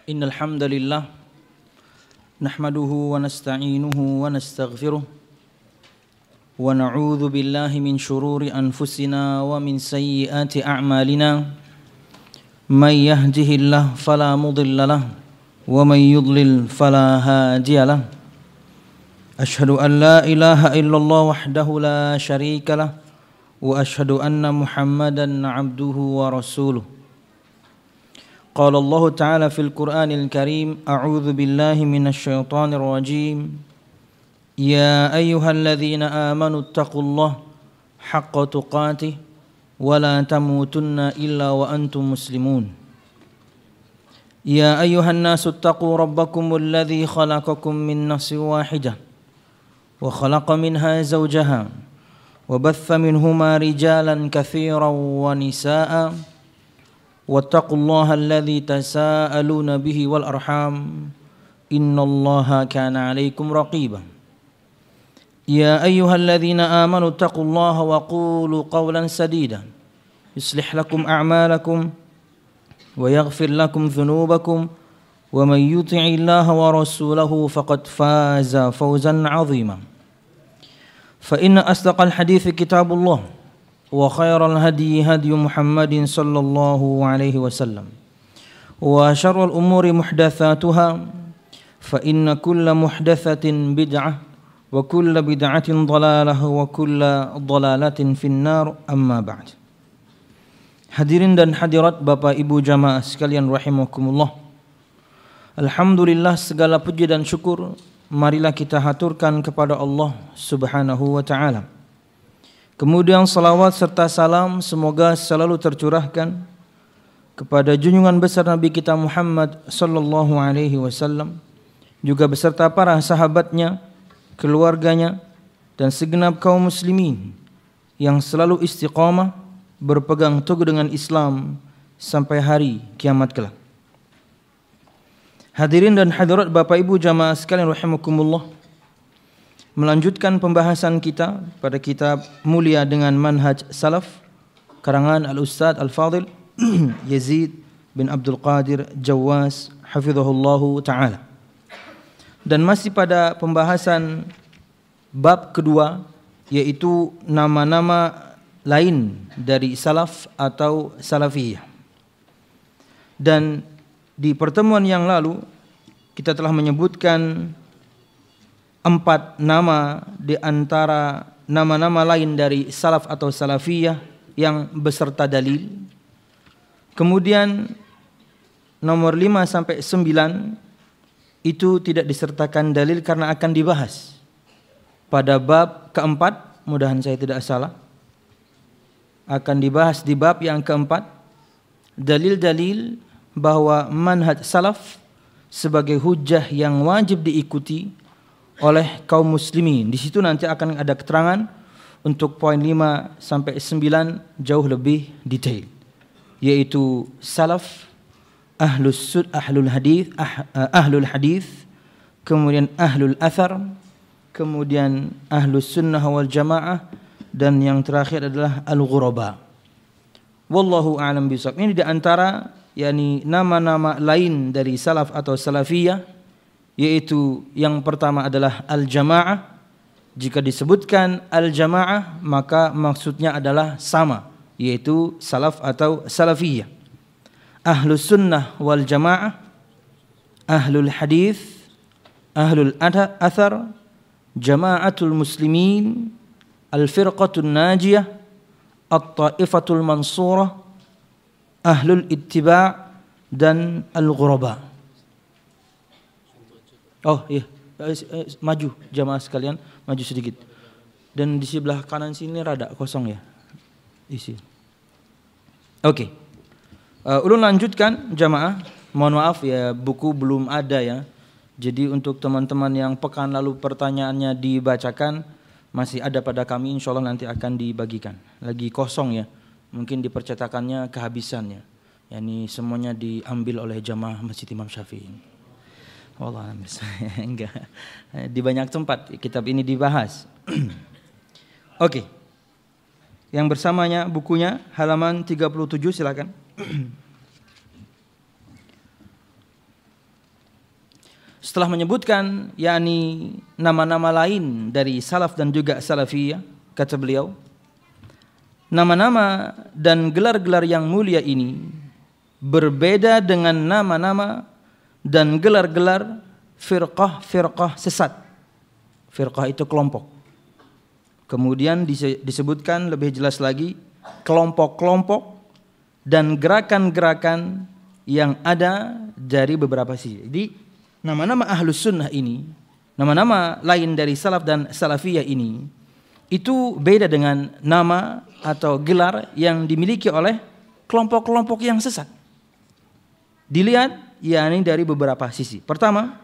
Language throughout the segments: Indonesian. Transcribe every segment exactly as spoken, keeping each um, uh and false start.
Innal hamdalillah nahmaduhu wa nasta'inuhu wa nastaghfiruh wa na'udzu billahi min shururi anfusina wa min sayyiati a'malina may yahdihillahu fala mudilla lahu wa may yudlil fala hadiya lahu ashhadu an la ilaha illallah wahdahu la syarika lahu wa ashhadu anna Muhammadan 'abduhu wa rasuluh. قال الله تعالى في القرآن الكريم أعوذ بالله من الشيطان الرجيم يا أيها الذين آمنوا اتقوا الله حق تقاته ولا تموتن إلا وأنتم مسلمون يا أيها الناس اتقوا ربكم الذي خلقكم من نفس واحدة وخلق منها زوجها وبث منهما رجالا كثيرا ونساء واتقوا الله الذي تساءلون به والأرحام إن الله كان عليكم رقيبا يا أيها الذين آمنوا اتقوا الله وقولوا قولا سديدا يصلح لكم أعمالكم ويغفر لكم ذنوبكم ومن يطع الله ورسوله فقد فاز فوزا عظيما فإن أصدق الحديث كتاب الله وخير الهدي هدي محمد صلى الله عليه وسلم وشر الأمور محدثاتها فإن كل محدثة بدعة وكل بدعة ضلالة وكل ضلالة في النار أما بعد. Hadirin dan hadirat Bapak Ibu jamaah sekalian rahimakumullah. Alhamdulillah, segala puji dan syukur marilah kita haturkan kepada Allah Subhanahu wa taala. Kemudian salawat serta salam semoga selalu tercurahkan kepada junjungan besar Nabi kita Muhammad sallallahu alaihi wasallam, juga beserta para sahabatnya, keluarganya, dan segenap kaum muslimin yang selalu istiqamah berpegang teguh dengan Islam sampai hari kiamat kelak. Hadirin dan hadirat Bapak Ibu jamaah sekalian rahimakumullah, melanjutkan pembahasan kita pada kitab Mulia dengan Manhaj Salaf karangan Al-Ustadz Al-Fadil Yazid bin Abdul Qadir Jawas hafizahullahu ta'ala. Dan masih pada pembahasan bab kedua, yaitu nama-nama lain dari salaf atau salafiyah. Dan di pertemuan yang lalu kita telah menyebutkan empat nama di antara nama-nama lain dari salaf atau salafiyah yang beserta dalil. Kemudian nomor lima sampai sembilan itu tidak disertakan dalil karena akan dibahas pada bab keempat, mudahan saya tidak salah. Akan dibahas di bab yang keempat dalil-dalil bahwa manhaj salaf sebagai hujjah yang wajib diikuti oleh kaum muslimin. Di situ nanti akan ada keterangan untuk poin lima sampai sembilan jauh lebih detail, yaitu salaf, ahlus sud, ahlul hadis, ah, ahlul hadis, kemudian ahlul athar, kemudian ahlus sunnah wal jamaah, dan yang terakhir adalah al-ghuraba. Wallahu a'lam bishawab. Ini di antara yakni nama-nama lain dari salaf atau salafiyah, yaitu yang pertama adalah al-jamaah. Jika disebutkan al-jamaah maka maksudnya adalah sama, yaitu salaf atau salafiyah. Ahlus sunnah wal jamaah, ahlul hadis, ahlul athar, jamaatul muslimin, al-firqatul najiyah, at-taifatul mansurah, ahlul ittiba' dan al-ghuraba. Oh iya, maju jamaah sekalian, maju sedikit. Dan di sebelah kanan sini rada kosong ya, isi. Oke, okay. uh, ulun lanjutkan jamaah. Mohon maaf ya, buku belum ada ya. Jadi untuk teman-teman yang pekan lalu pertanyaannya dibacakan, masih ada pada kami, insya Allah nanti akan dibagikan. Lagi kosong ya, mungkin di percetakannya kehabisannya. Yani semuanya diambil oleh jamaah Masjid Imam Syafi'i. Wallah, enggak. Di banyak tempat kitab ini dibahas. Oke. Okay. Yang bersamanya bukunya halaman tiga puluh tujuh, silakan. setelah menyebutkan yakni nama-nama lain dari salaf dan juga salafiyah, kata beliau, nama-nama dan gelar-gelar yang mulia ini berbeda dengan nama-nama dan gelar-gelar firqah-firqah sesat. Firqah itu kelompok. Kemudian disebutkan lebih jelas lagi kelompok-kelompok dan gerakan-gerakan yang ada dari beberapa sisi. Jadi nama-nama Ahlus Sunnah ini, nama-nama lain dari salaf dan salafiyah ini, itu beda dengan nama atau gelar yang dimiliki oleh kelompok-kelompok yang sesat. Dilihat yakni dari beberapa sisi. Pertama,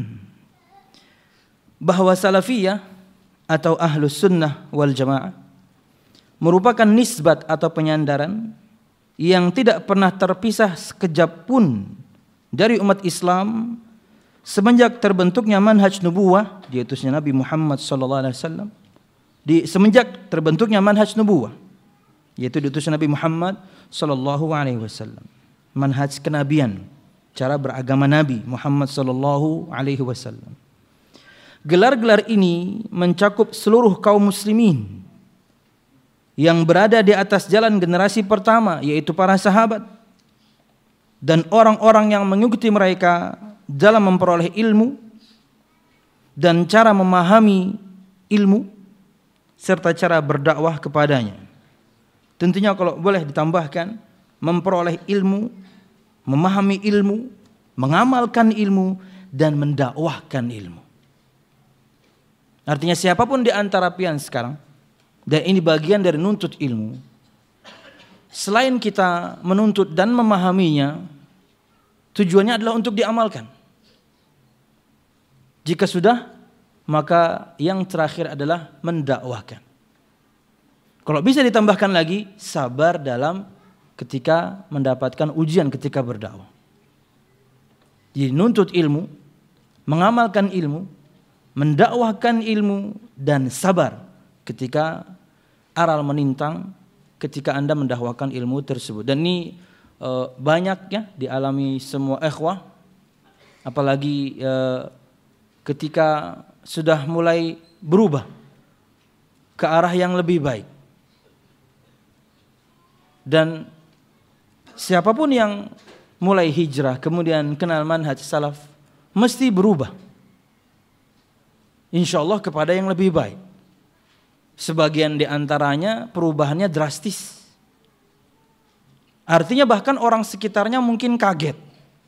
bahwa salafiyah atau Ahlus Sunnah wal Jamaah merupakan nisbat atau penyandaran yang tidak pernah terpisah sekejap pun dari umat Islam semenjak terbentuknya manhaj nubuwah, diutusnya Nabi Muhammad sallallahu alaihi wasallam. Di semenjak terbentuknya manhaj nubuwah, yaitu diutusnya Nabi Muhammad sallallahu alaihi wasallam. Manhaj kenabian, cara beragama Nabi Muhammad sallallahu alaihi wasallam. Gelar-gelar ini mencakup seluruh kaum muslimin yang berada di atas jalan generasi pertama, yaitu para sahabat dan orang-orang yang mengikuti mereka dalam memperoleh ilmu dan cara memahami ilmu serta cara berdakwah kepadanya. Tentunya kalau boleh ditambahkan, memperoleh ilmu, memahami ilmu, mengamalkan ilmu, dan mendakwahkan ilmu. Artinya siapapun di antara pian sekarang, dan ini bagian dari nuntut ilmu, selain kita menuntut dan memahaminya, tujuannya adalah untuk diamalkan. Jika sudah, maka yang terakhir adalah mendakwahkan. Kalau bisa ditambahkan lagi, sabar dalam ketika mendapatkan ujian ketika berdakwah. Jadi nuntut ilmu, mengamalkan ilmu, mendakwahkan ilmu, dan sabar ketika aral menintang, ketika Anda mendakwahkan ilmu tersebut. Dan ini e, banyak ya dialami semua ikhwah, apalagi e, ketika sudah mulai berubah ke arah yang lebih baik. Dan siapapun yang mulai hijrah kemudian kenal manhaj salaf mesti berubah, insya Allah kepada yang lebih baik. Sebagian di antaranya perubahannya drastis. Artinya bahkan orang sekitarnya mungkin kaget.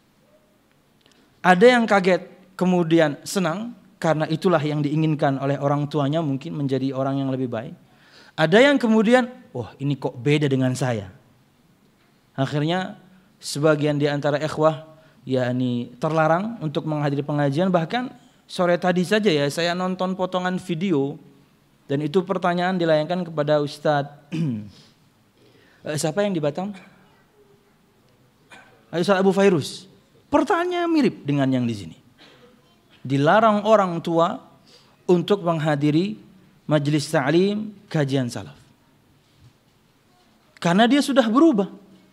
Ada yang kaget kemudian senang karena itulah yang diinginkan oleh orang tuanya, mungkin menjadi orang yang lebih baik. Ada yang kemudian, wah ini kok beda dengan saya. Akhirnya sebagian di antara ikhwah yakni terlarang untuk menghadiri pengajian. Bahkan sore tadi saja ya saya nonton potongan video, dan itu pertanyaan dilayangkan kepada Ustadz siapa yang di Batam? Ustadz Abu Fairuz. Pertanyaan mirip dengan yang di sini. Dilarang orang tua untuk menghadiri majelis ta'lim kajian salaf karena dia sudah berubah.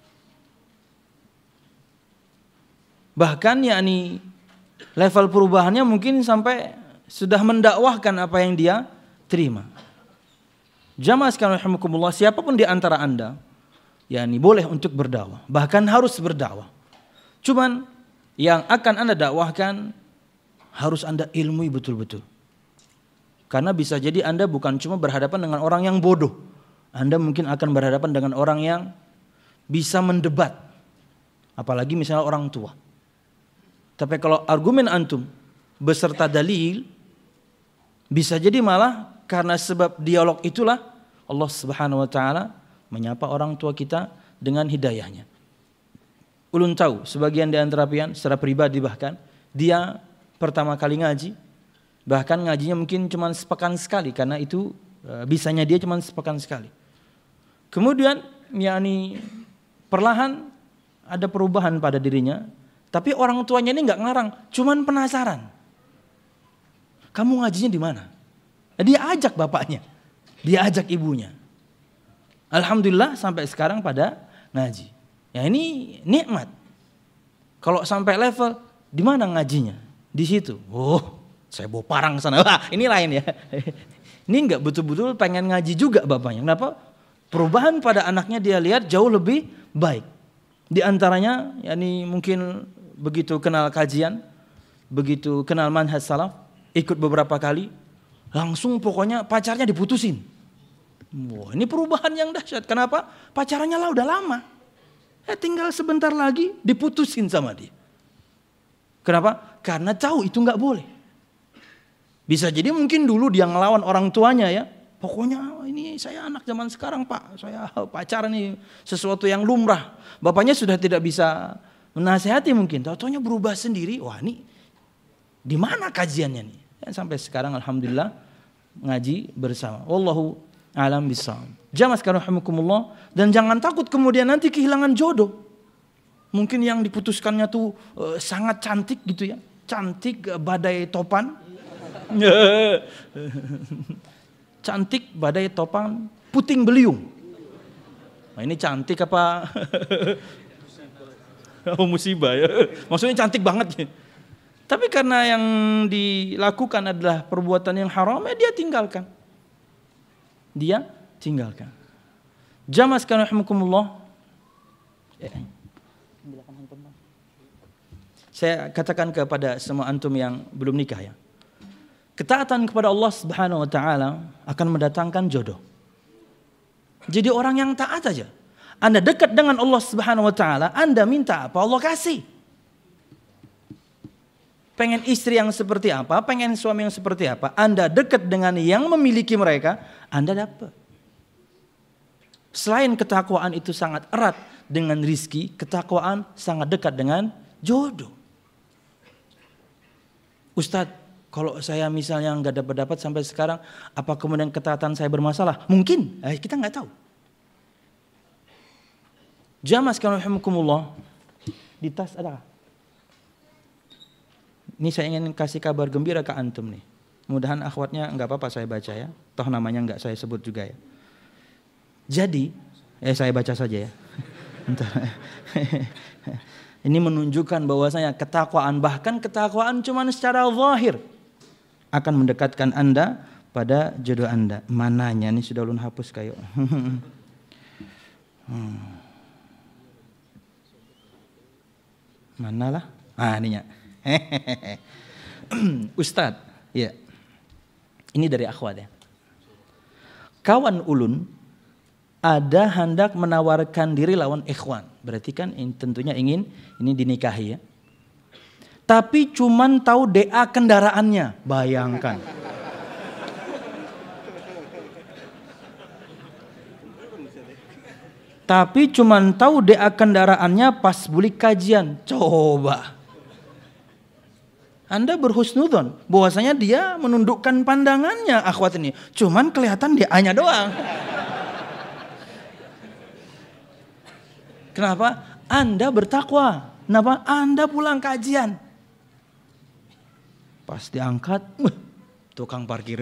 Bahkan yakni level perubahannya mungkin sampai sudah mendakwahkan apa yang dia terima. Jamaah sekalian rahimakumullah, siapapun di antara Anda yakni boleh untuk berdakwah, bahkan harus berdakwah. Cuman yang akan Anda dakwahkan harus Anda ilmui betul-betul. Karena bisa jadi Anda bukan cuma berhadapan dengan orang yang bodoh, Anda mungkin akan berhadapan dengan orang yang bisa mendebat, apalagi misalnya orang tua. Tapi kalau argumen antum beserta dalil, bisa jadi malah karena sebab dialog itulah Allah Subhanahu wa taala menyapa orang tua kita dengan hidayahnya. Ulun tahu sebagian di antara pian secara pribadi bahkan dia pertama kali ngaji, bahkan ngajinya mungkin cuma sepekan sekali karena itu e, bisanya dia cuma sepekan sekali. Kemudian yakni perlahan ada perubahan pada dirinya, tapi orang tuanya ini nggak ngarang, cuman penasaran. Kamu ngajinya di mana? Dia ajak bapaknya, dia ajak ibunya. Alhamdulillah sampai sekarang pada ngaji. Ya ini nikmat. Kalau sampai level di mana ngajinya? Di situ, oh saya bawa parang sana. Wah, ini lain ya. Ini enggak betul-betul pengen ngaji juga bapaknya. Kenapa? Perubahan pada anaknya dia lihat jauh lebih baik. Di antaranya, yakni mungkin begitu kenal kajian, begitu kenal manhaj salaf, ikut beberapa kali, langsung pokoknya pacarnya diputusin. Wah, ini perubahan yang dahsyat. Kenapa? Pacarannya lah udah lama. Eh, tinggal sebentar lagi diputusin sama dia. Kenapa? Karena tahu itu nggak boleh. Bisa jadi mungkin dulu dia ngelawan orang tuanya ya. Pokoknya ini saya anak zaman sekarang pak, saya pacaran nih sesuatu yang lumrah. Bapaknya sudah tidak bisa menasihati mungkin. Tahu-taunya berubah sendiri. Wah ini di mana kajiannya nih? Ya, sampai sekarang alhamdulillah ngaji bersama. Wallahu a'lam bishawab. Jamaah sekalian rahimakumullah, dan jangan takut kemudian nanti kehilangan jodoh. Mungkin yang diputuskannya tuh uh, sangat cantik gitu ya. Cantik uh, badai topan. Cantik badai topan puting beliung. Nah, ini cantik apa? Oh musibah ya. Maksudnya cantik banget. Tapi karena yang dilakukan adalah perbuatan yang haram, ya dia tinggalkan. Dia tinggalkan. Jamaah sekalian rahimakumullah. Saya katakan kepada semua antum yang belum nikah ya. Ketaatan kepada Allah Subhanahu wa taala akan mendatangkan jodoh. Jadi orang yang taat aja. Anda dekat dengan Allah Subhanahu wa taala, Anda minta apa Allah kasih. Pengen istri yang seperti apa, pengen suami yang seperti apa, Anda dekat dengan yang memiliki mereka, Anda dapat. Selain ketakwaan itu sangat erat dengan rizki, ketakwaan sangat dekat dengan jodoh. Ustadz, kalau saya misalnya nggak dapat-dapat sampai sekarang, apa kemudian ketaatan saya bermasalah? Mungkin, eh, kita nggak tahu. Jamaah sekalian rahimakumullah, di tas ada. Ini saya ingin kasih kabar gembira ke antum nih. Mudahan akhwatnya nggak apa-apa saya baca ya. Toh namanya nggak saya sebut juga ya. Jadi, eh saya baca saja ya. Ini menunjukkan bahwasanya ketakwaan, bahkan ketakwaan cuma secara zahir, akan mendekatkan Anda pada jodoh Anda. Mananya nih sudah ulun hapus kayo. hmm. Manalah? Ah ininya. Ustadz, ya. Ini dari akhwat ya. Kawan ulun ada hendak menawarkan diri lawan ikhwan. Berarti kan ini tentunya ingin ini dinikahi ya. Tapi cuman tahu D A kendaraannya, bayangkan. Tapi cuman tahu D A kendaraannya pas beli kajian, coba. Anda berhusnudzon bahwasanya dia menundukkan pandangannya akhwat ini, cuman kelihatan D A-nya doang. Kenapa? Anda bertakwa. Kenapa? Anda pulang kajian. Pas diangkat, tukang parkir.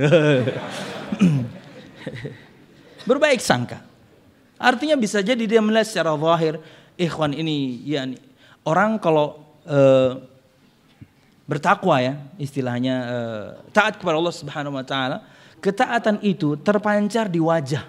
Berbaik sangka. Artinya bisa jadi dia melihat secara zahir, ikhwan ini, ya, orang kalau e, bertakwa ya, istilahnya e, taat kepada Allah Subhanahu Wa Taala, ketaatan itu terpancar di wajah.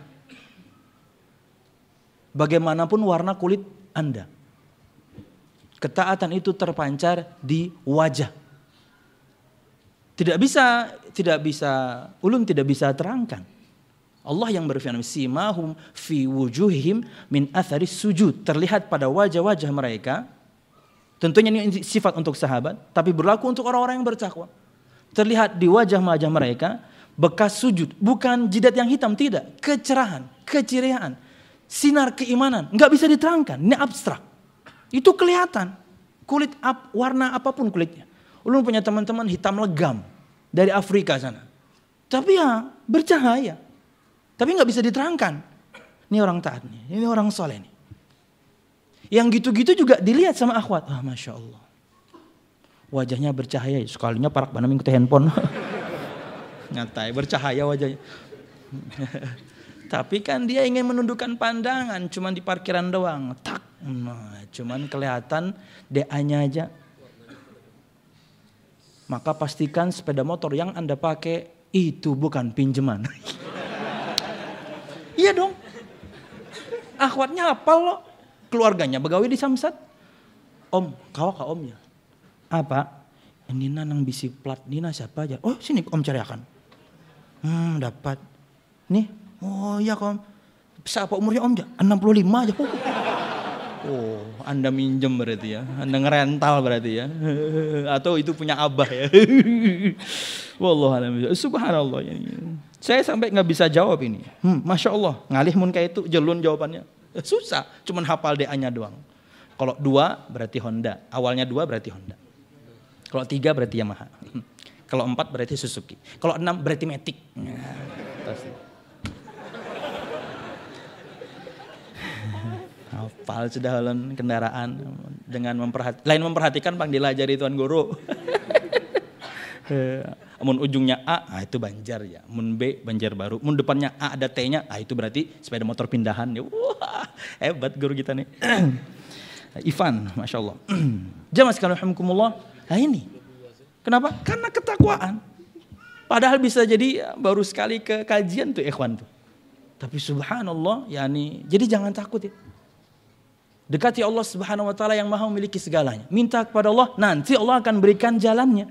Bagaimanapun warna kulit Anda, ketaatan itu terpancar di wajah. Tidak bisa, tidak bisa, ulun tidak bisa terangkan. Allah yang berfirman, simahum fi wujuhihim min athari sujud. Terlihat pada wajah-wajah mereka. Tentunya ini sifat untuk sahabat, tapi berlaku untuk orang-orang yang bertakwa. Terlihat di wajah-wajah mereka bekas sujud, bukan jidat yang hitam, tidak. Kecerahan, keceriaan, sinar keimanan, nggak bisa diterangkan. Ini abstrak. Itu kelihatan. Kulit ap, warna apapun kulitnya. Ulun punya teman-teman hitam legam dari Afrika sana. Tapi ya bercahaya. Tapi nggak bisa diterangkan. Ini orang taat nih, ini orang soleh nih. Yang gitu-gitu juga dilihat sama akhwat. Ah, masya Allah. Wajahnya bercahaya. Sekalinya parak banam ikut handphone. Nyatai bercahaya wajahnya. Tapi kan dia ingin menundukkan pandangan, cuman di parkiran doang. Tak. Nah, cuman kelihatan D A-nya aja. maka pastikan sepeda motor yang Anda pakai itu bukan pinjaman. Iya dong. Akhwatnya hafal loh. Keluarganya begawi di Samsat. Om, kau ka om ya? Apa? Ini nang bisi plat Nina siapa aja? Oh sini om cariakan. Hmm dapat. Nih, oh iya om. Siapa umurnya om ya? enam puluh lima aja. Oh, Anda minjem berarti ya. Anda ngerental berarti ya. Atau itu punya abah ya. Wallahualam. Subhanallah. Saya sampai nggak bisa jawab ini. Hmm, Masya Allah. Ngalih mun kayak itu jelun jawabannya. Susah. Cuman hafal D A-nya doang. Kalau dua berarti Honda. Awalnya dua berarti Honda. Kalau tiga berarti Yamaha. Kalau empat berarti Suzuki. Kalau enam berarti Matic. Hafal sudah halen kendaraan dengan memperhati, lain memperhatikan pang dilajari Tuan Guru. Mun ujungnya A, ah itu Banjar ya. Mun B, Banjarbaru. Mun depannya A ada T-nya, ah itu berarti sepeda motor pindahan. Wah, hebat guru kita nih. Ivan, Masya Allah. Jamaah sekalian rahimakumullah. Nah ini, kenapa? Karena ketakwaan. Padahal bisa jadi baru sekali ke kajian tuh ikhwan tuh. Tapi subhanallah, yakni jadi jangan takut ya. Dekati Allah Subhanahu wa taala yang Maha memiliki segalanya. Minta kepada Allah, nanti Allah akan berikan jalannya.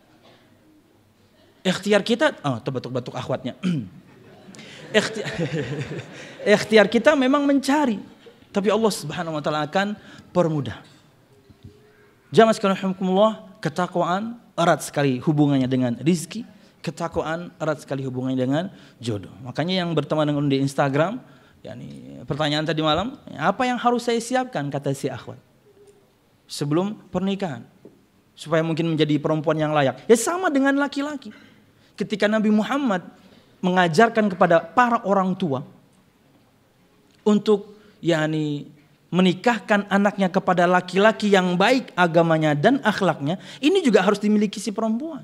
Ikhtiar kita, oh tuh batuk-batuk akhwatnya. Ikhtiar, ikhtiar kita memang mencari, tapi Allah Subhanahu wa taala akan permudah. Jamaah sekalian rahimakumullah, ketakwaan erat sekali hubungannya dengan rizki, ketakwaan erat sekali hubungannya dengan jodoh. Makanya yang berteman dengan di Instagram, yakni pertanyaan tadi malam, apa yang harus saya siapkan kata si akhwat sebelum pernikahan supaya mungkin menjadi perempuan yang layak? Ya sama dengan laki-laki. Ketika Nabi Muhammad mengajarkan kepada para orang tua untuk yakni menikahkan anaknya kepada laki-laki yang baik agamanya dan akhlaknya, ini juga harus dimiliki si perempuan.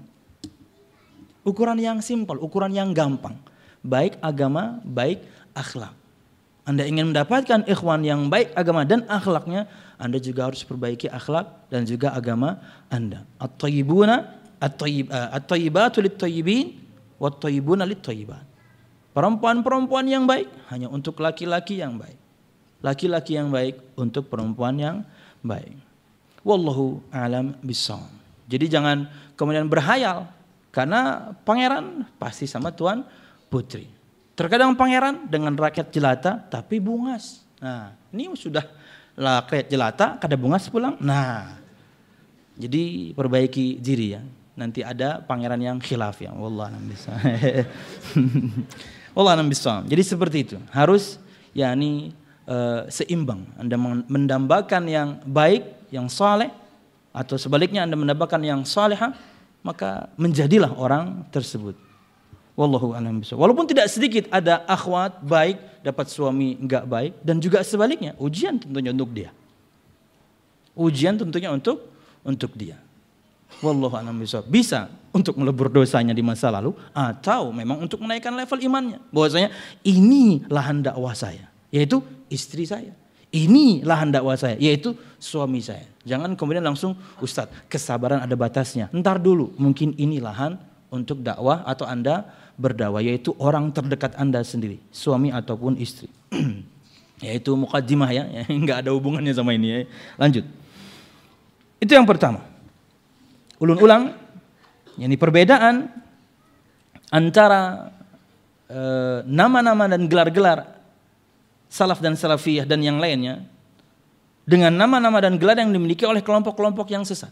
Ukuran yang simpel, ukuran yang gampang. Baik agama, baik akhlak. Anda ingin mendapatkan ikhwan yang baik agama dan akhlaknya, Anda juga harus perbaiki akhlak dan juga agama Anda. At-tayyibuna at-tayyibatu lit-tayyibin wat-tayyibuna lit-tayyibat. Perempuan-perempuan yang baik hanya untuk laki-laki yang baik. Laki-laki yang baik untuk perempuan yang baik. Wallahu a'lam bissawab. Jadi jangan kemudian berhayal karena pangeran pasti sama tuan putri. Terkadang pangeran dengan rakyat jelata tapi bungas. Nah, ini sudah rakyat jelata kada bungas pulang. Nah, jadi perbaiki diri ya. Nanti ada pangeran yang khilaf ya. Wallahu a'lam bissawab. Wallahu a'lam bissawab. Jadi seperti itu. Harus yakni uh, seimbang. Anda mendambakan yang baik, yang saleh, atau sebaliknya Anda mendambakan yang salihah, maka menjadilah orang tersebut. Wallahu a'lam bishawab. Walaupun tidak sedikit ada akhwat baik dapat suami enggak baik, dan juga sebaliknya, ujian tentunya untuk dia. Ujian tentunya untuk untuk dia. Wallahu a'lam bishawab. Bisa untuk melebur dosanya di masa lalu, atau memang untuk menaikkan level imannya. Bahwasanya ini lahan dakwah saya, yaitu istri saya. Ini lahan dakwah saya, yaitu suami saya. Jangan kemudian langsung, Ustadz, kesabaran ada batasnya. Ntar dulu, mungkin ini lahan untuk dakwah atau Anda berdakwah, yaitu orang terdekat Anda sendiri, suami ataupun istri. Yaitu muqaddimah ya, ya, nggak ada hubungannya sama ini ya. Lanjut. Itu yang pertama. Ulun ulang, yakni perbedaan antara eh, nama-nama dan gelar-gelar salaf dan salafiyah dan yang lainnya dengan nama-nama dan gelar yang dimiliki oleh kelompok-kelompok yang sesat.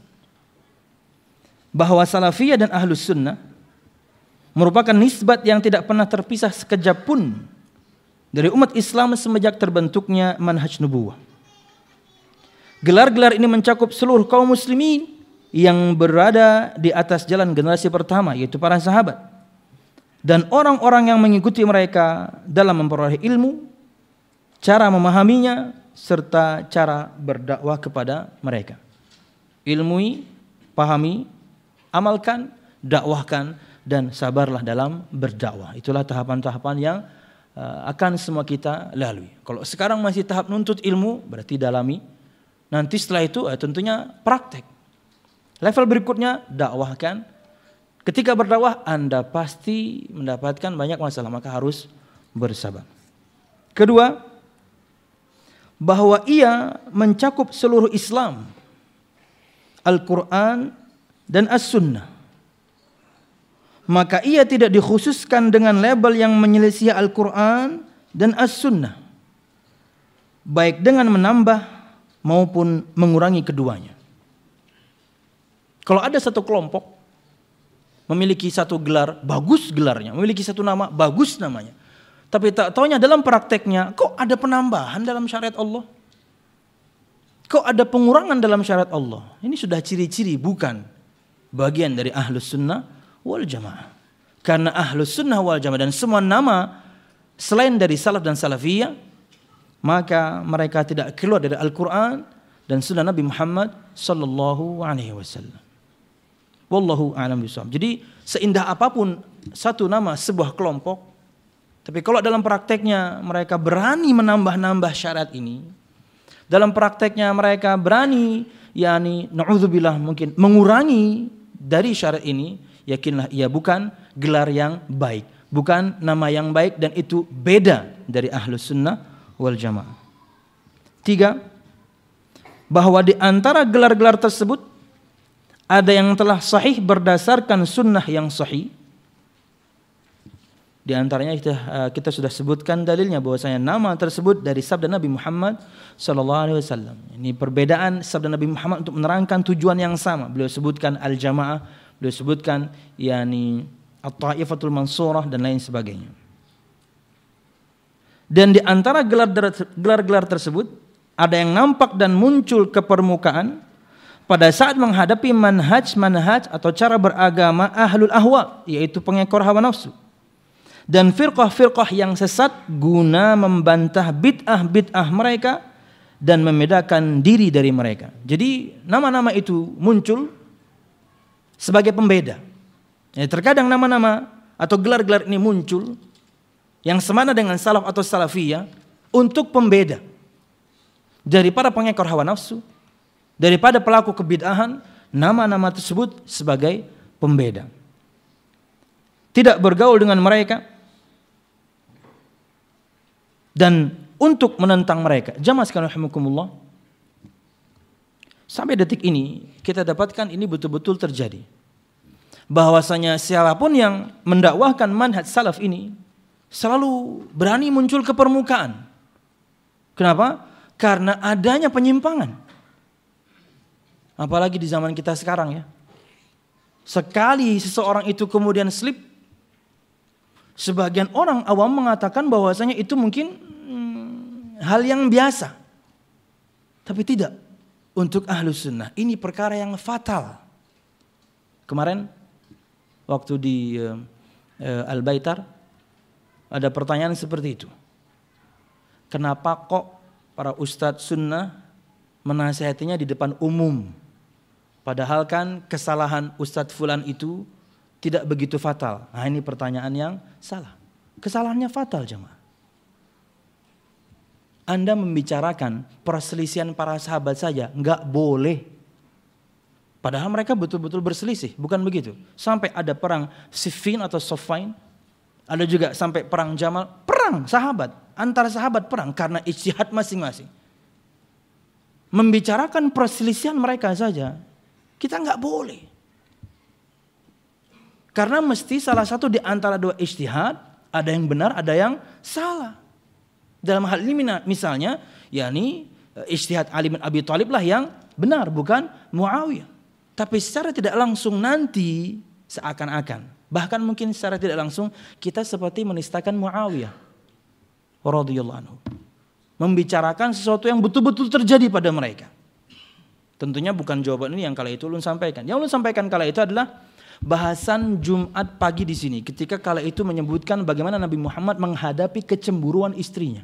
Bahwa salafiyah dan ahlus sunnah merupakan nisbat yang tidak pernah terpisah sekejap pun dari umat Islam semenjak terbentuknya manhaj nubuwah. Gelar-gelar ini mencakup seluruh kaum muslimin yang berada di atas jalan generasi pertama, yaitu para sahabat, dan orang-orang yang mengikuti mereka dalam memperoleh ilmu, cara memahaminya, serta cara berdakwah kepada mereka. Ilmui, pahami, amalkan, dakwahkan, dan sabarlah dalam berdakwah. Itulah tahapan-tahapan yang uh, akan semua kita lalui. Kalau sekarang masih tahap nuntut ilmu, berarti dalami. Nanti setelah itu uh, tentunya praktek. Level berikutnya dakwahkan, Ketika berdakwah Anda pasti mendapatkan banyak masalah, maka harus bersabar. Kedua, bahwa ia mencakup seluruh Islam, Al-Quran dan As-Sunnah. Maka ia tidak dikhususkan dengan label yang menyelisih Al-Quran dan As-Sunnah, baik dengan menambah maupun mengurangi keduanya. Kalau ada satu kelompok memiliki satu gelar, bagus gelarnya, memiliki satu nama, bagus namanya, tapi tak taunya dalam prakteknya kok ada penambahan dalam syariat Allah, kok ada pengurangan dalam syariat Allah. Ini sudah ciri-ciri bukan bagian dari Ahlus Sunnah wal Jamaah. Karena Ahlus Sunnah wal Jamaah dan semua nama selain dari salaf dan salafiyah, maka mereka tidak keluar dari Al-Quran dan Sunnah Nabi Muhammad sallallahu alaihi wasallam. Wallahu a'lam bishawab. Jadi seindah apapun satu nama sebuah kelompok, tapi kalau dalam prakteknya mereka berani menambah-nambah syariat ini, dalam prakteknya mereka berani, yakni na'udzubillah mungkin mengurangi dari syariat ini, yakinlah ia bukan gelar yang baik, bukan nama yang baik, dan itu beda dari Ahlus Sunnah wal Jamaah. Tiga, bahwa di antara gelar-gelar tersebut ada yang telah sahih berdasarkan sunnah yang sahih. Di antaranya kita, kita sudah sebutkan dalilnya bahwasanya nama tersebut dari sabda Nabi Muhammad sallallahu alaihi wasallam. Ini perbedaan sabda Nabi Muhammad untuk menerangkan tujuan yang sama. Beliau sebutkan al-jamaah, beliau sebutkan yakni at-taifatul mansurah dan lain sebagainya. Dan di antara gelar-gelar tersebut ada yang nampak dan muncul ke permukaan pada saat menghadapi manhaj-manhaj atau cara beragama ahlul ahwa, yaitu pengekor hawa nafsu, dan firqah-firqah yang sesat guna membantah bid'ah-bid'ah mereka dan membedakan diri dari mereka. Jadi nama-nama itu muncul sebagai pembeda. Ya, terkadang nama-nama atau gelar-gelar ini muncul yang semana dengan salaf atau salafiyah untuk pembeda dari para pengekor hawa nafsu, daripada pelaku kebid'ahan. Nama-nama tersebut sebagai pembeda, tidak bergaul dengan mereka dan untuk menentang mereka. Jamaah sekalian rahimakumullah, sampai detik ini kita dapatkan ini betul-betul terjadi, bahwasanya siapapun yang mendakwahkan manhaj salaf ini selalu berani muncul ke permukaan. Kenapa? Karena adanya penyimpangan. Apalagi di zaman kita sekarang ya. Sekali seseorang itu kemudian slip, sebagian orang awam mengatakan bahwasanya itu mungkin hmm, hal yang biasa. Tapi tidak. Untuk Ahlus Sunnah ini perkara yang fatal. Kemarin waktu di uh, uh, Al-Baitar ada pertanyaan seperti itu. Kenapa kok para ustadz sunnah menasihatinya di depan umum? Padahal kan kesalahan Ustadz Fulan itu tidak begitu fatal. Nah, ini pertanyaan yang salah. Kesalahannya fatal, jemaah. Anda membicarakan perselisihan para sahabat saja nggak boleh. Padahal mereka betul-betul berselisih, bukan begitu? Sampai ada perang Siffin atau Soffain, ada juga sampai perang Jamal, perang sahabat, antara sahabat perang karena ijtihad masing-masing. Membicarakan perselisihan mereka saja kita nggak boleh. Karena mesti salah satu di antara dua ijtihad, ada yang benar, ada yang salah. Dalam hal ini misalnya, yakni ijtihad Ali bin Abi Thalib lah yang benar, bukan Muawiyah. Tapi secara tidak langsung nanti seakan-akan, bahkan mungkin secara tidak langsung kita seperti menistakan Muawiyah radhiyallahu anhu, membicarakan sesuatu yang betul-betul terjadi pada mereka. Tentunya bukan jawaban ini yang kala itu ulun sampaikan. Yang ulun sampaikan kala itu adalah bahasan Jumat pagi di sini, ketika kala itu menyebutkan bagaimana Nabi Muhammad menghadapi kecemburuan istrinya.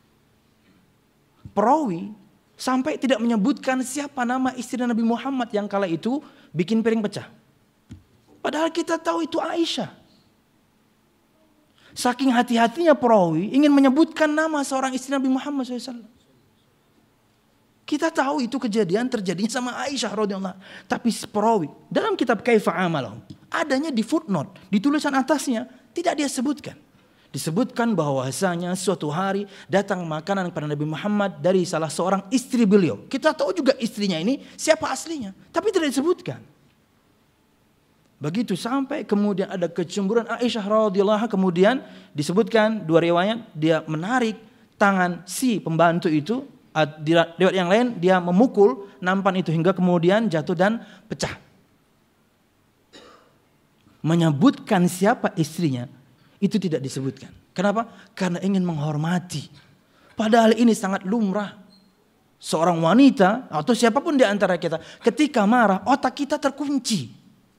Perawi sampai tidak menyebutkan siapa nama istri Nabi Muhammad yang kala itu bikin piring pecah. Padahal kita tahu itu Aisyah. Saking hati-hatinya perawi ingin menyebutkan nama seorang istri Nabi Muhammad shallallahu alaihi wasallam. Kita tahu itu kejadian terjadinya sama Aisyah radhiyallahu anha. Tapi perawi dalam kitab Kaifa Amalahum, Adanya di footnote, di tulisan atasnya tidak dia sebutkan. Disebutkan bahwasanya suatu hari datang makanan kepada Nabi Muhammad dari salah seorang istri beliau. Kita tahu juga istrinya ini siapa aslinya, tapi tidak disebutkan. Begitu sampai kemudian ada kecemburuan Aisyah radhiyallahu anha, kemudian disebutkan dua riwayat, dia menarik tangan si pembantu itu, di riwayat yang lain dia memukul nampan itu hingga kemudian jatuh dan pecah. Menyebutkan siapa istrinya itu tidak disebutkan. Kenapa? Karena ingin menghormati. Padahal ini sangat lumrah. Seorang wanita atau siapapun di antara kita ketika marah, otak kita terkunci.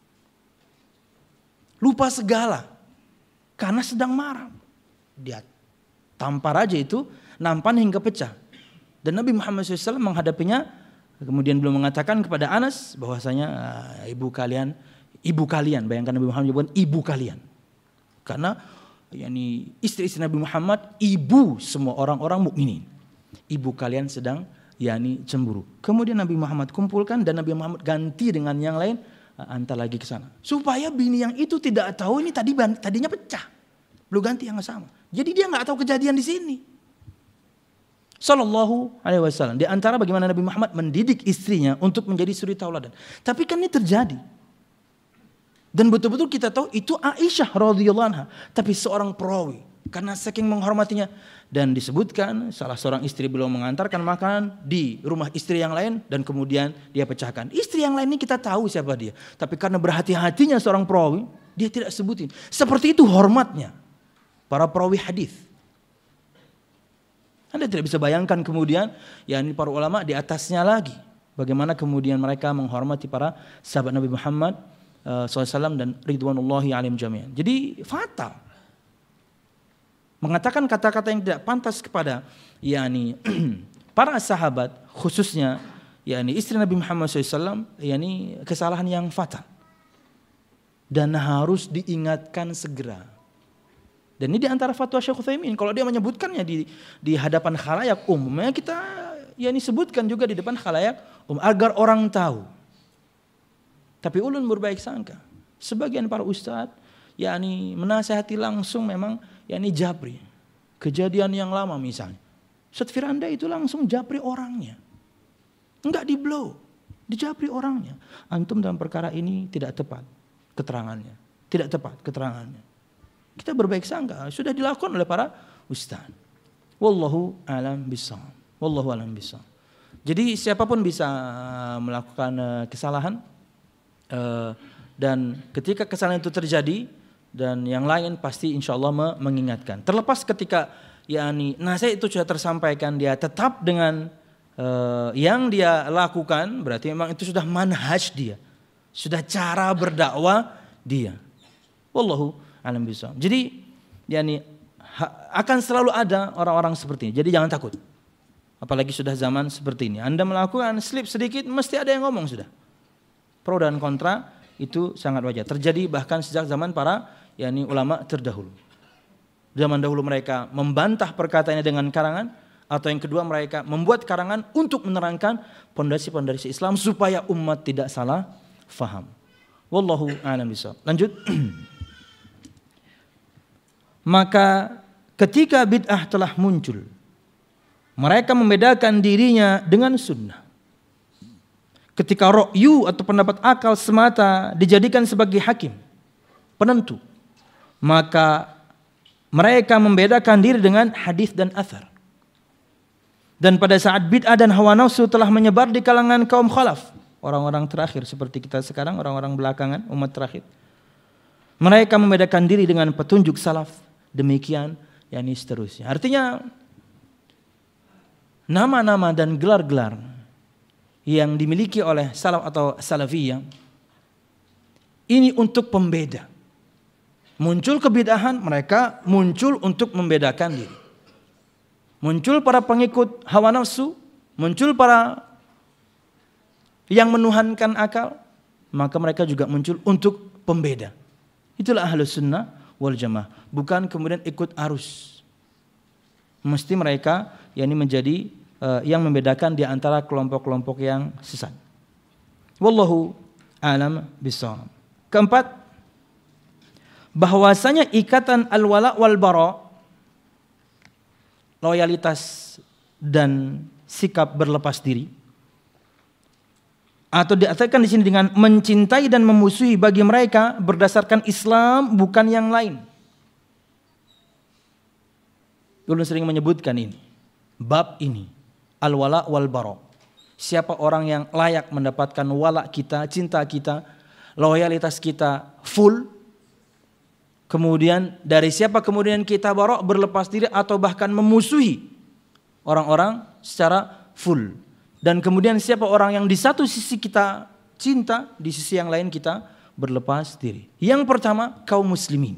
Lupa segala. Karena sedang marah. Dia tampar aja itu, nampan hingga pecah. Dan Nabi Muhammad shallallahu alaihi wasallam menghadapinya, kemudian beliau mengatakan kepada Anas bahwasanya ibu kalian, ibu kalian, bayangkan Nabi Muhammad menyebut ibu kalian. Karena yakni istri-istri Nabi Muhammad ibu semua orang-orang mukminin. Ibu kalian sedang yakni cemburu. Kemudian Nabi Muhammad kumpulkan dan Nabi Muhammad ganti dengan yang lain, antar lagi ke sana. Supaya bini yang itu tidak tahu ini tadi tadinya pecah. Belum ganti yang sama. Jadi dia nggak tahu kejadian di sini. Sallallahu alaihi wasallam. Di antara bagaimana Nabi Muhammad mendidik istrinya untuk menjadi suri tauladan. Tapi kan ini terjadi. Dan betul-betul kita tahu itu Aisyah radhiyallahu anha, tapi seorang perawi karena saking menghormatinya, dan disebutkan salah seorang istri beliau mengantarkan makanan di rumah istri yang lain dan kemudian dia pecahkan. Istri yang lain ini kita tahu siapa dia, tapi karena berhati-hatinya seorang perawi dia tidak sebutin. Seperti itu hormatnya para perawi hadis. Anda tidak bisa bayangkan kemudian ya ini para ulama di atasnya lagi bagaimana kemudian mereka menghormati para sahabat Nabi Muhammad shallallahu alaihi wasallam dan ridwanullahi alaihim jami'an. Jadi fatal mengatakan kata-kata yang tidak pantas kepada yakni para sahabat, khususnya yakni istri Nabi Muhammad shallallahu alaihi wasallam, yakni kesalahan yang fatal dan harus diingatkan segera. Dan ini di antara fatwa Syekh Utsaimin, kalau dia menyebutkannya di di hadapan khalayak umumnya kita yakni sebutkan juga di depan khalayak umum agar orang tahu. Tapi ulun berbaik sangka, sebagian para ustadz yakni menasihati langsung memang yakni japri. Kejadian yang lama misalnya. Ustadz Firanda itu langsung japri orangnya. Enggak di blow, dijapri orangnya. Antum dalam perkara ini tidak tepat keterangannya. Tidak tepat keterangannya. Kita berbaik sangka, sudah dilakukan oleh para ustadz. Wallahu a'lam bishawab. Wallahu a'lam bishawab. Jadi siapapun bisa melakukan kesalahan. Uh, dan ketika kesalahan itu terjadi dan yang lain pasti insya Allah mengingatkan. Terlepas ketika yakni nasihat itu sudah tersampaikan, dia tetap dengan uh, yang dia lakukan, berarti memang itu sudah manhaj dia, sudah cara berdakwah dia. Wallahu a'lam bishawab. Jadi yakni ha, akan selalu ada orang-orang seperti ini. Jadi jangan takut. Apalagi sudah zaman seperti ini. Anda melakukan slip sedikit mesti ada yang ngomong sudah. Pro dan kontra itu sangat wajar. Terjadi bahkan sejak zaman para yakni ulama terdahulu. Zaman dahulu mereka membantah perkataannya dengan karangan, atau yang kedua mereka membuat karangan untuk menerangkan pondasi-pondasi Islam supaya umat tidak salah faham. Wallahu a'lam bishawab. Lanjut. Maka ketika bid'ah telah muncul, mereka membedakan dirinya dengan sunnah. Ketika ra'yu atau pendapat akal semata dijadikan sebagai hakim, penentu, maka mereka membedakan diri dengan hadis dan athar. Dan pada saat bid'ah dan hawa nafsu telah menyebar di kalangan kaum khalaf, orang-orang terakhir seperti kita sekarang, orang-orang belakangan, umat terakhir, mereka membedakan diri dengan petunjuk salaf. Demikian yakni seterusnya. Artinya nama-nama dan gelar-gelar yang dimiliki oleh salaf atau salafiyah ini untuk pembeda. Muncul kebid'ahan, mereka muncul untuk membedakan diri. Muncul para pengikut hawa nafsu, muncul para yang menuhankan akal, maka mereka juga muncul untuk pembeda. Itulah ahlus sunnah wal jamaah, bukan kemudian ikut arus. Mesti mereka yakni menjadi Uh, yang membedakan di antara kelompok-kelompok yang sesat. Wallahu a'lam bishawab. Keempat, bahwasanya ikatan al-wala wal bara, loyalitas dan sikap berlepas diri, atau diartikan di sini dengan mencintai dan memusuhi bagi mereka berdasarkan Islam bukan yang lain. Ulun sering menyebutkan ini, bab ini, al-wala wal bara. Siapa orang yang layak mendapatkan wala kita, cinta kita, loyalitas kita full. Kemudian dari siapa kemudian kita bara, berlepas diri atau bahkan memusuhi orang-orang secara full. Dan kemudian siapa orang yang di satu sisi kita cinta, di sisi yang lain kita berlepas diri. Yang pertama, kaum muslimin.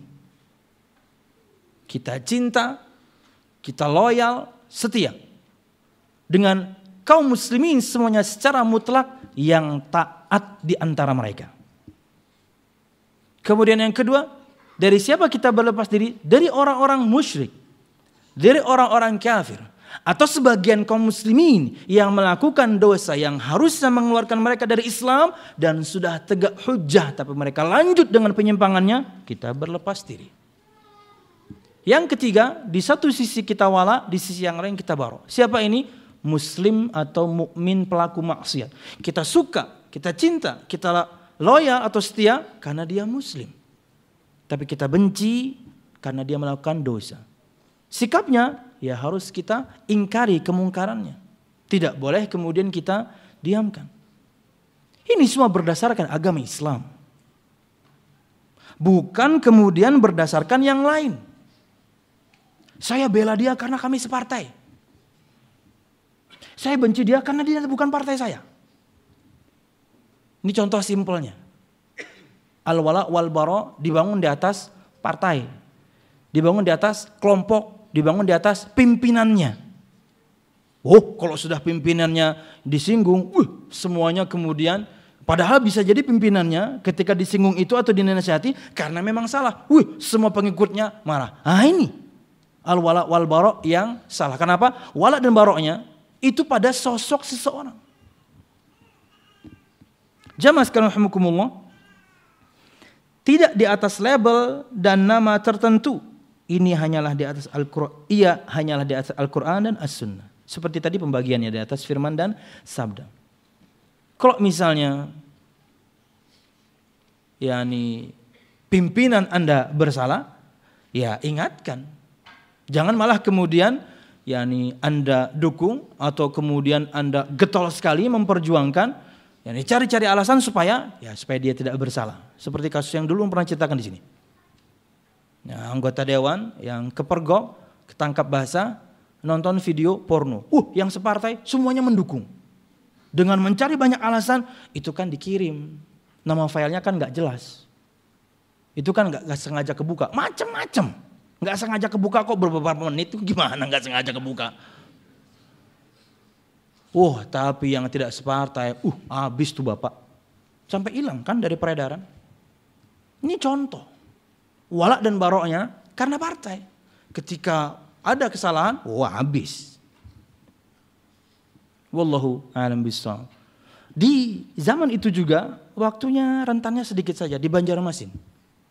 Kita cinta, kita loyal, setia dengan kaum muslimin semuanya secara mutlak yang taat di antara mereka. Kemudian yang kedua, dari siapa kita berlepas diri? Dari orang-orang musyrik, dari orang-orang kafir, atau sebagian kaum muslimin yang melakukan dosa yang harusnya mengeluarkan mereka dari Islam dan sudah tegak hujjah tapi mereka lanjut dengan penyimpangannya, kita berlepas diri. Yang ketiga, di satu sisi kita wala, di sisi yang lain kita bara. Siapa ini? Muslim atau mukmin pelaku maksiat. Kita suka, kita cinta, kita loyal atau setia karena dia muslim. Tapi kita benci karena dia melakukan dosa. Sikapnya ya harus kita ingkari kemungkarannya. Tidak boleh kemudian kita diamkan. Ini semua berdasarkan agama Islam. Bukan kemudian berdasarkan yang lain. Saya bela dia karena kami separtai. Saya benci dia karena dia bukan partai saya. Ini contoh simpelnya. Al-wala wal bara dibangun di atas partai. Dibangun di atas kelompok, dibangun di atas pimpinannya. Oh, kalau sudah pimpinannya disinggung, uh, semuanya kemudian, padahal bisa jadi pimpinannya ketika disinggung itu atau dinasihati karena memang salah. Wih, semua pengikutnya marah. Ah ini al-wala wal bara yang salah. Kenapa? Wala dan baroknya itu pada sosok seseorang. Jamaah sekalian rahimakumullah, tidak di atas label dan nama tertentu. Ini hanyalah di atas Al-Qur'an. Ia hanyalah di atas Al-Qur'an dan As-Sunnah. Seperti tadi pembagiannya di atas firman dan sabda. Kalau misalnya yakni pimpinan Anda bersalah, ya ingatkan. Jangan malah kemudian yakni Anda dukung atau kemudian Anda getol sekali memperjuangkan, yakni cari-cari alasan supaya ya supaya dia tidak bersalah. Seperti kasus yang dulu pernah ceritakan di sini. Ya, anggota dewan yang kepergok, ketangkap basah, nonton video porno. Uh, yang separtai semuanya mendukung. Dengan mencari banyak alasan, itu kan dikirim. Nama filenya kan nggak jelas. Itu kan nggak sengaja kebuka, macam-macam. Nggak sengaja kebuka kok beberapa menit itu gimana nggak sengaja kebuka? Oh, tapi yang tidak separtai, uh, habis tuh bapak, sampai hilang kan dari peredaran. Ini contoh, wala dan baroknya karena partai. Ketika ada kesalahan, wah habis. Wallahu a'lam bishawab. Di zaman itu juga waktunya rentannya sedikit saja di Banjarmasin.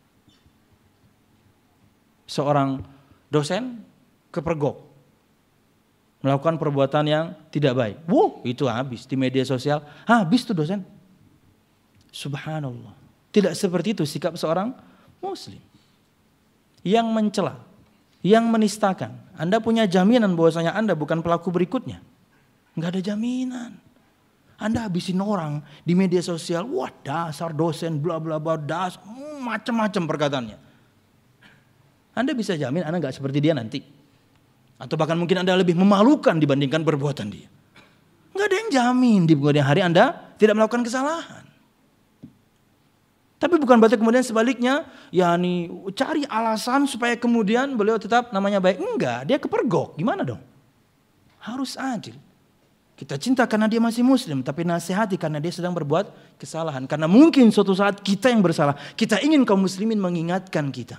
Seorang dosen kepergok melakukan perbuatan yang tidak baik. Wow, itu habis di media sosial. Habis tuh dosen. Subhanallah. Tidak seperti itu sikap seorang muslim. Yang mencela, yang menistakan. Anda punya jaminan bahwasanya Anda bukan pelaku berikutnya. Enggak ada jaminan. Anda habisin orang di media sosial. Wah, dasar dosen bla bla bla, dasar macam-macam perkataannya. Anda bisa jamin Anda nggak seperti dia nanti, atau bahkan mungkin Anda lebih memalukan dibandingkan perbuatan dia. Nggak ada yang jamin di kemudian hari Anda tidak melakukan kesalahan. Tapi bukan berarti kemudian sebaliknya, yakni cari alasan supaya kemudian beliau tetap namanya baik. Enggak, dia kepergok. Gimana dong? Harus adil. Kita cinta karena dia masih muslim, tapi nasihati karena dia sedang berbuat kesalahan. Karena mungkin suatu saat kita yang bersalah. Kita ingin kaum muslimin mengingatkan kita.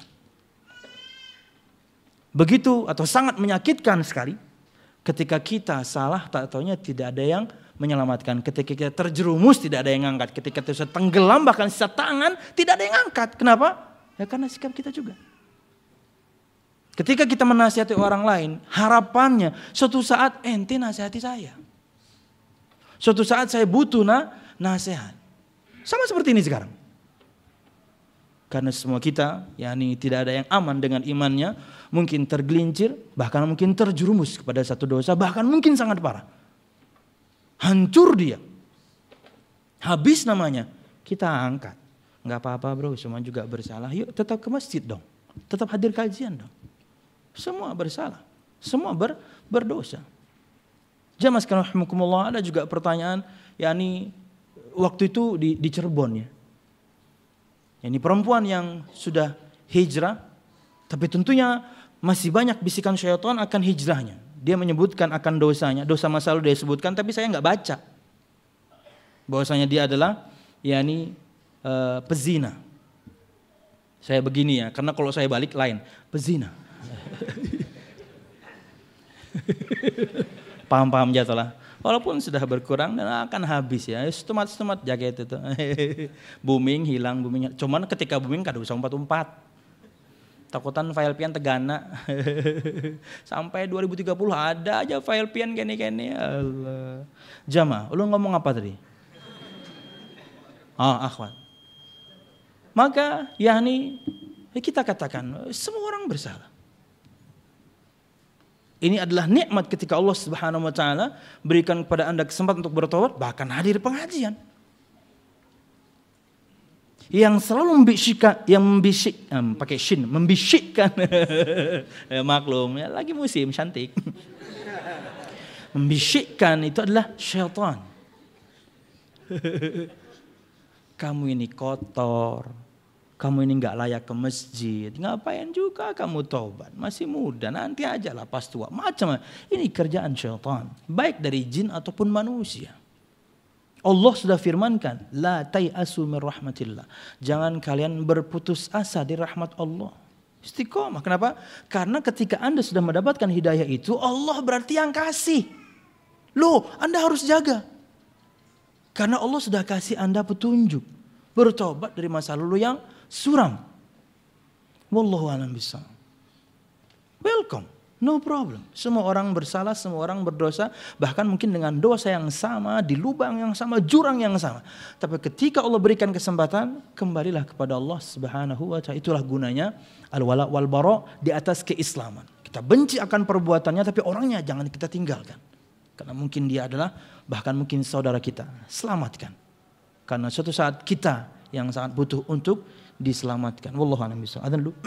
Begitu atau sangat menyakitkan sekali ketika kita salah, tak taunya tidak ada yang menyelamatkan. Ketika kita terjerumus tidak ada yang angkat. Ketika kita tenggelam bahkan sisa tangan tidak ada yang angkat. Kenapa? Ya karena sikap kita juga. Ketika kita menasihati orang lain, harapannya suatu saat ente nasihati saya. Suatu saat saya butuh na, nasihat. Sama seperti ini sekarang. Karena semua kita, yakni tidak ada yang aman dengan imannya, mungkin tergelincir, bahkan mungkin terjerumus kepada satu dosa, bahkan mungkin sangat parah. Hancur dia. Habis namanya, kita angkat. Enggak apa-apa bro, semua juga bersalah. Yuk tetap ke masjid dong. Tetap hadir kajian dong. Semua bersalah. Semua ber, berdosa. Jamaah sekalian rahimakumullah, ada juga pertanyaan, yakni waktu itu di, di Cirebon ya. Ini perempuan yang sudah hijrah, tapi tentunya masih banyak bisikan syaitan akan hijrahnya. Dia menyebutkan akan dosanya, dosa masa lalu dia sebutkan, tapi saya nggak baca. Bahwasanya dia adalah yakni uh, pezina. Saya begini ya, karena kalau saya balik lain, pezina. Paham-paham jatuhlah. Walaupun sudah berkurang dan akan habis ya. Setemat-setemat jaket itu. Booming, hilang, booming. Cuman ketika booming kada usah umpat-umpat. Takutan file pian tegana. Sampai dua ribu tiga puluh ada aja file pian gini-gini. Allah. Jamaah, lu ngomong apa tadi? Ah, akhwat. Maka yakni kita katakan semua orang bersalah. Ini adalah nikmat ketika Allah Subhanahu wa taala berikan kepada Anda kesempatan untuk bertobat, bahkan hadir pengajian. Yang selalu membisikkan, yang membisik, um, pakai shin, membisikkan. Ya, maklum, ya, lagi musim cantik. Membisikkan itu adalah syaitan. Kamu ini kotor. Kamu ini nggak layak ke masjid. Ngapain juga kamu taubat? Masih muda, nanti aja lah pas tua. Macam ini kerjaan syaitan. Baik dari jin ataupun manusia. Allah sudah firmankan, la tai'asu min rahmatillah. Jangan kalian berputus asa di rahmat Allah. Istiqomah. Kenapa? Karena ketika Anda sudah mendapatkan hidayah itu, Allah berarti yang kasih. Loh, Anda harus jaga. Karena Allah sudah kasih Anda petunjuk. Bertobat dari masa lalu yang suram. Wallahu a'lam bishawab. Welcome, no problem. Semua orang bersalah, semua orang berdosa, bahkan mungkin dengan dosa yang sama, di lubang yang sama, jurang yang sama. Tapi ketika Allah berikan kesempatan, kembalilah kepada Allah Subhanahu wa taala. Itulah gunanya al-wala wal bara di atas keislaman. Kita benci akan perbuatannya, tapi orangnya jangan kita tinggalkan. Karena mungkin dia adalah bahkan mungkin saudara kita. Selamatkan. Karena suatu saat kita yang sangat butuh untuk diselamatkan. Wallahu a'lam bishawab. Adzan dulu.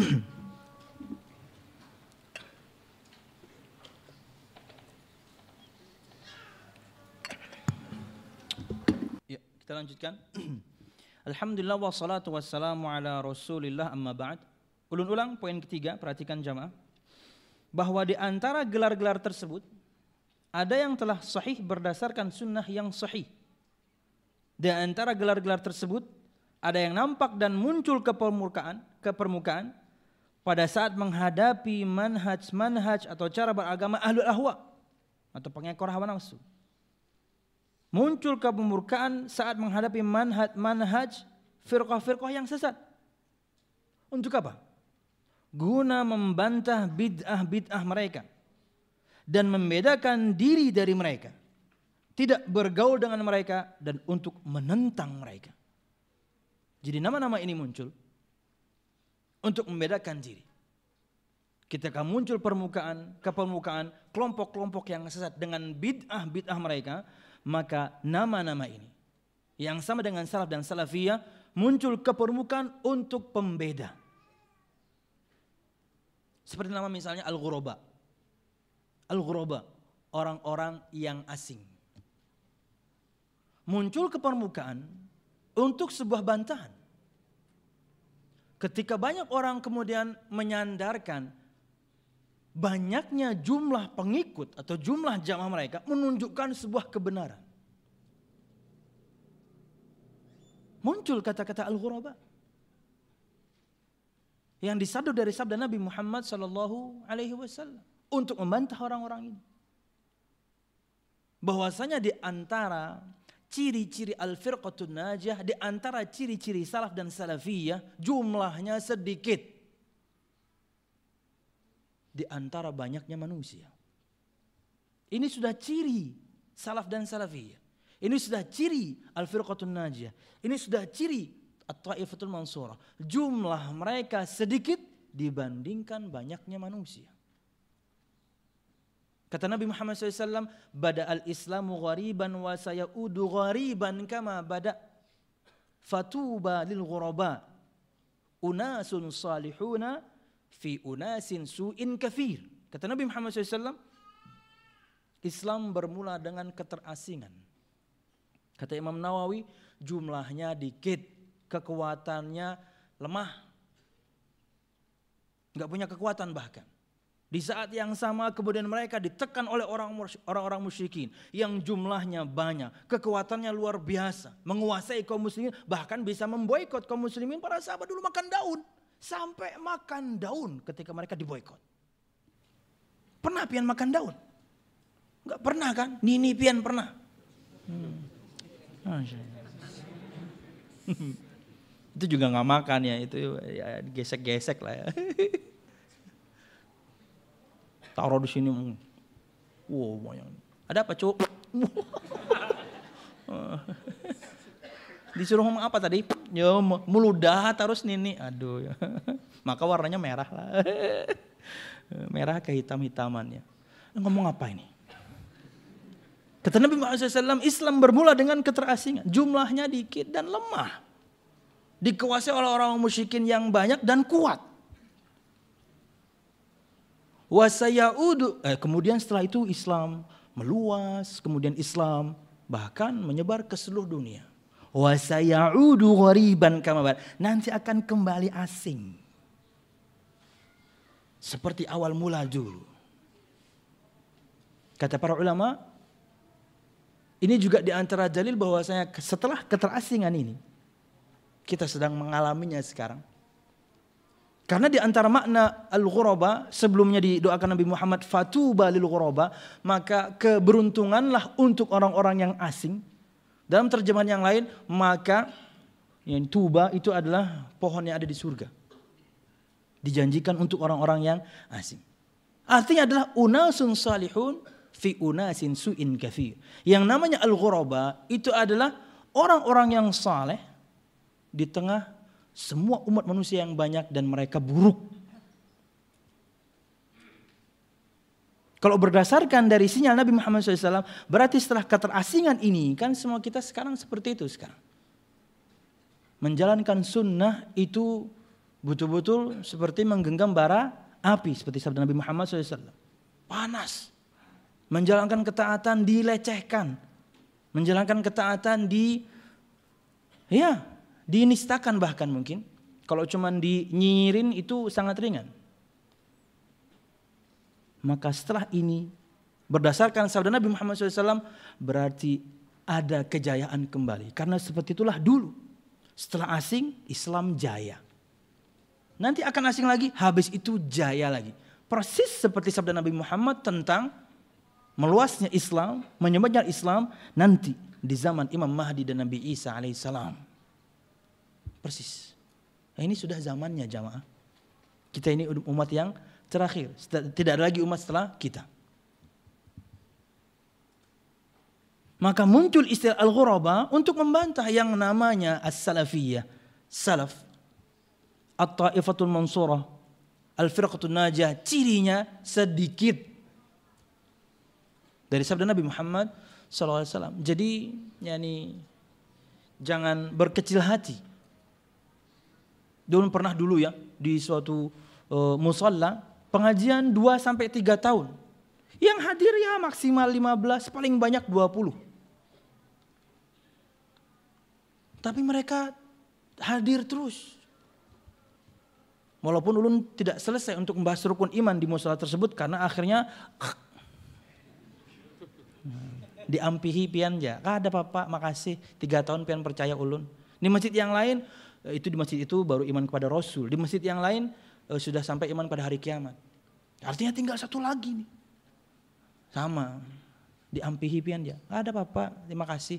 Ya, kita lanjutkan. Alhamdulillah wassalatu wassalamu ala Rasulillah amma ba'd. Ulun-ulang poin ketiga, perhatikan jamaah. Bahwa di antara gelar-gelar tersebut ada yang telah sahih berdasarkan sunnah yang sahih. Di antara gelar-gelar tersebut ada yang nampak dan muncul ke permukaan, ke permukaan pada saat menghadapi manhaj-manhaj atau cara beragama ahlul ahwa atau pengekor hawa nafsu. Muncul ke permukaan saat menghadapi manhaj-manhaj firqah-firqah yang sesat. Untuk apa? Guna membantah bid'ah-bid'ah mereka dan membedakan diri dari mereka. Tidak bergaul dengan mereka dan untuk menentang mereka. Jadi nama-nama ini muncul untuk membedakan diri. Ketika muncul permukaan ke permukaan kelompok-kelompok yang sesat dengan bid'ah-bid'ah mereka, maka nama-nama ini yang sama dengan salaf dan salafiyah muncul ke permukaan untuk pembeda. Seperti nama misalnya al-ghuraba. Al-ghuraba, orang-orang yang asing. Muncul ke permukaan untuk sebuah bantahan. Ketika banyak orang kemudian menyandarkan banyaknya jumlah pengikut atau jumlah jamaah mereka menunjukkan sebuah kebenaran. Muncul kata-kata al-ghuraba yang disadur dari sabda Nabi Muhammad sallallahu alaihi wasallam untuk membantah orang-orang ini. Bahwasanya di antara ciri-ciri al-firqatun najah, di antara ciri-ciri salaf dan salafiyah, jumlahnya sedikit di antara banyaknya manusia. Ini sudah ciri salaf dan salafiyah. Ini sudah ciri al-firqatun najah. Ini sudah ciri at-taifatul mansurah. Jumlah mereka sedikit dibandingkan banyaknya manusia. Kata Nabi Muhammad shallallahu alaihi wasallam, "Bada al-Islamu ghariban wa sayaudu ghariban kama bada. Fatuba lil ghuraba. Unasun salihuna fi unasin su'in kafir." Kata Nabi Muhammad shallallahu alaihi wasallam, Islam bermula dengan keterasingan. Kata Imam Nawawi, jumlahnya dikit, kekuatannya lemah. Enggak punya kekuatan bahkan. Di saat yang sama kemudian mereka ditekan oleh orang-orang musyrikin yang jumlahnya banyak, kekuatannya luar biasa, menguasai kaum muslimin, bahkan bisa memboikot kaum muslimin. Para sahabat dulu makan daun, sampai makan daun ketika mereka diboikot. Pernah pian makan daun? Enggak pernah kan? Nini pian pernah. Hmm. Itu juga nggak makan ya, itu ya, gesek-gesek lah ya. Taruh di sini, wow banyak. Ada apa cuk? Disuruh ngomong apa tadi? Ya meludah terus nini, aduh ya. Maka warnanya merah lah, merah kehitam-hitamannya. Ngomong apa ini? Kata Nabi Muhammad shallallahu alaihi wasallam, Islam bermula dengan keterasingan, jumlahnya dikit dan lemah, dikuasai oleh orang musyrikin yang banyak dan kuat. Wasayaudu, eh, kemudian setelah itu Islam meluas, kemudian Islam bahkan menyebar ke seluruh dunia. Wasayaudu ghariban kama bad, nanti akan kembali asing seperti awal mula dulu. Kata para ulama, ini juga di antara dalil bahwasanya setelah keterasingan ini kita sedang mengalaminya sekarang. Karena di antara makna al-ghuraba, sebelumnya didoakan Nabi Muhammad fatuba lil ghuraba, maka keberuntunganlah untuk orang-orang yang asing. Dalam terjemahan yang lain, maka yang tuba itu adalah pohon yang ada di surga, dijanjikan untuk orang-orang yang asing. Artinya adalah unasun salihun fi unasin su'in kafir. Yang namanya al-ghuraba itu adalah orang-orang yang saleh di tengah semua umat manusia yang banyak dan mereka buruk. Kalau berdasarkan dari sinyal Nabi Muhammad shallallahu alaihi wasallam, berarti setelah keterasingan ini, kan semua kita sekarang seperti itu sekarang. Menjalankan sunnah itu betul-betul seperti menggenggam bara api, seperti sabda Nabi Muhammad shallallahu alaihi wasallam. Panas. Menjalankan ketaatan dilecehkan. Menjalankan ketaatan di, ya, dinistakan bahkan mungkin. Kalau cuma dinyirin itu sangat ringan. Maka setelah ini berdasarkan sabda Nabi Muhammad shallallahu alaihi wasallam berarti ada kejayaan kembali. Karena seperti itulah dulu. Setelah asing, Islam jaya. Nanti akan asing lagi, habis itu jaya lagi. Persis seperti sabda Nabi Muhammad tentang meluasnya Islam, menyebarnya Islam nanti di zaman Imam Mahdi dan Nabi Isa alaihissalam. Persis. Nah, ini sudah zamannya jamaah. Kita ini umat yang terakhir. Tidak ada lagi umat setelah kita. Maka muncul istilah al-ghuraba untuk membantah yang namanya as-salafiyah. Salaf. At-taifatul mansurah. Al-firqatul najah. Cirinya sedikit. Dari sabda Nabi Muhammad shallallahu alaihi wasallam. Jadi yani, jangan berkecil hati. Dulu pernah dulu ya di suatu uh, musalla pengajian dua sampai tiga tahun. Yang hadir ya maksimal lima belas, paling banyak dua puluh. Tapi mereka hadir terus. Walaupun ulun tidak selesai untuk membahas rukun iman di musalla tersebut karena akhirnya diampihi pian ja. Ada Bapak, makasih tiga tahun pian percaya ulun. Di masjid yang lain itu di masjid itu baru iman kepada Rasul. Di masjid yang lain uh, sudah sampai iman pada hari kiamat. Artinya tinggal satu lagi nih. Sama. Diampihi pian ja. Ada Bapak, terima kasih.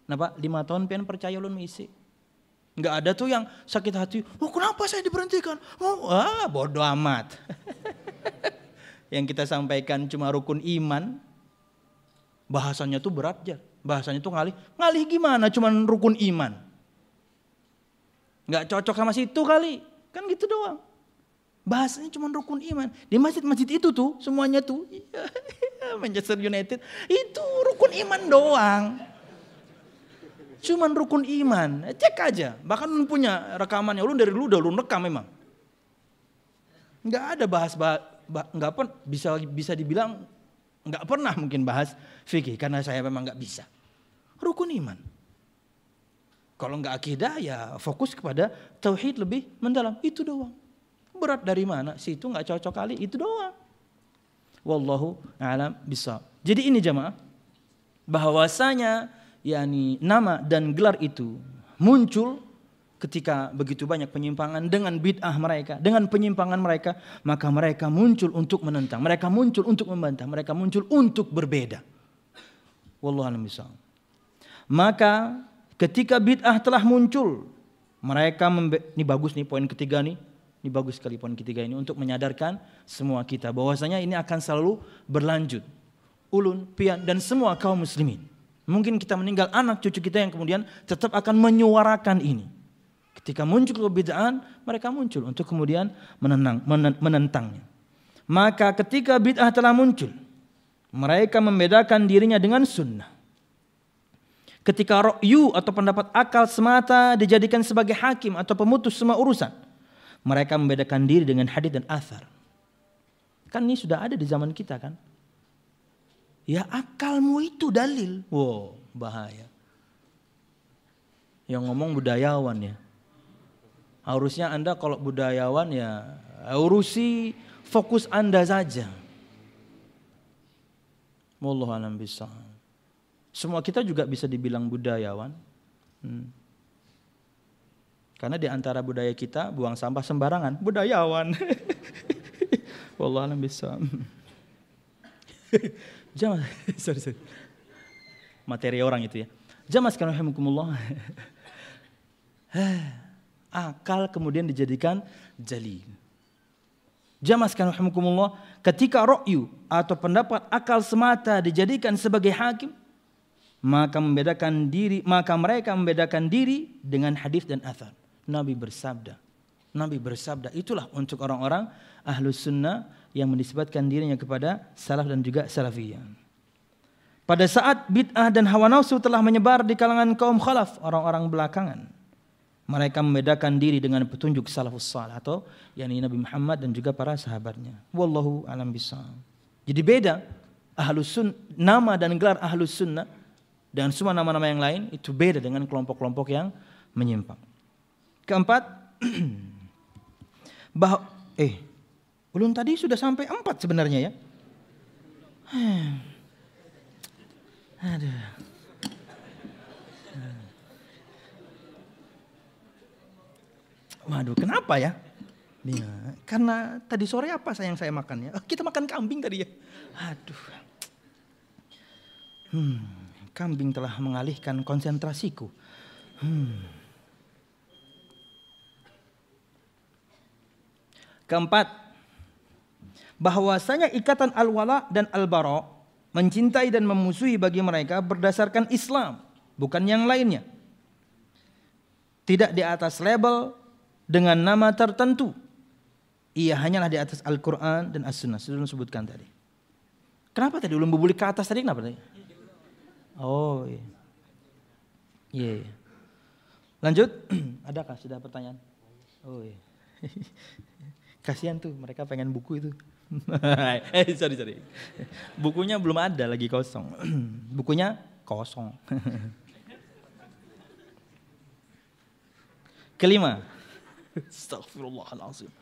Napa? Lima tahun pian percaya ulun misi. Enggak ada tuh yang sakit hati. Oh kenapa saya diberhentikan? Oh ah, bodoh amat. Yang kita sampaikan cuma rukun iman. Bahasanya tuh berat aja. Bahasanya tuh ngalih. Ngalih gimana? Cuma rukun iman. Enggak cocok sama situ kali. Kan gitu doang. Bahasanya cuma rukun iman. Di masjid-masjid itu tuh semuanya tuh. Manchester United. Itu rukun iman doang. Cuman rukun iman. Cek aja. Bahkan lu punya rekamannya. Lu dari dulu udah lu rekam memang. Enggak ada bahas-bahas. Enggak pernah. Bisa, bisa dibilang. Enggak pernah mungkin bahas fikih. Karena saya memang enggak bisa. Rukun iman. Kalau enggak akidah ya fokus kepada tauhid lebih mendalam. Itu doang. Berat dari mana? Situ enggak cocok kali. Itu doang. Wallahu a'lam bishawab. Jadi ini jamaah. Bahwasanya yakni nama dan gelar itu muncul ketika begitu banyak penyimpangan dengan bid'ah mereka, dengan penyimpangan mereka, maka mereka muncul untuk menentang, mereka muncul untuk membantah, mereka muncul untuk berbeda. Wallahu a'lam bishawab. Maka ketika bid'ah telah muncul, mereka membe- ini bagus nih poin ketiga nih. Ini bagus sekali poin ketiga ini untuk menyadarkan semua kita bahwasanya ini akan selalu berlanjut. Ulun, pian dan semua kaum muslimin. Mungkin kita meninggal anak cucu kita yang kemudian tetap akan menyuarakan ini. Ketika muncul kebid'ahan, mereka muncul untuk kemudian menenang, menentangnya. Maka ketika bid'ah telah muncul, mereka membedakan dirinya dengan sunnah. Ketika ra'yu atau pendapat akal semata dijadikan sebagai hakim atau pemutus semua urusan, mereka membedakan diri dengan hadis dan athar. Kan ini sudah ada di zaman kita kan. Ya akalmu itu dalil. Wow, bahaya. Yang ngomong budayawan ya. Harusnya Anda kalau budayawan ya urusi fokus Anda saja. Wallahu a'lam bishawab. Semua kita juga bisa dibilang budayawan. Hmm. Karena di antara budaya kita buang sampah sembarangan, budayawan. Wallahu a'lam bishawab. Jangan, sorry, sorry. Materi orang itu ya. Jamaah sekalian rahimakumullah. Akal kemudian dijadikan dalil. Jamaah sekalian rahimakumullah, ketika ra'yu atau pendapat akal semata dijadikan sebagai hakim, maka membedakan diri, maka mereka membedakan diri dengan hadis dan athar. Nabi bersabda, Nabi bersabda, itulah untuk orang-orang ahlus sunnah yang menisbatkan dirinya kepada salaf dan juga salafiyah. Pada saat bid'ah dan hawa nafsu telah menyebar di kalangan kaum khalaf, orang-orang belakangan, mereka membedakan diri dengan petunjuk salafus salih atau yakni Nabi Muhammad dan juga para sahabatnya. Wallahu a'lam bishawab. Jadi beda ahlus sunnah, nama dan gelar ahlus sunnah dan semua nama-nama yang lain itu beda dengan kelompok-kelompok yang menyimpang. Keempat, bah eh ulun tadi sudah sampai empat sebenarnya ya. Aduh. Waduh, kenapa ya? Ya, karena tadi sore apa sayang saya makan ya? Oh, kita makan kambing tadi ya. Aduh. Hmm, kambing telah mengalihkan konsentrasiku. Hmm. Keempat, bahwasanya ikatan al-wala dan al-bara, mencintai dan memusuhi bagi mereka berdasarkan Islam, bukan yang lainnya. Tidak di atas label dengan nama tertentu. Ia hanyalah di atas Al-Quran dan As-Sunnah. Sudah disebutkan tadi. Kenapa tadi ulun bubulik ke atas tadi? Kenapa tadi? Oh iya. Iya. Yeah. Lanjut. Adakah sudah pertanyaan? Oh iya. Kasihan tuh mereka pengen buku itu. eh sorry sorry. Bukunya belum ada, lagi kosong. Bukunya kosong. Kelima. Astagfirullahaladzim.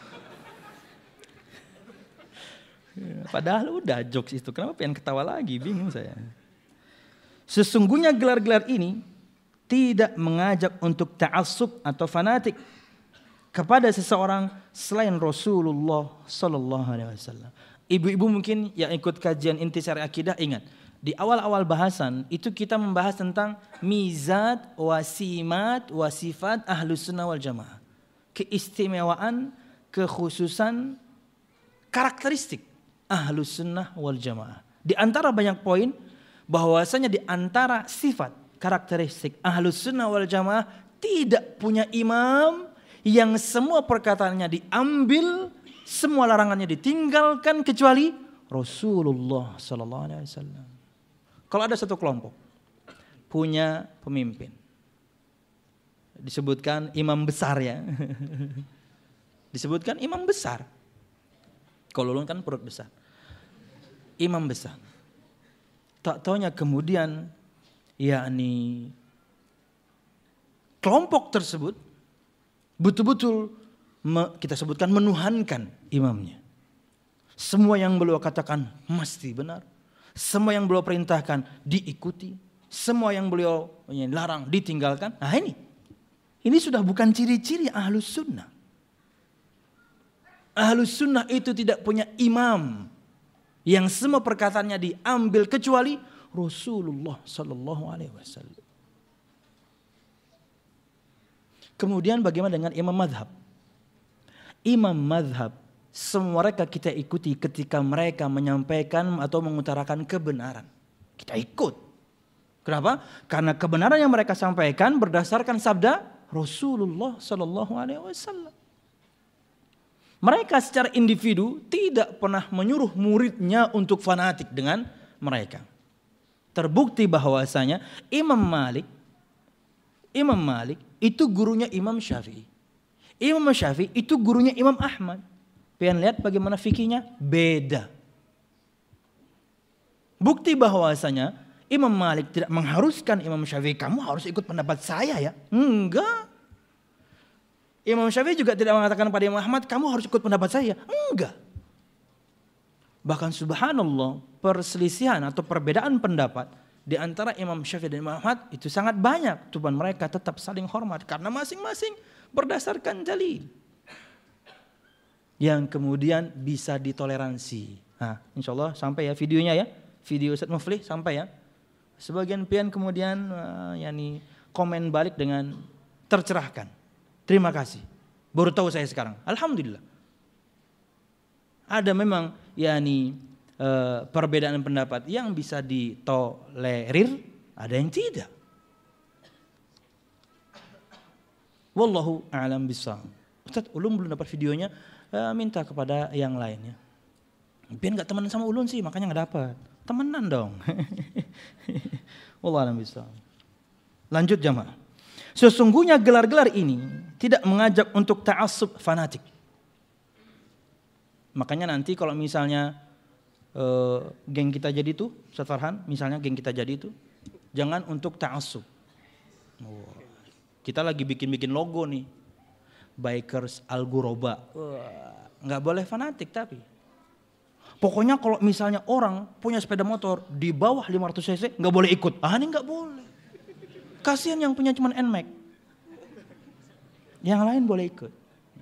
Padahal udah jokes itu, kenapa pengen ketawa lagi? Bingung saya. Sesungguhnya gelar-gelar ini tidak mengajak untuk ta'assub atau fanatik kepada seseorang selain Rasulullah sallallahu alaihi wasallam. Ibu-ibu mungkin yang ikut kajian intisari akidah ingat, Di awal-awal bahasan itu kita membahas tentang mizat, wasimat, wasifat ahlus sunnah wal jamaah. Keistimewaan, kekhususan, karakteristik ahlus sunnah wal jamaah. Di antara banyak poin bahwasanya di antara sifat karakteristik ahlus sunnah wal jamaah tidak punya imam yang semua perkataannya diambil, semua larangannya ditinggalkan kecuali Rasulullah sallallahu alaihi wasallam. Kalau ada satu kelompok punya pemimpin, disebutkan imam besar ya, disebutkan imam besar. Kalau ulun kan perut besar, imam besar. Tak taunya kemudian, yakni kelompok tersebut betul-betul me, kita sebutkan menuhankan imamnya. Semua yang beliau katakan mesti benar. Semua yang beliau perintahkan diikuti. Semua yang beliau larang ditinggalkan. Nah ini. Ini sudah bukan ciri-ciri ahlus sunnah. Ahlus sunnah itu tidak punya imam yang semua perkataannya diambil kecuali Rasulullah sallallahu alaihi wasallam. Kemudian bagaimana dengan imam madhab? Imam madhab semua mereka kita ikuti ketika mereka menyampaikan atau mengutarakan kebenaran. Kita ikut. Kenapa? Karena kebenaran yang mereka sampaikan berdasarkan sabda Rasulullah sallallahu alaihi wasallam. Mereka secara individu tidak pernah menyuruh muridnya untuk fanatik dengan mereka. Terbukti bahwasanya Imam Malik Imam Malik itu gurunya Imam Syafi'i. Imam Syafi'i itu gurunya Imam Ahmad. Pengen lihat bagaimana fikihnya? Beda. Bukti bahwasanya Imam Malik tidak mengharuskan Imam Syafi'i, kamu harus ikut pendapat saya ya. Enggak. Imam Syafi'i juga tidak mengatakan pada Imam Ahmad, kamu harus ikut pendapat saya. Enggak. Bahkan subhanallah, perselisihan atau perbedaan pendapat di antara Imam Syafi'i dan Imam Ahmad itu sangat banyak. Tuhan mereka tetap saling hormat karena masing-masing berdasarkan dalil yang kemudian bisa ditoleransi. Nah, insya Allah sampai ya videonya ya, video Ustaz Muflih sampai ya. Sebagian pian kemudian uh, yani komen balik dengan tercerahkan. Terima kasih. Baru tahu saya sekarang. Alhamdulillah. Ada memang yani uh, perbedaan pendapat yang bisa ditolerir, ada yang tidak. Wallahu a'lam bishawab. Ustaz, ulun belum dapat videonya. Uh, minta kepada yang lainnya. Biar nggak temenan sama ulun sih, makanya nggak dapat. Temenan dong. Wallahu a'lam bishawab. Lanjut jamaah. Sesungguhnya gelar-gelar ini tidak mengajak untuk ta'assub fanatik. Makanya nanti kalau misalnya uh, geng kita jadi itu, Ustaz Farhan, misalnya geng kita jadi itu, jangan untuk ta'assub. Oh, kita lagi bikin-bikin logo nih. Bikers Al-Ghuraba. Nggak boleh fanatik tapi. Pokoknya kalau misalnya orang punya sepeda motor di bawah lima ratus cc nggak boleh ikut. Ah ini nggak boleh. Kasihan yang punya cuma N M A X. Yang lain boleh ikut.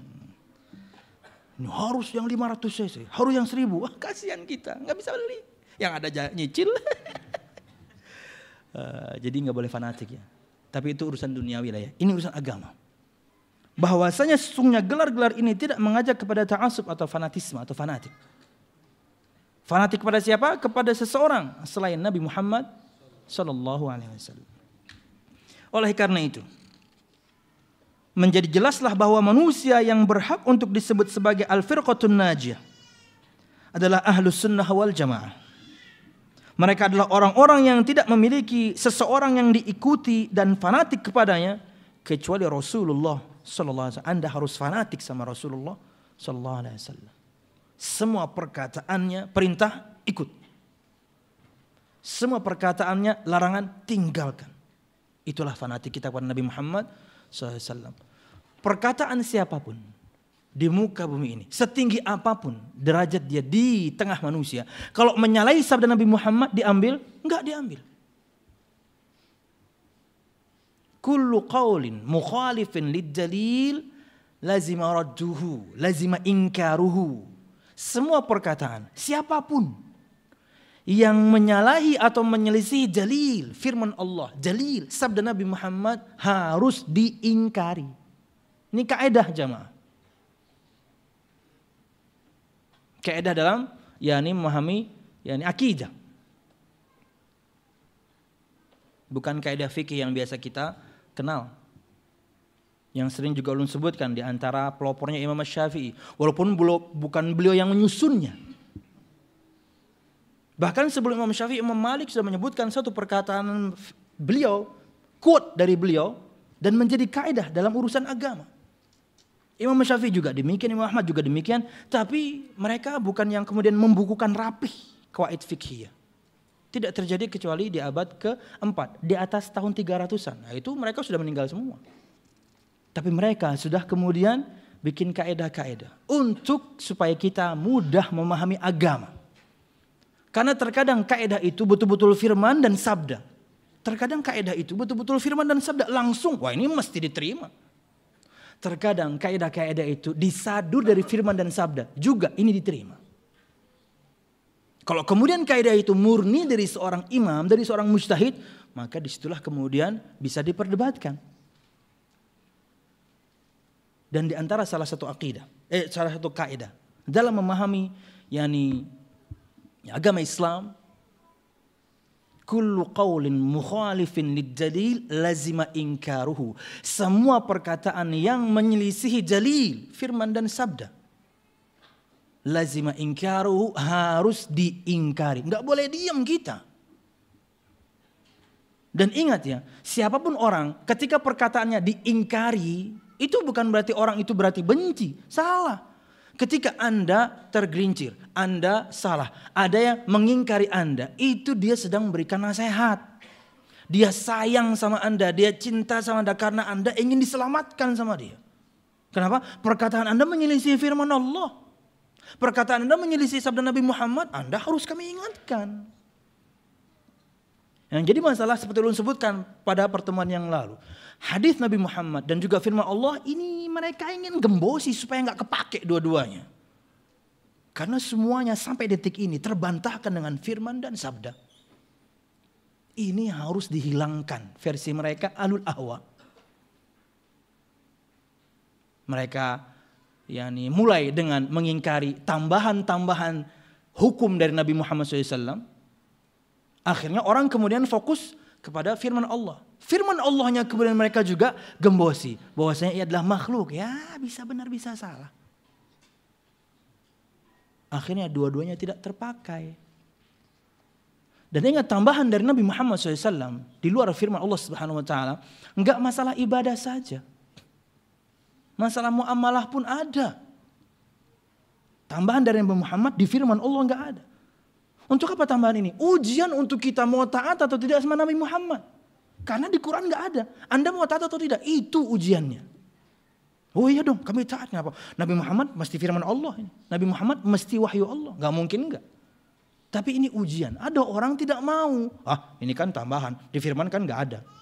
Ini harus yang lima ratus cc, harus yang seribu. Wah kasihan kita, nggak bisa beli. Yang ada nyicil. uh, jadi nggak boleh fanatik ya. Tapi itu urusan duniawi lah ya. Ini urusan agama. Bahwasanya sesungguhnya gelar-gelar ini tidak mengajak kepada ta'assub atau fanatisme atau fanatik. Fanatik kepada siapa? Kepada seseorang selain Nabi Muhammad sallallahu alaihi wasallam. Oleh karena itu, menjadi jelaslah bahwa manusia yang berhak untuk disebut sebagai al-firqatun najiyah adalah ahlus sunnah wal jamaah. Mereka adalah orang-orang yang tidak memiliki seseorang yang diikuti dan fanatik kepadanya kecuali Rasulullah sallallahu alaihi wasallam. Anda harus fanatik sama Rasulullah sallallahu alaihi wasallam. Semua perkataannya perintah ikut. Semua perkataannya larangan tinggalkan. Itulah fanatik kita kepada Nabi Muhammad sallallahu alaihi wasallam. Perkataan siapapun di muka bumi ini, setinggi apapun derajat dia di tengah manusia, kalau menyalahi sabda Nabi Muhammad diambil? Enggak diambil. Kullu qaulin mukhalifin lid-dalil lazima radduhu, lazima inkaruhu. Semua perkataan siapapun yang menyalahi atau menyelisih jalil, firman Allah, jalil, sabda Nabi Muhammad harus diingkari. Ini kaidah jamaah. Kaidah dalam yakni memahami yakni akidah. Bukan kaidah fikih yang biasa kita kenal. Yang sering juga ulun sebutkan di antara pelopornya Imam Syafi'i, walaupun beliau, bukan beliau yang menyusunnya. Bahkan sebelum Imam Syafi'i, Imam Malik sudah menyebutkan satu perkataan beliau, quote dari beliau, dan menjadi kaidah dalam urusan agama. Imam Syafi'i juga demikian, Imam Ahmad juga demikian, tapi mereka bukan yang kemudian membukukan rapih qawaid fiqhiyah. Tidak terjadi kecuali di abad keempat, di atas tahun tiga ratusan. Nah, itu mereka sudah meninggal semua. Tapi mereka sudah kemudian bikin kaidah-kaidah untuk supaya kita mudah memahami agama. Karena terkadang kaidah itu betul-betul firman dan sabda. Terkadang kaidah itu betul-betul firman dan sabda langsung. Wah, ini mesti diterima. Terkadang kaidah-kaidah itu disadur dari firman dan sabda. Juga ini diterima. Kalau kemudian kaidah itu murni dari seorang imam, dari seorang mujtahid, maka disitulah kemudian bisa diperdebatkan. Dan di antara salah satu akidah, eh salah satu kaidah dalam memahami yakni agama Islam, kullu qaulin mukhalifin lid-dalil lazima inkaruhu. Semua perkataan yang menyelisihi dalil, firman dan sabda, lazima inkaruhu, harus diingkari. Enggak boleh diam kita. Dan ingat ya, siapapun orang ketika perkataannya diingkari, itu bukan berarti orang itu berarti benci. Salah. Ketika Anda tergelincir, Anda salah, ada yang mengingkari Anda, itu dia sedang memberikan nasihat. Dia sayang sama Anda, dia cinta sama Anda karena Anda ingin diselamatkan sama dia. Kenapa? Perkataan Anda menyelisih firman Allah. Perkataan Anda menyelisih sabda Nabi Muhammad, Anda harus kami ingatkan. Yang jadi masalah seperti ulun sebutkan pada pertemuan yang lalu. Hadis Nabi Muhammad dan juga firman Allah ini mereka ingin gembosi supaya nggak kepake dua-duanya. Karena semuanya sampai detik ini terbantahkan dengan firman dan sabda. Ini harus dihilangkan versi mereka alul ahwa. Mereka yakni mulai dengan mengingkari tambahan-tambahan hukum dari Nabi Muhammad shallallahu alaihi wasallam. Akhirnya orang kemudian fokus kepada firman Allah. Firman Allahnya kemudian mereka juga gembosi. Bahwasanya ia adalah makhluk. Ya bisa benar bisa salah. Akhirnya dua-duanya tidak terpakai. Dan ingat tambahan dari Nabi Muhammad shallallahu alaihi wasallam. Di luar firman Allah subhanahu wa ta'ala. Enggak masalah ibadah saja. Masalah muamalah pun ada. Tambahan dari Nabi Muhammad di firman Allah enggak ada. Untuk apa tambahan ini? Ujian untuk kita mau taat atau tidak sama Nabi Muhammad. Karena di Quran nggak ada. Anda mau taat atau tidak? Itu ujiannya. Oh iya dong, kami taat. Kenapa? Nabi Muhammad mesti firman Allah. Nabi Muhammad mesti wahyu Allah. Nggak mungkin nggak. Tapi ini ujian. Ada orang tidak mau. Ah, ini kan tambahan. Di firman kan nggak ada.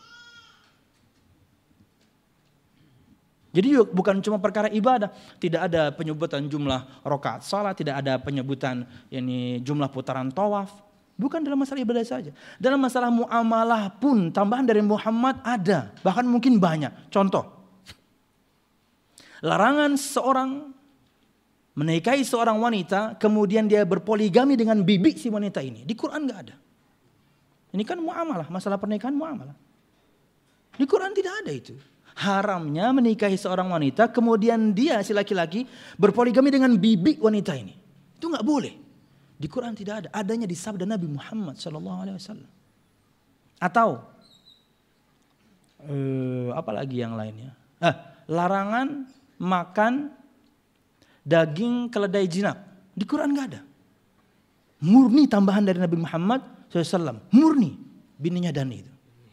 Jadi bukan cuma perkara ibadah, tidak ada penyebutan jumlah rakaat salat, tidak ada penyebutan ini jumlah putaran tawaf. Bukan dalam masalah ibadah saja. Dalam masalah muamalah pun tambahan dari Muhammad ada, bahkan mungkin banyak. Contoh, larangan seorang menikahi seorang wanita, kemudian dia berpoligami dengan bibi si wanita ini. Di Quran nggak ada. Ini kan muamalah, masalah pernikahan muamalah. Di Quran tidak ada itu. Haramnya menikahi seorang wanita, kemudian dia si laki-laki berpoligami dengan bibi wanita ini. Itu nggak boleh. Di Quran tidak ada. Adanya di sabda Nabi Muhammad Shallallahu Alaihi Wasallam. Atau eh, apa lagi yang lainnya? Eh, larangan makan daging keledai jinak. Di Quran nggak ada. Murni tambahan dari Nabi Muhammad Shallallahu Alaihi Wasallam. Murni bininya Dani itu.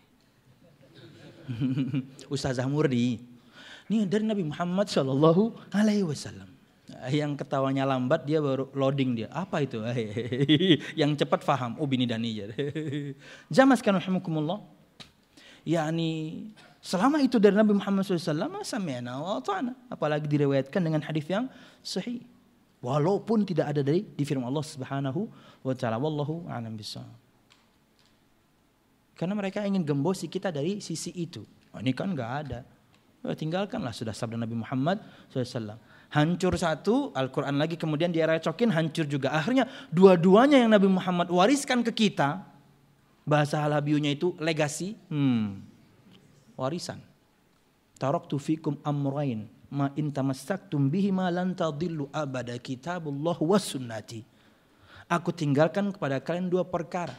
Ustazah Murdi. Ini dari Nabi Muhammad Shallallahu Alaihi Wasallam. Yang ketawanya lambat dia baru loading dia. Apa itu? Yang cepat faham. Oh bini Dani. Jamaah sekalian rahimakumullah. yakni selama itu dari Nabi Muhammad shallallahu alaihi wasallam sami'na wa ata'na. Apalagi diriwayatkan dengan hadis yang sahih. Walaupun tidak ada dari di firman Allah Subhanahu wa taala. Wallahu a'lam bishawab. Karena mereka ingin gembosi kita dari sisi itu. Oh, ini kan enggak ada. Oh, tinggalkanlah sudah sabda Nabi Muhammad shallallahu alaihi wasallam. Hancur satu, Al-Quran lagi kemudian dia recokin, hancur juga. Akhirnya dua-duanya yang Nabi Muhammad wariskan ke kita, bahasa halabiunya itu legasi, hmm, warisan. Taraktu fikum amrain ma in tamassaktum bihi ma lan tadillu abada kitabullah was sunnati. Aku tinggalkan kepada kalian dua perkara.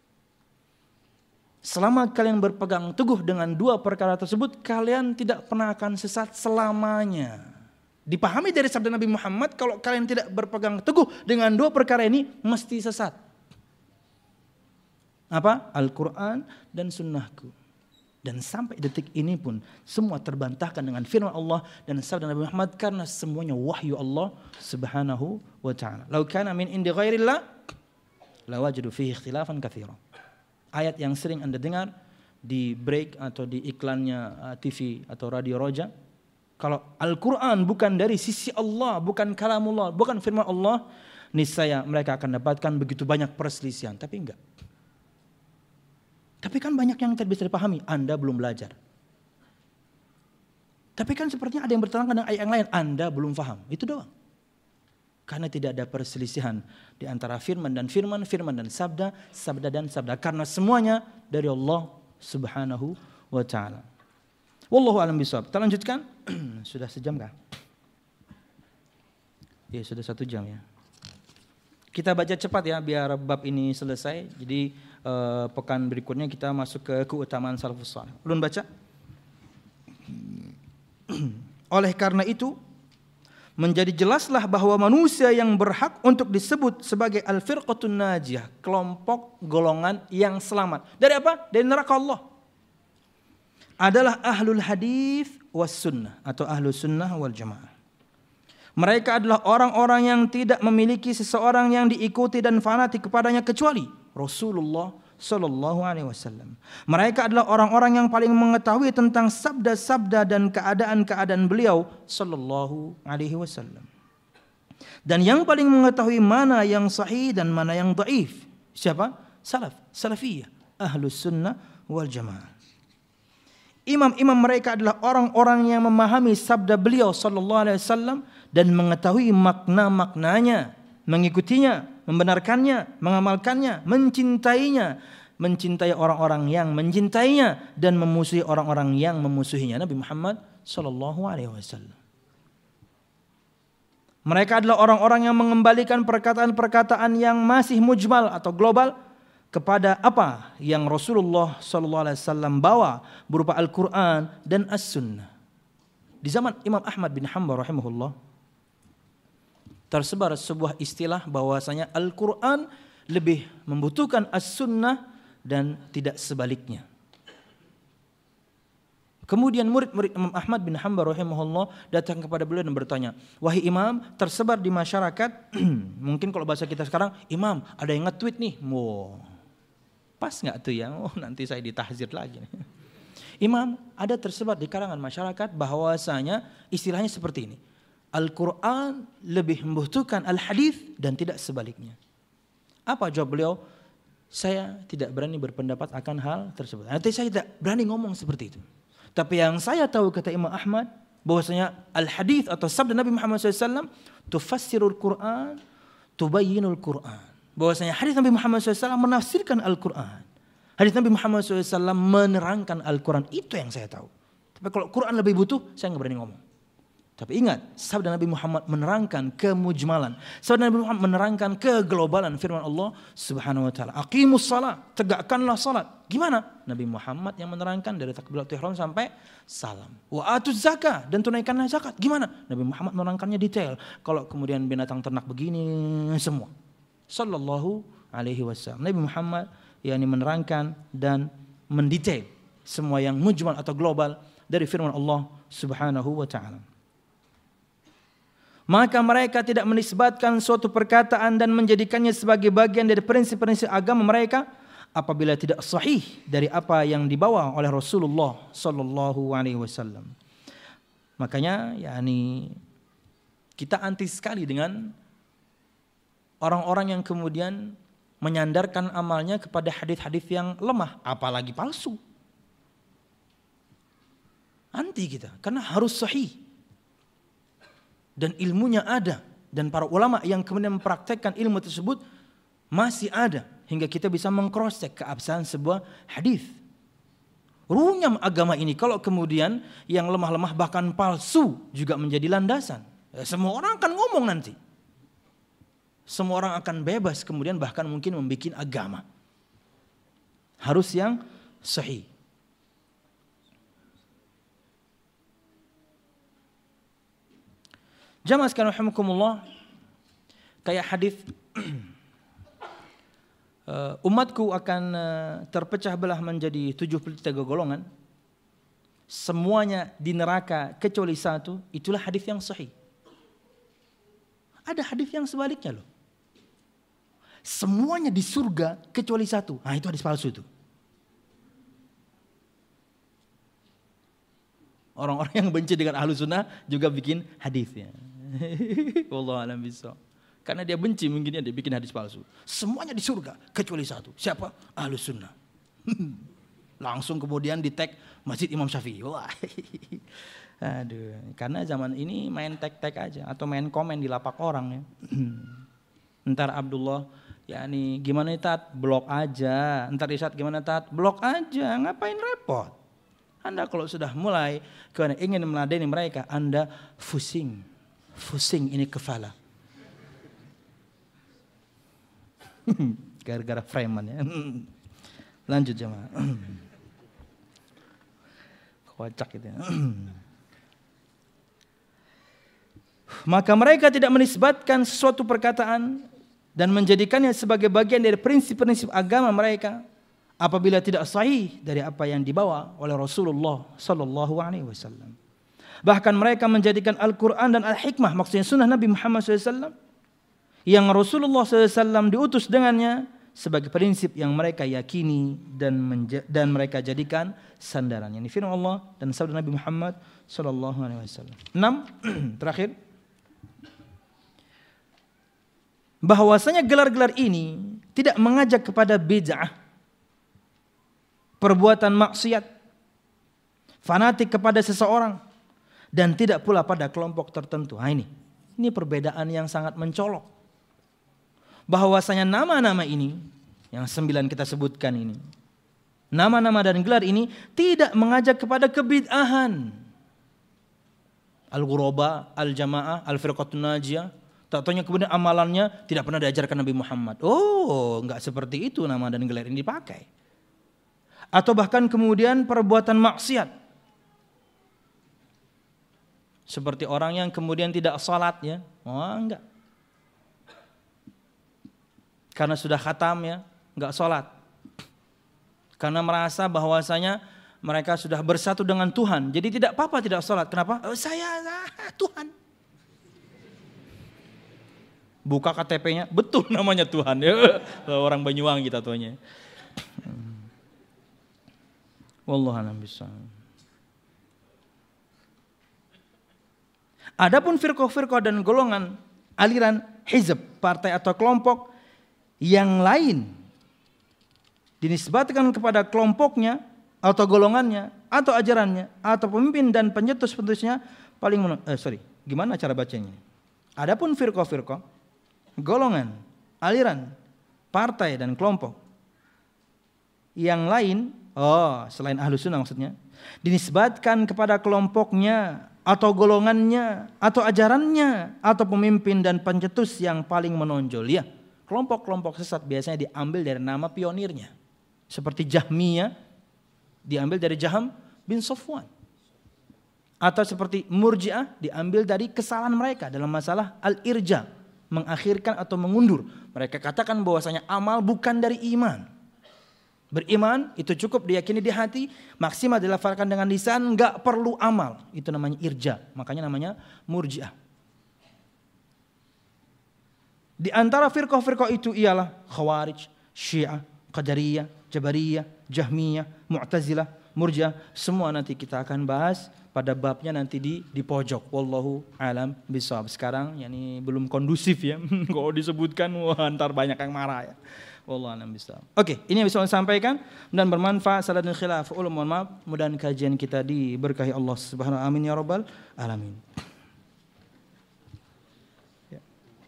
Selama kalian berpegang teguh dengan dua perkara tersebut, kalian tidak pernah akan sesat selamanya. Dipahami dari sabda Nabi Muhammad, kalau kalian tidak berpegang teguh dengan dua perkara ini, mesti sesat. Apa? Al-Quran dan sunnahku. Dan sampai detik ini pun semua terbantahkan dengan firman Allah dan sabda Nabi Muhammad, karena semuanya wahyu Allah Subhanahu wa taala. Lau kana min indi ghairillah lawajadu fihi ikhtilafan katsiran. Ayat yang sering Anda dengar di break atau di iklannya T V atau radio Roja. Kalau Al-Quran bukan dari sisi Allah, bukan kalamullah, bukan firman Allah, niscaya mereka akan dapatkan begitu banyak perselisihan. Tapi enggak. Tapi kan banyak yang tidak bisa dipahami. Anda belum belajar. Tapi kan sepertinya ada yang bertentangan dengan ayat yang lain. Anda belum paham. Itu doang. Karena tidak ada perselisihan di antara firman dan firman, firman dan sabda, sabda dan sabda. Karena semuanya dari Allah Subhanahu wa taala. Wallahu a'lam bishawab. Kita lanjutkan. Sudah sejam kah? Ya, sudah satu jam ya. Kita baca cepat ya biar bab ini selesai. Jadi eh, pekan berikutnya kita masuk ke keutamaan salafus saleh. Ulun baca. Oleh karena itu, menjadi jelaslah bahwa manusia yang berhak untuk disebut sebagai al-firqatun najiyah, kelompok golongan yang selamat. Dari apa? Dari neraka Allah. Adalah ahlul hadis was sunnah atau ahlus sunnah wal jamaah. Mereka adalah orang-orang yang tidak memiliki seseorang yang diikuti dan fanatik kepadanya kecuali Rasulullah sallallahu alaihi wasallam. Mereka adalah orang-orang yang paling mengetahui tentang sabda-sabda dan keadaan-keadaan beliau sallallahu alaihi wasallam. Dan yang paling mengetahui mana yang sahih dan mana yang dhaif. Siapa? Salaf, salafiyah, ahlus sunnah wal jamaah. Imam-imam mereka adalah orang-orang yang memahami sabda beliau sallallahu alaihi wasallam dan mengetahui makna-maknanya, mengikutinya, membenarkannya, mengamalkannya, mencintainya, mencintai orang-orang yang mencintainya dan memusuhi orang-orang yang memusuhinya. Nabi Muhammad sallallahu alaihi wasallam. Mereka adalah orang-orang yang mengembalikan perkataan-perkataan yang masih mujmal atau global kepada apa yang Rasulullah sallallahu alaihi wasallam bawa berupa Al-Quran dan As-Sunnah. Di zaman Imam Ahmad bin Hanbal rahimahullah tersebar sebuah istilah bahwasanya Al-Quran lebih membutuhkan As-Sunnah dan tidak sebaliknya. Kemudian murid-murid Imam Ahmad bin Hanbal rahimahullah datang kepada beliau dan bertanya, wahai Imam, tersebar di masyarakat, mungkin kalau bahasa kita sekarang, Imam ada yang nge-tweet nih, wow, pas nggak tuh ya? Oh nanti saya ditahzir lagi. Imam, ada tersebar di kalangan masyarakat bahwasanya istilahnya seperti ini. Al-Quran lebih membutuhkan al-hadis dan tidak sebaliknya. Apa jawab beliau? Saya tidak berani berpendapat akan hal tersebut. Nanti saya tidak berani ngomong seperti itu. Tapi yang saya tahu kata Imam Ahmad bahwasanya al-hadis atau sabda Nabi Muhammad shallallahu alaihi wasallam tufassirul Quran, tubayyinul Quran. Bahwasanya hadis Nabi Muhammad shallallahu alaihi wasallam menafsirkan Al-Quran. Hadis Nabi Muhammad shallallahu alaihi wasallam menerangkan Al-Quran. Itu yang saya tahu. Tapi kalau Quran lebih butuh, saya nggak berani ngomong. Tapi ingat, sabda Nabi Muhammad menerangkan kemujmalan. Sabda Nabi Muhammad menerangkan keglobalan firman Allah Subhanahu wa taala. Aqimus shalah, tegakkanlah salat. Gimana? Nabi Muhammad yang menerangkan dari takbiratul ihram sampai salam. Wa atuz zakah, dan tunaikanlah zakat. Gimana? Nabi Muhammad menerangkannya detail. Kalau kemudian binatang ternak begini semua. Sallallahu alaihi wasallam. Nabi Muhammad yakni menerangkan dan mendetail semua yang mujmal atau global dari firman Allah Subhanahu wa taala. Maka mereka tidak menisbatkan suatu perkataan dan menjadikannya sebagai bagian dari prinsip-prinsip agama mereka apabila tidak sahih dari apa yang dibawa oleh Rasulullah sallallahu alaihi wasallam. Makanya yakni kita anti sekali dengan orang-orang yang kemudian menyandarkan amalnya kepada hadis-hadis yang lemah, apalagi palsu. Anti kita, karena harus sahih. Dan ilmunya ada. Dan para ulama yang kemudian mempraktekkan ilmu tersebut masih ada. Hingga kita bisa meng-cross-check keabsahan sebuah hadis. Runyam agama ini kalau kemudian yang lemah-lemah bahkan palsu juga menjadi landasan. Ya, semua orang akan ngomong nanti. Semua orang akan bebas kemudian bahkan mungkin membuat agama. Harus yang sahih. Jamaah sekalian rahimakumullah, kayak hadis uh, umatku akan uh, terpecah belah menjadi tujuh puluh tiga golongan. Semuanya di neraka kecuali satu, itulah hadis yang sahih. Ada hadis yang sebaliknya loh. Semuanya di surga kecuali satu. Nah, itu hadis palsu itu. Orang-orang yang benci dengan ahlu sunnah juga bikin hadisnya. Wallahu a'lam bishawab. Karena dia benci mungkin dia bikin hadis palsu. Semuanya di surga kecuali satu. Siapa? Ahlu sunnah. Langsung kemudian di tag Masjid Imam Syafi'i. Wah. Aduh, karena zaman ini main tag-tag aja atau main komen di lapak orang ya. Entar Abdullah, yakni gimana tat? Blok aja. Entar Isyad gimana tat? Blok aja. Ngapain repot? Anda kalau sudah mulai karena ingin meladeni mereka, Anda pusing. Pusing ini kepala. Gara-gara preman ya. Lanjut jemaah. Kocak itu ya. Maka mereka tidak menisbatkan suatu perkataan dan menjadikannya sebagai bagian dari prinsip-prinsip agama mereka apabila tidak sahih dari apa yang dibawa oleh Rasulullah sallallahu alaihi wasallam. Bahkan mereka menjadikan Al-Quran dan Al-Hikmah, maksudnya sunnah Nabi Muhammad shallallahu alaihi wasallam yang Rasulullah shallallahu alaihi wasallam diutus dengannya sebagai prinsip yang mereka yakini dan menja- dan mereka jadikan sandarannya. Ini firman Allah dan sabda Nabi Muhammad sallallahu alaihi wasallam. Enam, terakhir, bahwasanya gelar-gelar ini tidak mengajak kepada bid'ah, perbuatan maksiat, fanatik kepada seseorang, dan tidak pula pada kelompok tertentu. Nah ini, ini perbedaan yang sangat mencolok. Bahwasanya nama-nama ini, yang sembilan kita sebutkan ini, nama-nama dan gelar ini tidak mengajak kepada kebid'ahan. Al-Ghuraba, Al-Jamaah, Al-Firqatun Najiyah, tak taunya kemudian amalannya tidak pernah diajarkan Nabi Muhammad. Oh, enggak seperti itu nama dan gelar ini dipakai. Atau bahkan kemudian perbuatan maksiat. Seperti orang yang kemudian tidak salat ya. Oh enggak. Karena sudah khatam ya, enggak salat. Karena merasa bahwasanya mereka sudah bersatu dengan Tuhan. Jadi tidak apa-apa tidak salat. Kenapa? Oh, saya ah, Tuhan. Buka K T P-nya, betul namanya Tuhan ya. Orang Banyuwangi kita tuanya. Wallahu a'lam bishawab. Adapun firqah-firqah dan golongan aliran hizb, partai atau kelompok yang lain dinisbatkan kepada kelompoknya atau golongannya atau ajarannya atau pemimpin dan pencetus-pencetusnya paling menurut, eh, sorry, gimana cara bacanya? Adapun firqah-firqah, golongan, aliran, partai dan kelompok yang lain, oh selain ahlu sunnah maksudnya, dinisbatkan kepada kelompoknya atau golongannya, atau ajarannya, atau pemimpin dan pencetus yang paling menonjol. Ya, kelompok-kelompok sesat biasanya diambil dari nama pionirnya. Seperti Jahmiyah, diambil dari Jaham bin Safwan. Atau seperti Murji'ah, diambil dari kesalahan mereka dalam masalah al-irja, mengakhirkan atau mengundur. Mereka katakan bahwasanya amal bukan dari iman. Beriman itu cukup diyakini di hati, maksimal dilafalkan dengan lisan, enggak perlu amal. Itu namanya irja, makanya namanya Murji'ah. Di antara firqah-firqah itu ialah Khawarij, Syiah, Qadariyah, Jabariyah, Jahmiyah, Mu'tazilah, Murji'ah. Semua nanti kita akan bahas pada babnya nanti di di pojok. Wallahu alam bishawab. Sekarang yani belum kondusif ya. Kalau disebutkan wah ntar banyak yang marah ya. Wallahu alam bishawab. Oke, ini yang bisa saya sampaikan dan bermanfaat. Salah dan khilaf ulum, mohon maaf. Mudah-mudahan kajian kita diberkahi Allah Subhanahu wa taala. Amin ya rabbal alamin. Ya.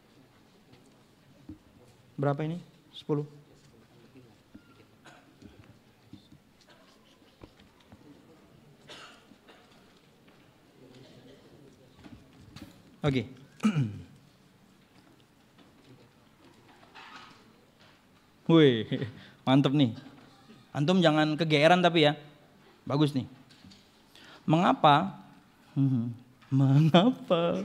Berapa ini? sepuluh. Oke. Okay. Wih, mantep nih. Antum jangan kegeeran tapi ya. Bagus nih. Mengapa? Hmm, mengapa?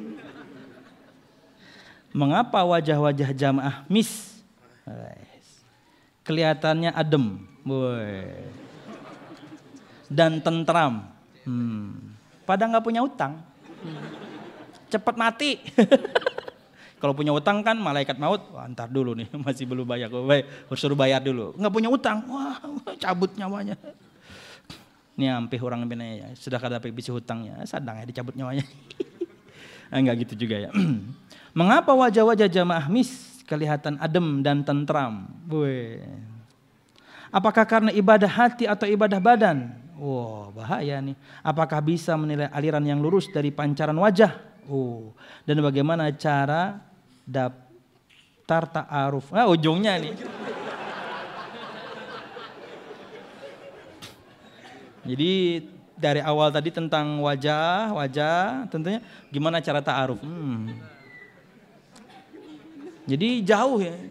Mengapa wajah-wajah jamaah mis kelihatannya adem, wih, dan tentram, hmm. pada nggak punya utang? Cepat mati. Kalau punya utang kan malaikat maut, wah, ntar dulu nih masih belum bayar, harus suruh bayar dulu. Nggak punya utang, wah cabut nyawanya. Ini sampai orang benar ya, sudah kada bisi hutangnya, sadang ya dicabut nyawanya. Enggak gitu juga ya. Mengapa wajah-wajah jamaah mis kelihatan adem dan tentram? Wih. Apakah karena ibadah hati atau ibadah badan? Wow, bahaya nih. Apakah bisa menilai aliran yang lurus dari pancaran wajah? Oh, dan bagaimana cara daftar ta'aruf? Ah, ujungnya nih. Jadi dari awal tadi tentang wajah, wajah, tentunya gimana cara ta'aruf? Hmm. Jadi jauh ya.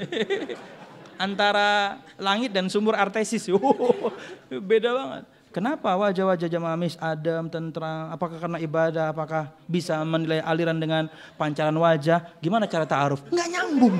Antara langit dan sumber artesis. Oh, beda banget. Kenapa wajah-wajah jamaah mis adem, tentram? Apakah karena ibadah? Apakah bisa menilai aliran dengan pancaran wajah? Gimana cara ta'aruf? Nggak nyambung.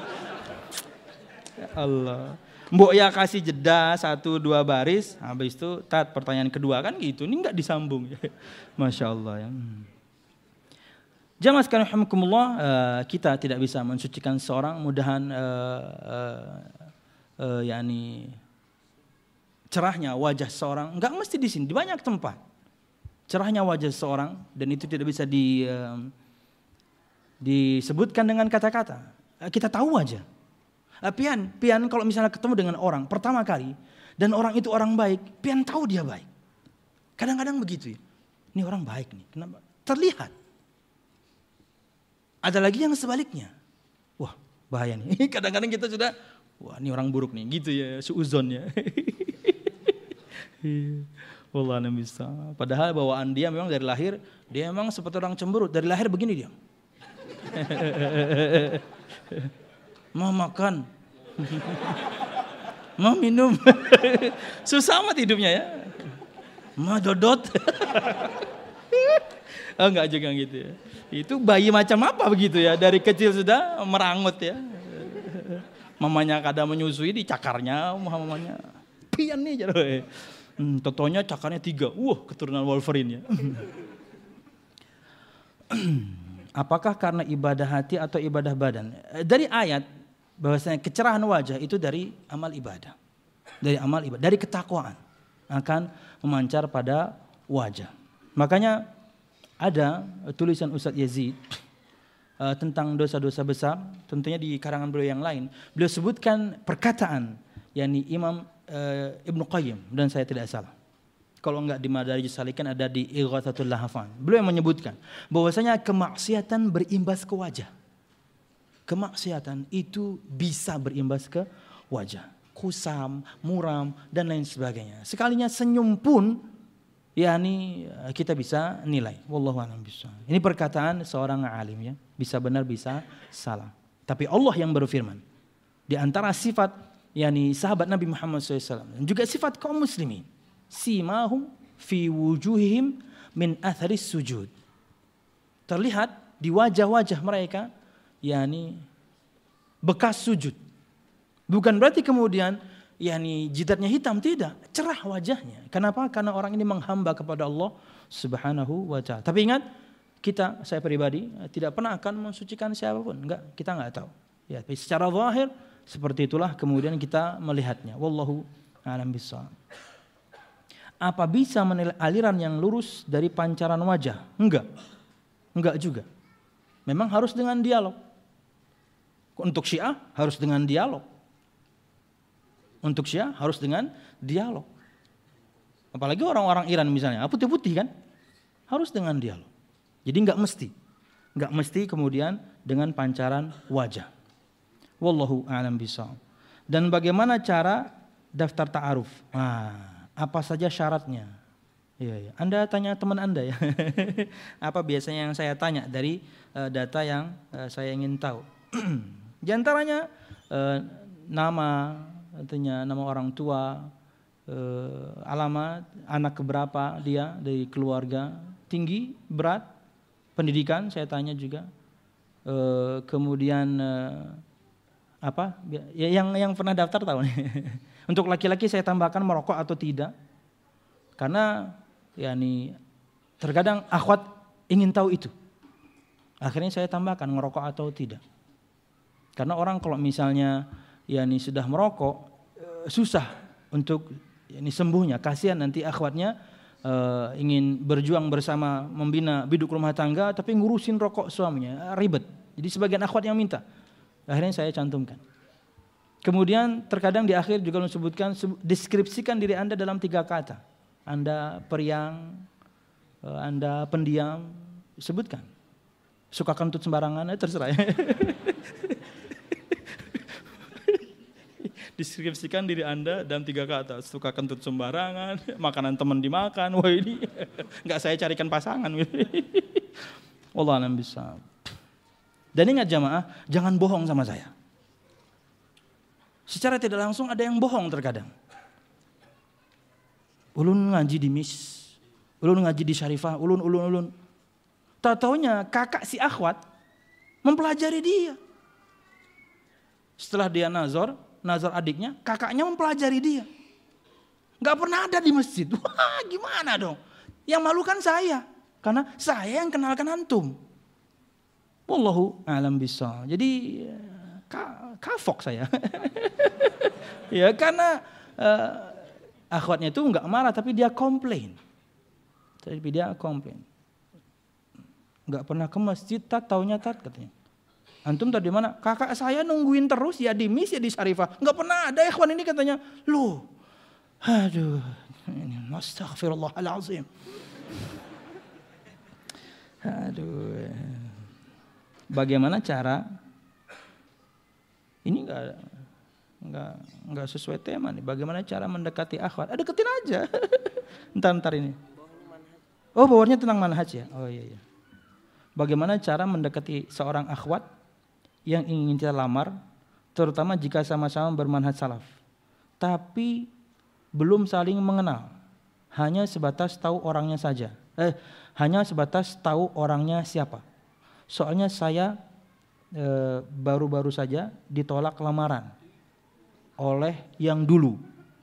Ya Allah. Mbok ya kasih jeda satu dua baris, habis itu tat pertanyaan kedua kan gitu. Ini nggak disambung. Masya Allah ya. Jamaah sekalian rahimakumullah, uh, kita tidak bisa mensucikan seorang. Mudahan uh, uh, uh, yakni cerahnya wajah seorang, enggak mesti di sini, di banyak tempat. Cerahnya wajah seorang dan itu tidak bisa di, uh, disebutkan dengan kata-kata. Uh, kita tahu aja. Uh, pian, pian kalau misalnya ketemu dengan orang pertama kali dan orang itu orang baik, pian tahu dia baik. Kadang-kadang begitu ya. Ini orang baik nih, kenapa? Terlihat. Ada lagi yang sebaliknya. Wah, bahaya nih. Kadang-kadang kita sudah, wah ini orang buruk nih, gitu ya, suuzon ya. Wallah bisa. Padahal bawaan dia memang dari lahir, dia memang seperti orang cemberut. Dari lahir begini dia. Mau makan. Mau minum. Susah amat hidupnya ya. Mau dodot. Oh, enggak juga gitu ya. Itu bayi macam apa begitu ya, dari kecil sudah merangut ya. Mamanya kadang menyusui di cakarnya, mamanya pian nih jadi. Hmm, totonya cakarnya tiga, wah keturunan Wolverine ya. Apakah karena ibadah hati atau ibadah badan? Dari ayat bahwasanya kecerahan wajah itu dari amal ibadah, dari amal ibadah, dari ketakwaan akan memancar pada wajah. Makanya ada tulisan Ustadz Yazid uh, tentang dosa-dosa besar, tentunya di karangan beliau yang lain. Beliau sebutkan perkataan yakni Imam uh, Ibnu Qayyim dan saya tidak salah. Kalau enggak di Madarijus Salikin ada di Ighatsatul Lahafan. Beliau yang menyebutkan bahwasanya kemaksiatan berimbas ke wajah. Kemaksiatan itu bisa berimbas ke wajah. Kusam, muram dan lain sebagainya. Sekalinya senyum pun yakni kita bisa nilai. Wallahu a'lam bishawab. Ini perkataan seorang alim ya, bisa benar bisa salah. Tapi Allah yang berfirman. Di antara sifat yakni sahabat Nabi Muhammad shallallahu alaihi wasallam dan juga sifat kaum muslimin, simahum fi wujuhihim min atharis sujud. Terlihat di wajah-wajah mereka yakni bekas sujud. Bukan berarti kemudian yakni jidatnya hitam, tidak, cerah wajahnya. Kenapa? Karena orang ini menghamba kepada Allah Subhanahu wa taala. Tapi ingat, kita saya pribadi tidak pernah akan mensucikan siapapun, enggak, kita enggak tahu. Ya, tapi secara zahir seperti itulah kemudian kita melihatnya. Wallahu a'lam bishawab. Apa bisa menilai aliran yang lurus dari pancaran wajah? Enggak. Enggak juga. Memang harus dengan dialog. Untuk Syiah harus dengan dialog. Untuk Syiah harus dengan dialog. Apalagi orang-orang Iran misalnya, putih-putih kan? Harus dengan dialog. Jadi enggak mesti. Enggak mesti kemudian dengan pancaran wajah. Wallahu a'lam bishawab. Dan bagaimana cara daftar ta'aruf? Nah, apa saja syaratnya? Ya, ya. Anda tanya teman Anda ya. Apa biasanya yang saya tanya dari uh, data yang uh, saya ingin tahu. Di antaranya uh, nama, artinya nama orang tua, uh, alamat, anak keberapa dia dari keluarga, tinggi, berat, pendidikan saya tanya juga. Uh, kemudian uh, apa? Ya, yang yang pernah daftar tahu nih. Untuk laki-laki saya tambahkan merokok atau tidak. Karena yakni terkadang akhwat ingin tahu itu. Akhirnya saya tambahkan merokok atau tidak. Karena orang kalau misalnya yakni sudah merokok susah untuk yakni sembuhnya. Kasihan nanti akhwatnya uh, ingin berjuang bersama membina biduk rumah tangga tapi ngurusin rokok suaminya, ribet. Jadi sebagian akhwat yang minta. Akhirnya saya cantumkan. Kemudian terkadang di akhir juga disebutkan deskripsikan diri Anda dalam tiga kata. Anda periang, Anda pendiam, sebutkan. Suka kentut sembarangan, eh, terserah. Deskripsikan diri Anda dalam tiga kata. Suka kentut sembarangan, makanan teman dimakan. Wah ini nggak saya carikan pasangan. Wallahu a'lam bishawab. Dan ingat jamaah, jangan bohong sama saya. Secara tidak langsung ada yang bohong terkadang. Ulun ngaji di Mis, ulun ngaji di Syarifah, ulun, ulun, ulun. Tahu-taunya kakak si akhwat mempelajari dia. Setelah dia nazar, nazar adiknya, kakaknya mempelajari dia. Gak pernah ada di masjid. Wah gimana dong? Yang malu kan saya, karena saya yang kenalkan antum. Wallahu a'lam bishawab. Jadi kafok saya. Ya karena uh, akhwatnya itu enggak marah tapi dia komplain. Tapi dia komplain. Enggak pernah ke masjid, tat taunya tat katanya. Antum tadi mana? Kakak saya nungguin terus ya di Mis ya di Syarifah. Enggak pernah ada ikhwan ini katanya. Loh. Aduh. Astaghfirullahalazim. Aduh. Bagaimana cara ini enggak enggak enggak sesuai tema nih. Bagaimana cara mendekati akhwat? Ah, deketin aja. Entar-entar ini. Oh, bawaannya tentang manhaj ya. Oh iya iya. Bagaimana cara mendekati seorang akhwat yang ingin kita lamar, terutama jika sama-sama bermanhaj salaf, tapi belum saling mengenal, hanya sebatas tahu orangnya saja. Eh, hanya sebatas tahu orangnya siapa. Soalnya saya eh, baru-baru saja ditolak lamaran oleh yang dulu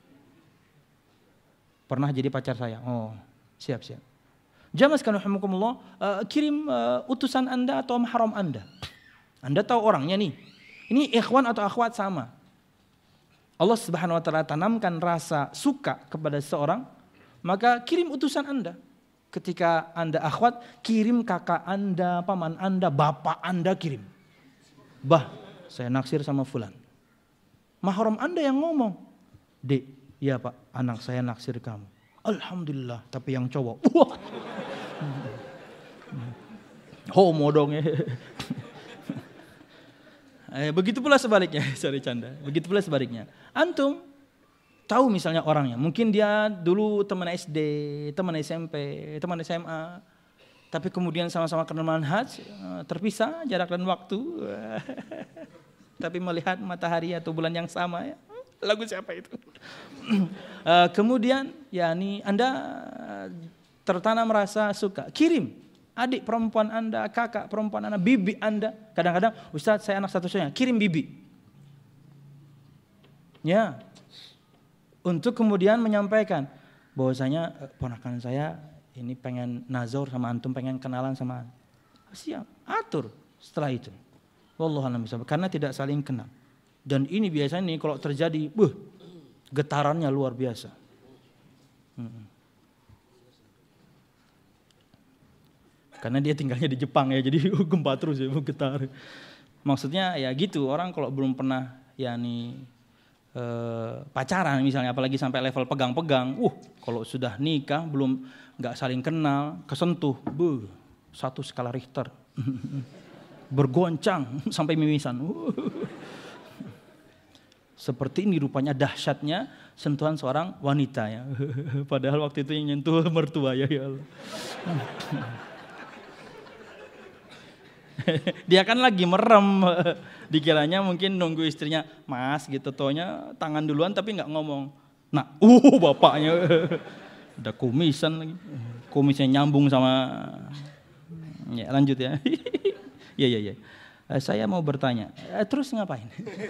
pernah jadi pacar saya. Oh, siap-siap. Jamaah sekalian rahimakumullah, uh, kirim uh, utusan Anda atau mahram Anda. Anda tahu orangnya nih. Ini ikhwan atau akhwat sama. Allah Subhanahu wa taala tanamkan rasa suka kepada seorang, maka kirim utusan Anda. Ketika Anda akhwat, kirim kakak Anda, paman Anda, bapak Anda kirim. Bah, saya naksir sama fulan. Mahram Anda yang ngomong. Dek, iya Pak, anak saya naksir kamu. Alhamdulillah, tapi yang cowok. Wah. Homo dong ya. eh, begitu pula sebaliknya, sorry canda. Begitu pula sebaliknya. Antum tahu misalnya orangnya, mungkin dia dulu teman S D, teman S M P, teman S M A, tapi kemudian sama-sama kenal manhaj, terpisah jarak dan waktu. Tapi melihat matahari atau bulan yang sama ya. Lagu siapa itu? uh, kemudian yakni Anda tertanam rasa suka, kirim adik perempuan Anda, kakak perempuan Anda, bibi Anda. Kadang-kadang Ustaz saya anak satu-satunya, kirim bibi. Ya. Untuk kemudian menyampaikan bahwasanya ponakan saya ini pengen nazar sama antum, pengen kenalan sama antum. Siap, atur setelah itu. Wallahu a'lam bishawab, karena tidak saling kenal. Dan ini biasanya nih kalau terjadi, buh, getarannya luar biasa. Hmm. Karena dia tinggalnya di Jepang ya, jadi gempa terus ya, getar. Maksudnya ya gitu, orang kalau belum pernah ya nih eh, pacaran misalnya, apalagi sampai level pegang-pegang, uh kalau sudah nikah belum nggak saling kenal, kesentuh, buh, satu skala Richter, bergoncang sampai mimisan. Uh. Seperti ini rupanya dahsyatnya sentuhan seorang wanita ya. Padahal waktu itu yang nyentuh mertua ya, ya Allah. Dia kan lagi merem, dikiranya mungkin nunggu istrinya, mas gitu, taunya tangan duluan tapi nggak ngomong. Nah, uh bapaknya, ada kumisan lagi, kumisnya nyambung sama, ya lanjut ya. Ya ya ya, saya mau bertanya, terus ngapain?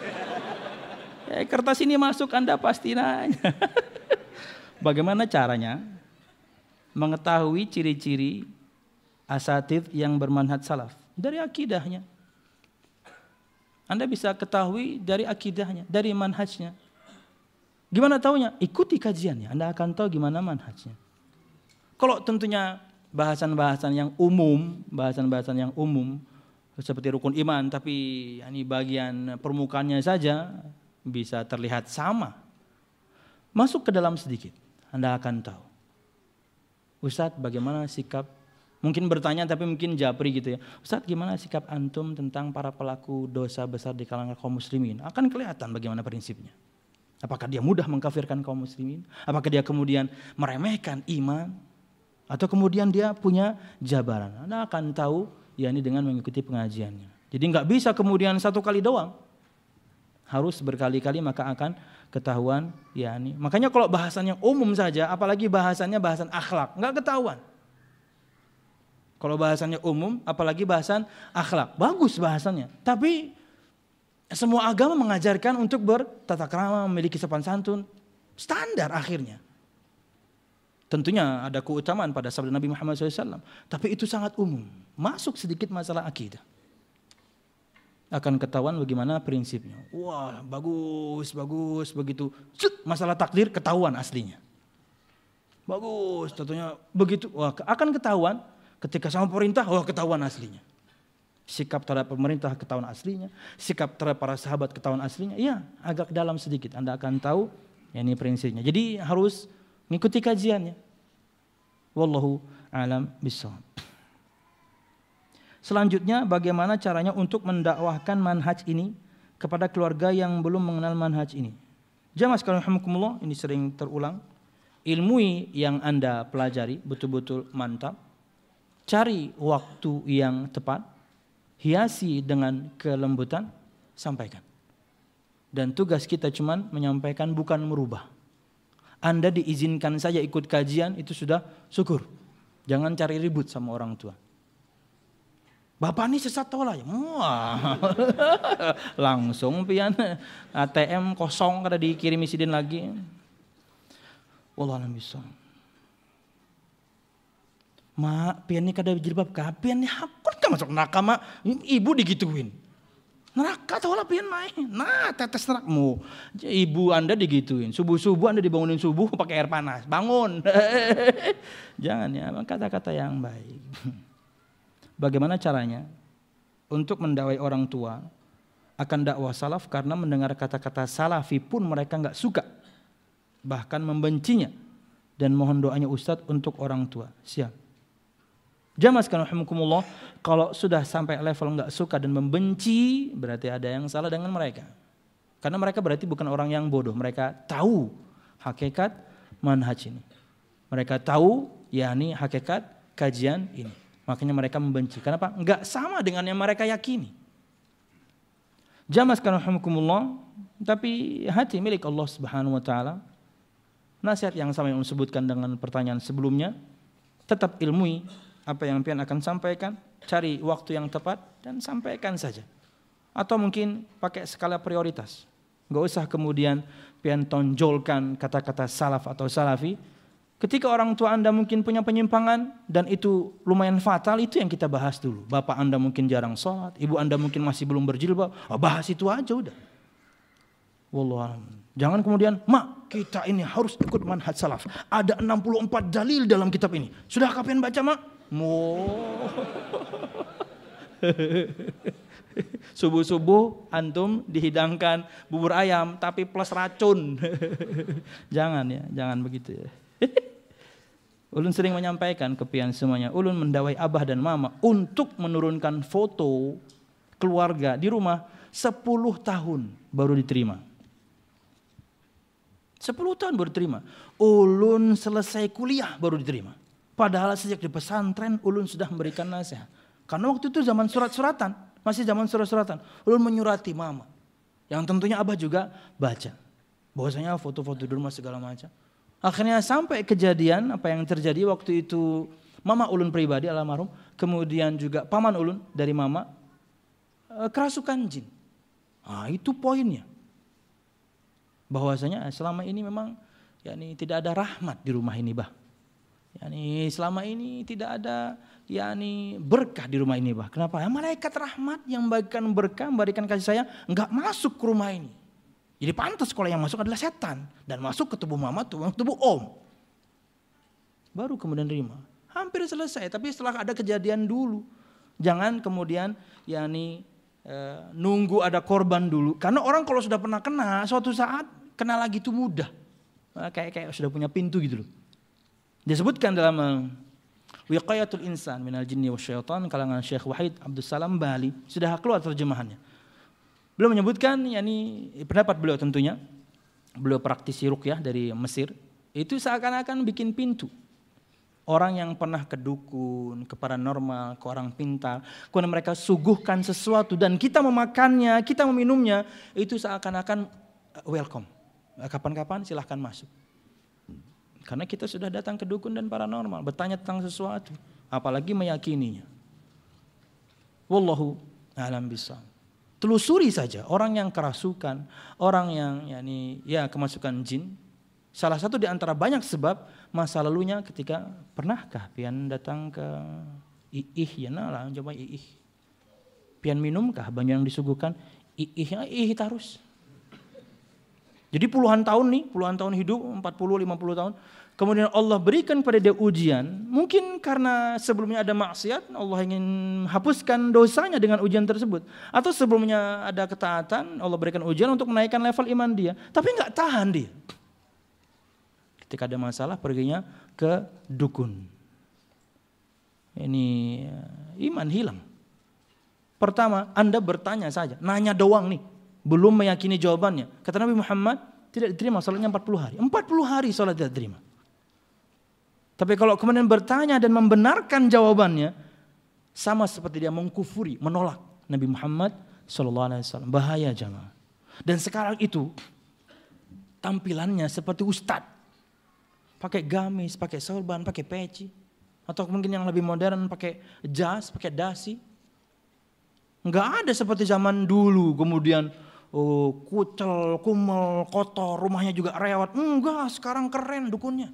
Eh, kertas ini masuk Anda pasti nanya. Bagaimana caranya mengetahui ciri-ciri asatidz yang bermanhaj salaf? Dari akidahnya. Anda bisa ketahui dari akidahnya, dari manhajnya. Gimana taunya? Ikuti kajiannya, Anda akan tahu gimana manhajnya. Kalau tentunya bahasan-bahasan yang umum, bahasan-bahasan yang umum seperti rukun iman, tapi ini bagian permukaannya saja bisa terlihat sama. Masuk ke dalam sedikit, Anda akan tahu. Ustadz, bagaimana sikap, mungkin bertanya tapi mungkin japri gitu ya. Ustadz, gimana sikap antum tentang para pelaku dosa besar di kalangan kaum muslimin? Akan kelihatan bagaimana prinsipnya. Apakah dia mudah mengkafirkan kaum muslimin? Apakah dia kemudian meremehkan iman? Atau kemudian dia punya jabaran? Anda akan tahu ya ini dengan mengikuti pengajiannya. Jadi nggak bisa kemudian satu kali doang. Harus berkali-kali maka akan ketahuan ya ini. Makanya kalau bahasan yang umum saja, apalagi bahasannya bahasan akhlak, nggak ketahuan. Kalau bahasannya umum, apalagi bahasan akhlak, bagus bahasannya. Tapi semua agama mengajarkan untuk bertata krama, memiliki sopan santun, standar akhirnya. Tentunya ada keutamaan pada sabda Nabi Muhammad shallallahu alaihi wasallam, tapi itu sangat umum. Masuk sedikit masalah akidah, akan ketahuan bagaimana prinsipnya. Wah, bagus, bagus, begitu. Masalah takdir ketahuan aslinya. Bagus, tentunya begitu. Wah, akan ketahuan ketika sama pemerintah, wah ketahuan aslinya. Sikap terhadap pemerintah ketahuan aslinya, sikap terhadap para sahabat ketahuan aslinya. Ya, agak dalam sedikit Anda akan tahu ya ini prinsipnya. Jadi harus mengikuti kajiannya. Wallahu a'lam bishawab. Selanjutnya, bagaimana caranya untuk mendakwahkan manhaj ini kepada keluarga yang belum mengenal manhaj ini? Jamaah sekalian rahimakumullah, ini sering terulang. Ilmui yang Anda pelajari betul-betul mantap. Cari waktu yang tepat, hiasi dengan kelembutan, sampaikan. Dan tugas kita cuman menyampaikan, bukan merubah. Anda diizinkan saja ikut kajian, itu sudah syukur. Jangan cari ribut sama orang tua. Bapak ini sesat tolak ya. Wah. Langsung pian A T M kosong kada dikirim isidin lagi. Wallahu a'lam bishawab. Mak, pian ini kada jilbab ka, pian ini hakun ka masuk neraka mak. Ibu digituin. Neraka tolak pian main. Nah, tetes nerakmu. Ibu Anda digituin. Subuh-subuh Anda dibangunin subuh pakai air panas. Bangun. Jangan ya, kata-kata yang baik. Bagaimana caranya untuk mendakwai orang tua akan dakwah salaf, karena mendengar kata-kata salafi pun mereka enggak suka, bahkan membencinya, dan mohon doanya Ustadz untuk orang tua. Siap. Jamaah sekalian rahimakumullah, kalau sudah sampai level enggak suka dan membenci, berarti ada yang salah dengan mereka. Karena mereka berarti bukan orang yang bodoh, mereka tahu hakikat manhaj ini. Mereka tahu yakni hakikat kajian ini. Makanya mereka membenci. Kenapa? Enggak sama dengan yang mereka yakini. Jamaah sekalian rahimakumullah, tapi hati milik Allah Subhanahu wa taala. Nasihat yang sama yang disebutkan dengan pertanyaan sebelumnya, tetap ilmui apa yang pian akan sampaikan, cari waktu yang tepat dan sampaikan saja. Atau mungkin pakai skala prioritas. Enggak usah kemudian pian tonjolkan kata-kata salaf atau salafi. Ketika orang tua Anda mungkin punya penyimpangan dan itu lumayan fatal, itu yang kita bahas dulu. Bapak Anda mungkin jarang sholat, ibu Anda mungkin masih belum berjilbab, oh, bahas itu aja udah. Wallahu a'lam. Jangan kemudian, mak kita ini harus ikut manhaj salaf. Ada enam puluh empat dalil dalam kitab ini. Sudah kapan baca mak? Mo. Subuh-subuh antum dihidangkan bubur ayam tapi plus racun. Jangan ya, jangan begitu ya. Ulun sering menyampaikan ke pian semuanya, ulun mendawai abah dan mama untuk menurunkan foto keluarga di rumah sepuluh tahun baru diterima. sepuluh tahun baru diterima. Ulun selesai kuliah baru diterima. Padahal sejak di pesantren ulun sudah memberikan nasihat. Karena waktu itu zaman surat-suratan, masih zaman surat-suratan. Ulun menyurati mama, yang tentunya abah juga baca. Bahwasanya foto-foto di rumah segala macam. Akhirnya sampai kejadian apa yang terjadi waktu itu, mama ulun pribadi almarhum, kemudian juga paman ulun dari mama kerasukan jin. Nah, itu poinnya. Bahwasanya selama ini memang yakni tidak ada rahmat di rumah ini, bah. Yani selama ini tidak ada yakni berkah di rumah ini, bah. Kenapa? Ya, malaikat rahmat yang membagikan berkah, memberikan kasih sayang enggak masuk ke rumah ini. Jadi pantas kalau yang masuk adalah setan dan masuk ke tubuh mama, tubuh, tubuh om. Baru kemudian terima. Hampir selesai, tapi setelah ada kejadian dulu. Jangan kemudian yakni e, nunggu ada korban dulu. Karena orang kalau sudah pernah kena, suatu saat kena lagi itu mudah. Nah, kayak kayak sudah punya pintu gitu loh. Disebutkan dalam uh, Wiqayatul Insan minal Jinni Wasyaitan kalangan Syekh Wahid Abdul Salam Bali, sudah keluar terjemahannya. Beliau menyebutkan, yakni pendapat beliau tentunya, beliau praktisi ruqyah dari Mesir, itu seakan-akan bikin pintu. Orang yang pernah ke dukun, ke paranormal, ke orang pintar, kemudian mereka suguhkan sesuatu dan kita memakannya, kita meminumnya, itu seakan-akan welcome. Kapan-kapan silahkan masuk. Karena kita sudah datang ke dukun dan paranormal, bertanya tentang sesuatu, apalagi meyakininya. Wallahu a'lam bishawab. Telusuri saja orang yang kerasukan, orang yang yakni ya kemasukan jin. Salah satu di antara banyak sebab masa lalunya ketika pernahkah pian datang ke iih ya lah coba iih. Pian minumkah banyak yang disuguhkan iih iih terus. Jadi puluhan tahun nih, puluhan tahun hidup, empat puluh lima puluh tahun. Kemudian Allah berikan pada dia ujian. Mungkin karena sebelumnya ada maksiat, Allah ingin hapuskan dosanya dengan ujian tersebut. Atau sebelumnya ada ketaatan, Allah berikan ujian untuk menaikkan level iman dia. Tapi enggak tahan dia. Ketika ada masalah, perginya ke dukun. Ini iman hilang. Pertama, Anda bertanya saja, nanya doang nih. Belum meyakini jawabannya. Kata Nabi Muhammad, tidak diterima salatnya empat puluh hari. empat puluh hari salat tidak diterima. Tapi kalau kemudian bertanya dan membenarkan jawabannya, sama seperti dia mengkufuri, menolak Nabi Muhammad sallallahu alaihi wasallam. Bahaya jamaah. Dan sekarang itu tampilannya seperti ustadz. Pakai gamis, pakai sorban, pakai peci. Atau mungkin yang lebih modern pakai jas, pakai dasi. Enggak ada seperti zaman dulu kemudian oh, kucel, kumel, kotor, rumahnya juga rewat. Enggak, sekarang keren dukunnya.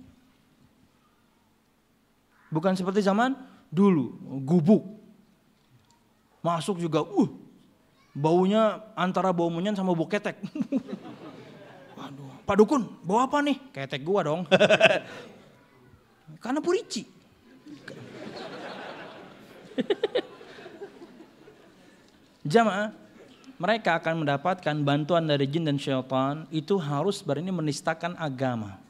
Bukan seperti zaman dulu, gubuk. Masuk juga, uh, baunya antara bau menyan sama bau ketek. Waduh, Pak Dukun, bau apa nih? Ketek gua dong. Karena purici. Jamaah, mereka akan mendapatkan bantuan dari jin dan syaitan, itu harus berani menistakan agama.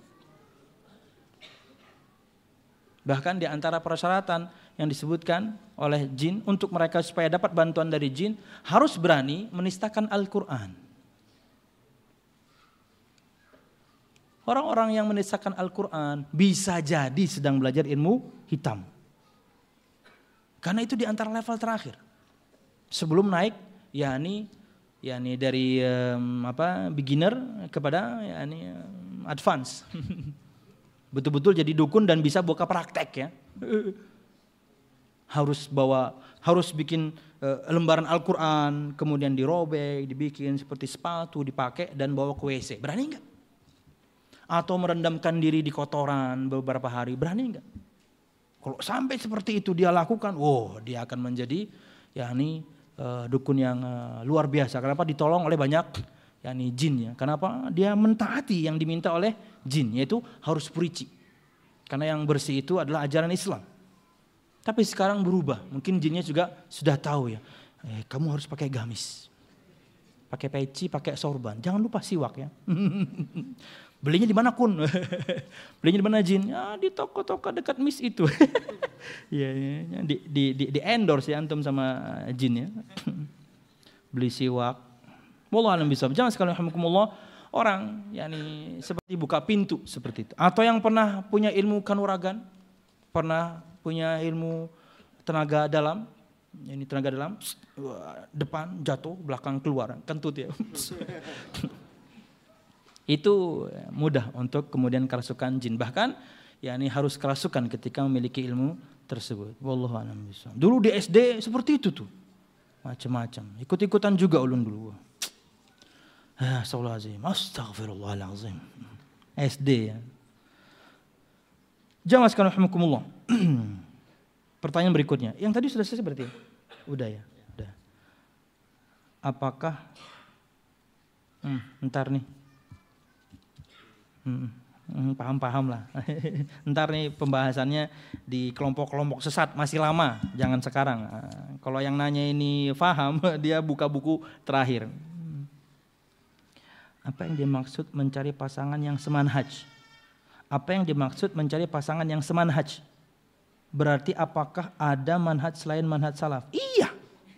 Bahkan di antara persyaratan yang disebutkan oleh jin untuk mereka supaya dapat bantuan dari jin, harus berani menistakan Al-Quran. Orang-orang yang menistakan Al-Quran bisa jadi sedang belajar ilmu hitam. Karena itu di antara level terakhir. Sebelum naik, yakni yakni dari um, apa beginner kepada yakni um, advance. Betul-betul jadi dukun dan bisa buka praktek ya. Harus bawa, harus bikin uh, lembaran Al-Quran, kemudian dirobek, dibikin seperti sepatu, dipakai dan bawa ke W C. Berani enggak? Atau merendamkan diri di kotoran beberapa hari, berani enggak? Kalau sampai seperti itu dia lakukan, wow, dia akan menjadi yakni uh, dukun yang uh, luar biasa. Kenapa? Ditolong oleh banyak yakni jin ya. Kenapa? Dia mentaati yang diminta oleh jin, yaitu harus purici. Karena yang bersih itu adalah ajaran Islam. Tapi sekarang berubah. Mungkin jinnya juga sudah tahu ya. Eh, kamu harus pakai gamis. Pakai peci, pakai sorban. Jangan lupa siwak ya. Belinya di mana kun? Belinya di mana jin? Ya di toko-toko dekat mis itu. ya, ya, ya. Di, di, di, di endorse ya antum sama jin ya. Beli siwak. Wallahu a'lam bishawab. Jangan sekali alhamdulillah orang yakni seperti buka pintu seperti itu. Atau yang pernah punya ilmu kanuragan, pernah punya ilmu tenaga dalam, ini tenaga dalam, depan jatuh, belakang keluar, kentut ya. Itu mudah untuk kemudian kerasukan jin. Bahkan yakni harus kerasukan ketika memiliki ilmu tersebut. Wallahu a'lam bishawab. Dulu di S D seperti itu tuh. Macam-macam. Ikut-ikutan juga ulun dulu. Astagfirullahaladzim. Astagfirullahaladzim. S D ya. Jamaah sekalian rahimakumullah. Pertanyaan berikutnya. Yang tadi sudah selesai berarti? Udah ya? Udah. Apakah hmm, ntar nih. Hmm, hmm, paham-paham lah. Ntar nih pembahasannya di kelompok-kelompok sesat masih lama. Jangan sekarang. Kalau yang nanya ini paham, dia buka buku terakhir. Apa yang dimaksud mencari pasangan yang semanhaj? Apa yang dimaksud mencari pasangan yang semanhaj? Berarti apakah ada manhaj selain manhaj salaf? Iya.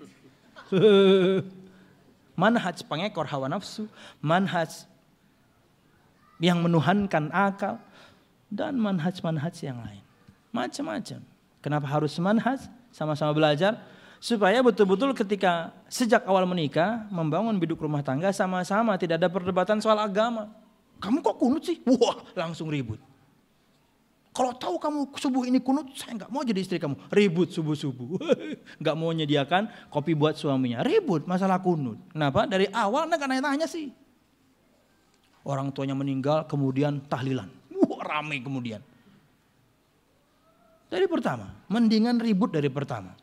Manhaj pengekor hawa nafsu, manhaj yang menuhankan akal, dan manhaj-manhaj yang lain. Macam-macam. Kenapa harus manhaj? Sama-sama belajar. Supaya betul-betul ketika sejak awal menikah, membangun biduk rumah tangga sama-sama tidak ada perdebatan soal agama. Kamu kok kunut sih? Wah, langsung ribut. Kalau tahu kamu subuh ini kunut, saya nggak mau jadi istri kamu. Ribut subuh-subuh. Nggak mau menyediakan kopi buat suaminya. Ribut masalah kunut. Kenapa? Dari awal Anda kan nanya-tanya sih. Orang tuanya meninggal, kemudian tahlilan. Wah, rame kemudian. Dari pertama, mendingan ribut dari pertama.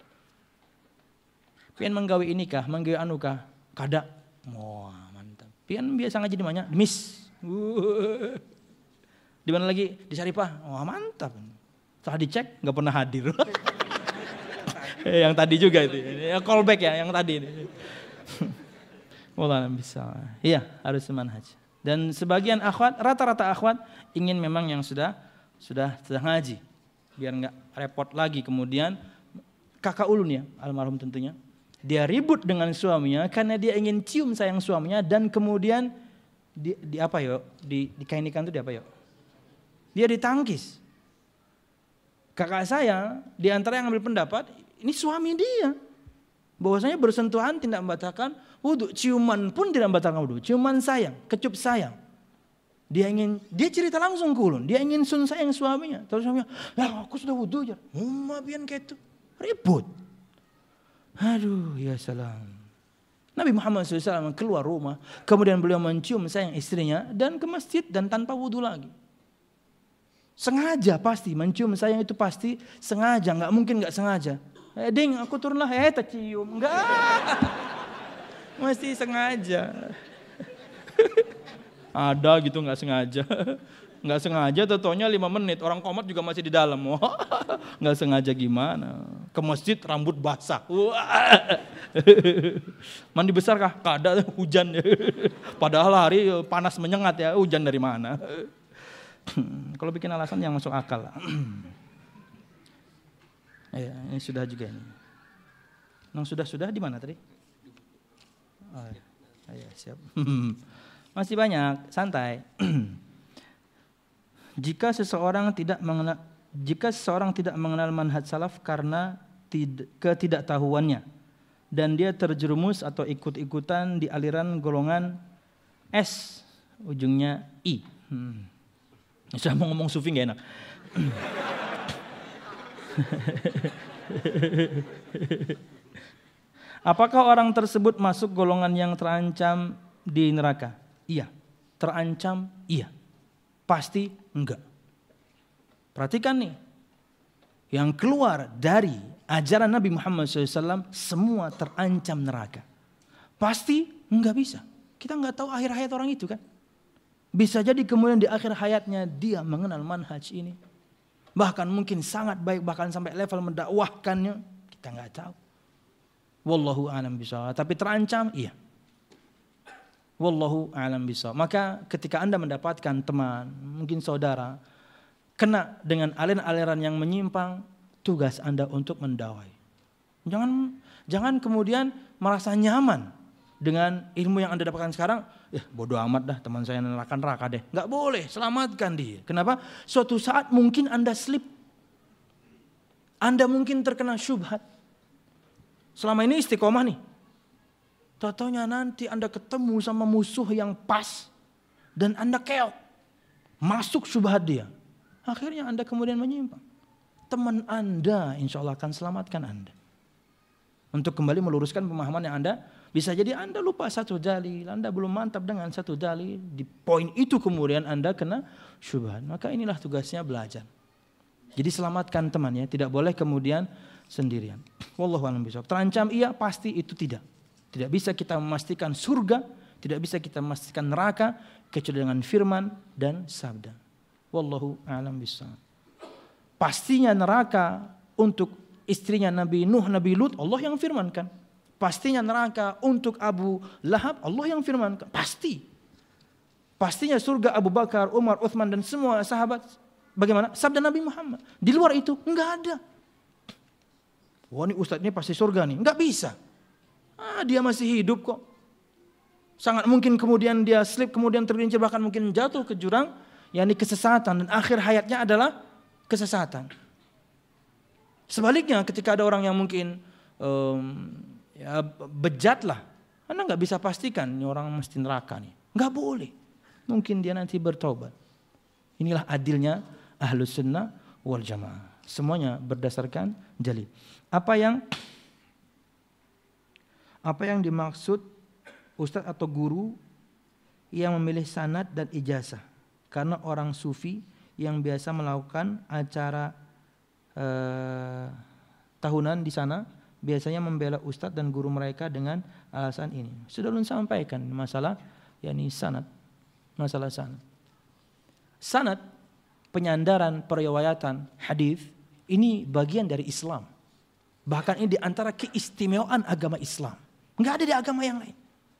Pian menggawe ini kah, menggawe anu kah, kada. Wah, mantap. Pian biasa ngaji di mana? Di Mis. Uh. Di mana lagi? Di Syarifah. Wah, mantap. Setelah dicek nggak pernah hadir. Yang tadi juga itu. Ya, callback ya, yang tadi ini. Wallah bisa. Iya, harus manhaj. Dan sebagian akhwat, rata-rata akhwat ingin memang yang sudah sudah sudah ngaji, biar nggak repot lagi kemudian. Kakak ulun ya, almarhum tentunya. Dia ribut dengan suaminya karena dia ingin cium sayang suaminya dan kemudian di, di apa yo? Di, di kain ikan itu di apa yo? Dia ditangkis. Kakak saya di antara yang ambil pendapat ini suami dia. Bahwasanya bersentuhan tidak membatalkan wudu, ciuman pun tidak membatalkan wudu, ciuman sayang, kecup sayang. Dia ingin, dia cerita langsung ke ulun, dia ingin sun sayang suaminya. Terus suaminya, "Ya, aku sudah wudu aja." Umma pian kayak itu. Ribut. Aduh, ya salam. Nabi Muhammad shallallahu alaihi wasallam keluar rumah, kemudian beliau mencium sayang istrinya dan ke masjid dan tanpa wudu lagi. Sengaja pasti, mencium sayang itu pasti sengaja, nggak mungkin nggak sengaja. Eh, ding, aku turunlah, eh, tercium. Enggak. Mesti sengaja. Ada gitu nggak sengaja. Nggak sengaja, tentunya lima menit. Orang komat juga masih di dalam. Nggak sengaja gimana. Ke masjid rambut basah. Mandi besar kah? Kada, hujan. Padahal hari panas menyengat ya. Hujan dari mana? Kalau bikin alasan yang masuk akal. Ya, ini sudah juga ini. Yang sudah-sudah di mana tadi? Oh, ya, siap. Masih banyak, santai. Jika seseorang tidak mengenal, jika seseorang tidak mengenal manhaj salaf karena tid, ketidaktahuannya dan dia terjerumus atau ikut-ikutan di aliran golongan S, ujungnya I. Hmm. Saya mau ngomong sufi nggak enak. Apakah orang tersebut masuk golongan yang terancam di neraka? Iya. Terancam? Iya. Pasti enggak. Perhatikan nih. Yang keluar dari ajaran Nabi Muhammad shallallahu alaihi wasallam semua terancam neraka. Pasti enggak bisa. Kita enggak tahu akhir hayat orang itu kan. Bisa jadi kemudian di akhir hayatnya dia mengenal manhaj ini. bahkan mungkin sangat baik, bahkan sampai level mendakwahkannya, kita nggak tahu. Wallahu a'lam bishawab. Tapi terancam, iya. Wallahu a'lam bishawab. Maka ketika Anda mendapatkan teman, mungkin saudara, kena dengan aliran-aliran yang menyimpang, tugas Anda untuk mendakwai. Jangan jangan kemudian merasa nyaman dengan ilmu yang Anda dapatkan sekarang, ya bodoh amat dah, teman saya neraka-neraka deh. Enggak boleh, selamatkan dia. Kenapa? Suatu saat mungkin Anda slip. Anda mungkin terkena syubhat. Selama ini istiqomah nih. Tahu-taunya nanti Anda ketemu sama musuh yang pas dan Anda keok. Masuk syubhat dia. Akhirnya Anda kemudian menyimpang. Teman Anda insya Allah akan selamatkan Anda. Untuk kembali meluruskan pemahaman yang Anda, bisa jadi Anda lupa satu dalil, Anda belum mantap dengan satu dalil, di poin itu kemudian Anda kena syubhat. Maka inilah tugasnya belajar. Jadi selamatkan temannya, tidak boleh kemudian sendirian. Wallahu a'lam bishawab. Terancam iya, pasti itu tidak. Tidak bisa kita memastikan surga, tidak bisa kita memastikan neraka kecuali dengan firman dan sabda. Wallahu a'lam bishawab. Pastinya neraka untuk istrinya Nabi Nuh, Nabi Lut, Allah yang firmankan. Pastinya neraka untuk Abu Lahab, Allah yang firmankan. Pasti. Pastinya surga Abu Bakar, Umar, Uthman dan semua sahabat. Bagaimana? Sabda Nabi Muhammad. Di luar itu enggak ada. Wah, ini ustadz ini pasti surga nih. Enggak bisa. Ah, dia masih hidup kok. Sangat mungkin kemudian dia slip, kemudian tergelincir, bahkan mungkin jatuh ke jurang, yakni kesesatan, dan akhir hayatnya adalah kesesatan. Sebaliknya ketika ada orang yang mungkin um, ya, bejat lah, Anda nggak bisa pastikan ini orang mesti neraka nih. Nggak boleh. Mungkin dia nanti bertobat. Inilah adilnya Ahlus Sunnah wal Jamaah. Semuanya berdasarkan dalil. Apa yang apa yang dimaksud ustadz atau guru yang memilih sanad dan ijazah? Karena orang sufi yang biasa melakukan acara eh, tahunan di sana biasanya membela ustadz dan guru mereka dengan alasan ini. Sudah ulun sampaikan masalah yakni sanad, masalah sanad. Sanad, penyandaran periwayatan hadis ini bagian dari Islam. Bahkan ini di antara keistimewaan agama Islam. Enggak ada di agama yang lain.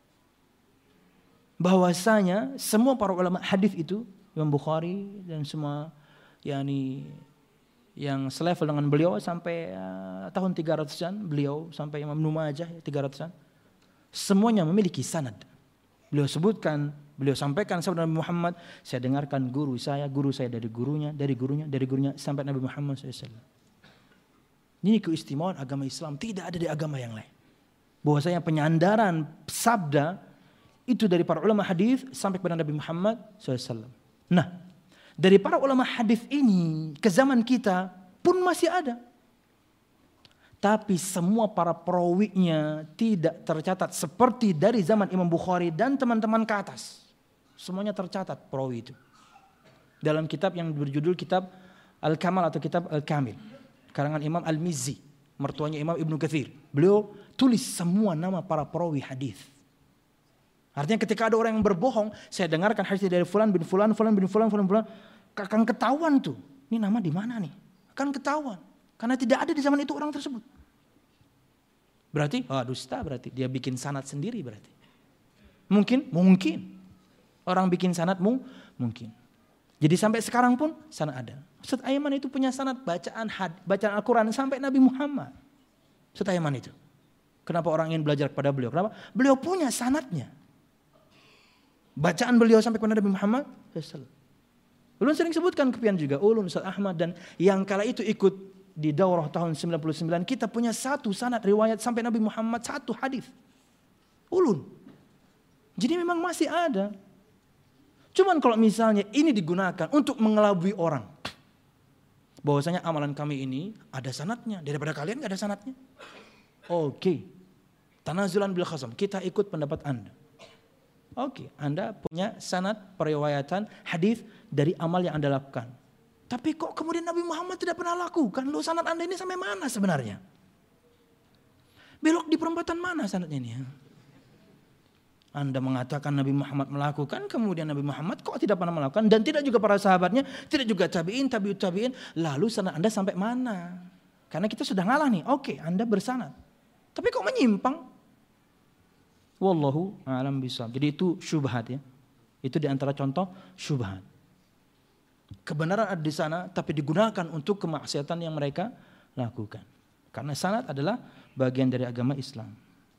Bahwasanya semua para ulama hadis itu, Imam Bukhari dan semua yakni yang selevel dengan beliau sampai uh, tahun tiga ratusan, beliau sampai Imam Ibnu Majah tiga ratusan, semuanya memiliki sanad. Beliau sebutkan, beliau sampaikan sabda Nabi Muhammad, saya dengarkan guru saya, guru saya dari gurunya, dari gurunya, dari gurunya sampai Nabi Muhammad shallallahu alaihi wasallam. Ini keistimewaan agama Islam, tidak ada di agama yang lain. Bahwasanya penyandaran sabda itu dari para ulama hadis sampai kepada Nabi Muhammad shallallahu alaihi wasallam. Nah, dari para ulama hadis ini ke zaman kita pun masih ada. Tapi semua para perawinya tidak tercatat seperti dari zaman Imam Bukhari dan teman-teman ke atas. Semuanya tercatat perawi itu. Dalam kitab yang berjudul kitab Al-Kamal atau kitab Al-Kamil. Karangan Imam Al-Mizzi, mertuanya Imam Ibnu Katsir. Beliau tulis semua nama para perawi hadis. Artinya ketika ada orang yang berbohong, saya dengarkan hadis dari fulan bin fulan, fulan bin fulan, fulan bin fulan, akan ketahuan tuh. Ini nama di mana nih? Akan ketahuan. Karena tidak ada di zaman itu orang tersebut. Berarti, oh dusta berarti. Dia bikin sanad sendiri berarti. Mungkin? Mungkin. Orang bikin sanad mungkin. Jadi sampai sekarang pun sanad ada. Ustaz Aiman itu punya sanad bacaan had, bacaan Al-Quran sampai Nabi Muhammad. Ustaz Aiman itu. Kenapa orang ingin belajar kepada beliau? Kenapa? Beliau punya sanadnya. Bacaan beliau sampai kepada Nabi Muhammad. Ulun sering sebutkan kepian juga. Ulun, Ustaz Ahmad dan yang kala itu ikut di daurah tahun sembilan puluh sembilan, kita punya satu sanad riwayat sampai Nabi Muhammad, satu hadis. Ulun. Jadi memang masih ada. Cuman kalau misalnya ini digunakan untuk mengelabui orang, bahwasanya amalan kami ini ada sanadnya, daripada kalian gak ada sanadnya. Oke. Okay. Tanazulan bil khasam, kita ikut pendapat Anda. Oke, okay. Anda punya sanad periwayatan hadis dari amal yang Anda lakukan. Tapi kok kemudian Nabi Muhammad tidak pernah lakukan? Lo sanad Anda ini sampai mana sebenarnya? Belok di perempatan mana sanadnya ini? Anda mengatakan Nabi Muhammad melakukan, kemudian Nabi Muhammad kok tidak pernah melakukan, dan tidak juga para sahabatnya, tidak juga tabi'in, tabi'ut tabi'in, lalu sanad Anda sampai mana? Karena kita sudah ngalah nih, oke Anda bersanad. Tapi kok menyimpang? Wallahu a'lam bishawab. Jadi itu syubhat ya. Itu diantara contoh syubhat. Kebenaran ada di sana, tapi digunakan untuk kemaksiatan yang mereka lakukan. Karena sanad adalah bagian dari agama Islam.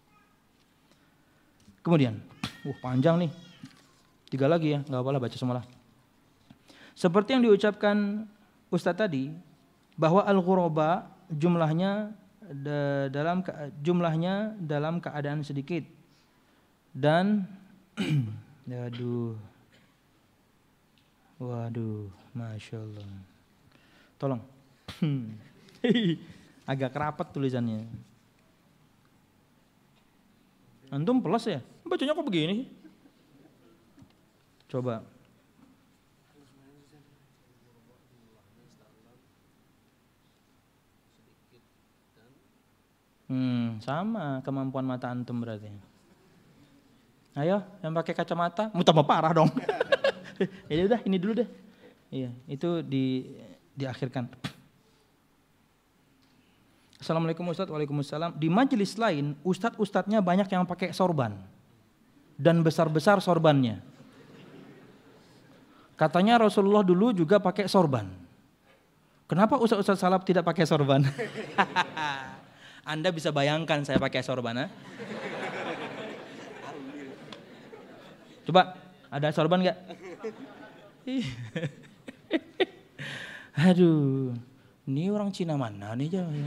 Kemudian, uh panjang nih, tiga lagi ya, nggak apa-apa baca semua lah. Seperti yang diucapkan Ustadz tadi, bahwa al-ghuraba jumlahnya da, dalam jumlahnya dalam keadaan sedikit dan, aduh, waduh, masya Allah, tolong, agak kerapat tulisannya. Antum plus ya? Bacanya kok begini? Coba. Hmm, sama kemampuan mata antum berarti. Ayo, yang pakai kacamata, mau tambah parah dong. Ya udah, ini dulu deh. Iya, itu di diakhirkan. Assalamualaikum Ustadz, waalaikumsalam. Di majelis lain, ustadz-ustadznya banyak yang pakai sorban dan besar-besar sorbannya. Katanya Rasulullah dulu juga pakai sorban. Kenapa ustadz-ustadz salaf tidak pakai sorban? Anda bisa bayangkan saya pakai sorban, ha? Coba, ada sorban nggak? Aduh. Ini orang Cina mana nih jamaah?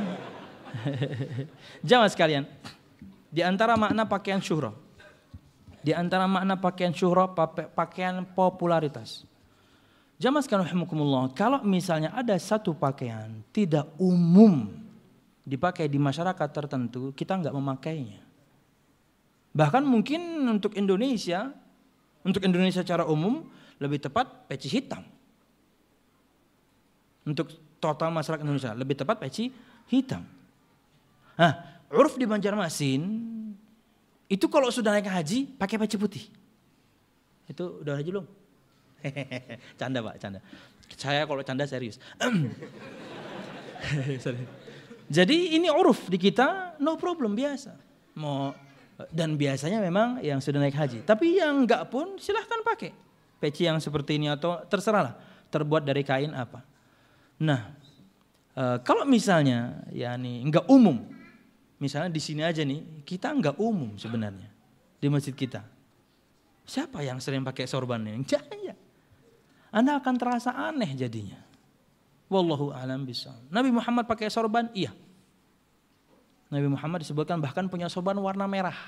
Jamaah sekalian, di antara makna pakaian syuhrah, di antara makna pakaian syuhrah, pakaian popularitas. Jamaah sekalian rahimakumullah, kalau misalnya ada satu pakaian tidak umum dipakai di masyarakat tertentu, kita nggak memakainya. Bahkan mungkin untuk Indonesia, untuk Indonesia secara umum lebih tepat peci hitam. Untuk total masyarakat Indonesia lebih tepat peci hitam. Nah, uruf di Banjarmasin itu kalau sudah naik haji pakai peci putih. Itu udah haji belum? Canda Pak, canda. Saya kalau canda serius. Jadi ini uruf di kita, no problem, biasa. Mau dan biasanya memang yang sudah naik haji. Tapi yang enggak pun silahkan pakai peci yang seperti ini atau terserahlah terbuat dari kain apa. Nah, e, kalau misalnya ya nih enggak umum, misalnya di sini aja nih kita enggak umum sebenarnya di masjid kita. Siapa yang sering pakai sorban ini? Jangan. Anda akan terasa aneh jadinya. Wallahu a'lam bishawab. Nabi Muhammad pakai sorban, iya. Nabi Muhammad disebutkan bahkan punya sorban warna merah.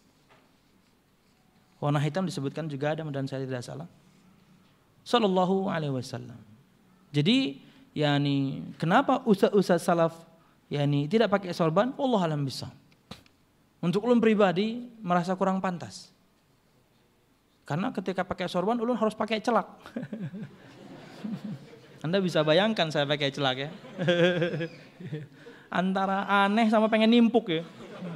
Warna hitam disebutkan juga ada, dan saya tidak salah. Sallallahu alaihi wasallam. Jadi yani kenapa ustaz-ustaz salaf yani tidak pakai sorban? Wallahu a'lam bishawab. Untuk ulun pribadi merasa kurang pantas. Karena ketika pakai sorban ulun harus pakai celak. Anda bisa bayangkan saya pakai celak ya. Antara aneh sama pengen nimpuk ya.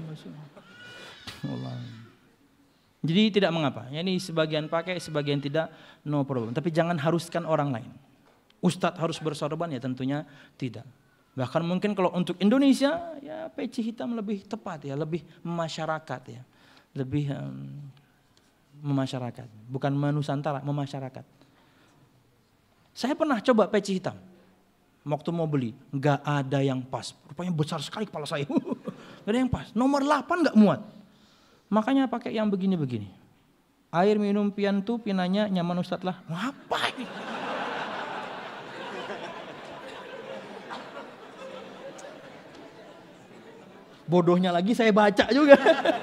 Jadi tidak mengapa. Yani sebagian pakai, sebagian tidak, no problem. Tapi jangan haruskan orang lain. Ustadz harus bersorban ya tentunya tidak. Bahkan mungkin kalau untuk Indonesia ya peci hitam lebih tepat ya, lebih memasyarakat ya. Lebih um, memasyarakat, bukan menusantara, memasyarakat. Saya pernah coba peci hitam. Waktu mau beli, nggak ada yang pas. Rupanya besar sekali kepala saya. Nggak ada yang pas. Nomor delapan nggak muat. Makanya pakai yang begini-begini. Air minum piantu, pinanya nyaman Ustadz lah. Ngapain? Bodohnya lagi saya baca juga.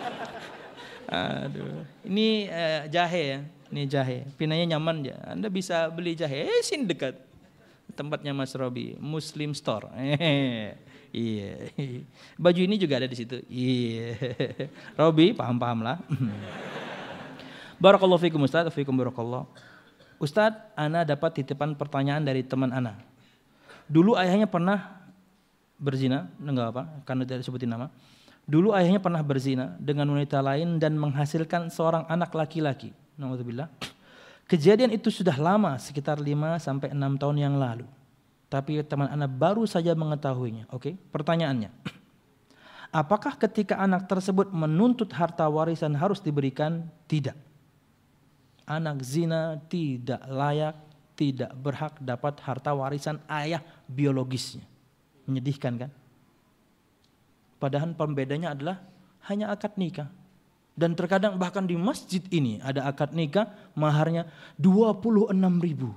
Aduh, ini eh, jahe ya, ini jahe. Pinanya nyaman ya. Anda bisa beli jahe, eh, sini dekat tempatnya Mas Robi, Muslim Store. Eh, iya. Baju ini juga ada di situ. Iya. Robi, paham-paham lah. Barakallahu fikum Ustaz, fikum barakallah. Ustaz, ana dapat titipan pertanyaan dari teman ana. Dulu ayahnya pernah berzina, enggak apa, karena tidak disebutin nama. Dulu ayahnya pernah berzina dengan wanita lain dan menghasilkan seorang anak laki-laki. Na'udzubillah. Kejadian itu sudah lama, sekitar lima sampai enam tahun yang lalu. Tapi teman anak baru saja mengetahuinya. Oke, pertanyaannya. Apakah ketika anak tersebut menuntut harta warisan harus diberikan? Tidak. Anak zina tidak layak, tidak berhak dapat harta warisan ayah biologisnya. Menyedihkan kan? Padahal pembedanya adalah hanya akad nikah. Dan terkadang bahkan di masjid ini ada akad nikah, maharnya dua puluh enam ribu.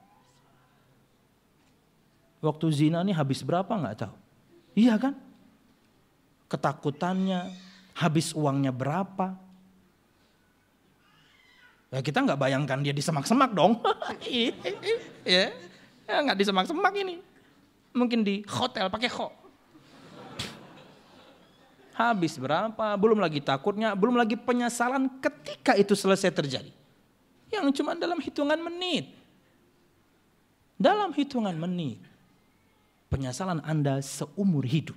Waktu zina ini habis berapa nggak tahu. Iya kan? Ketakutannya, habis uangnya berapa. Ya kita nggak bayangkan dia di semak-semak dong. Ya, nggak di semak-semak ini. Mungkin di hotel pakai kho. Habis berapa, belum lagi takutnya, belum lagi penyesalan ketika itu selesai terjadi. Yang cuma dalam hitungan menit. Dalam hitungan menit. Penyesalan Anda seumur hidup.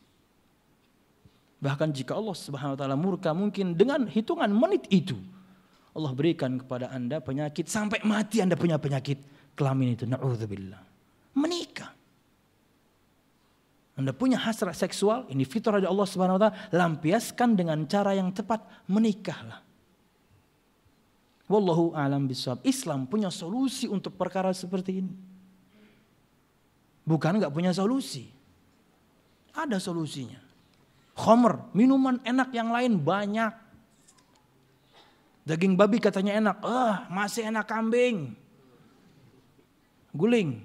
Bahkan jika Allah Subhanahu wa taala murka, mungkin dengan hitungan menit itu Allah berikan kepada Anda penyakit sampai mati Anda punya penyakit kelamin itu. Na'udzubillah. Menikah. Anda punya hasrat seksual, ini fitrah dari Allah Subhanahu wa taala, lampiaskan dengan cara yang tepat, menikahlah. Wallahu a'lam bishawab. Islam punya solusi untuk perkara seperti ini. Bukan enggak punya solusi. Ada solusinya. Khamr, minuman enak yang lain banyak. Daging babi katanya enak, ah masih enak kambing. Guling.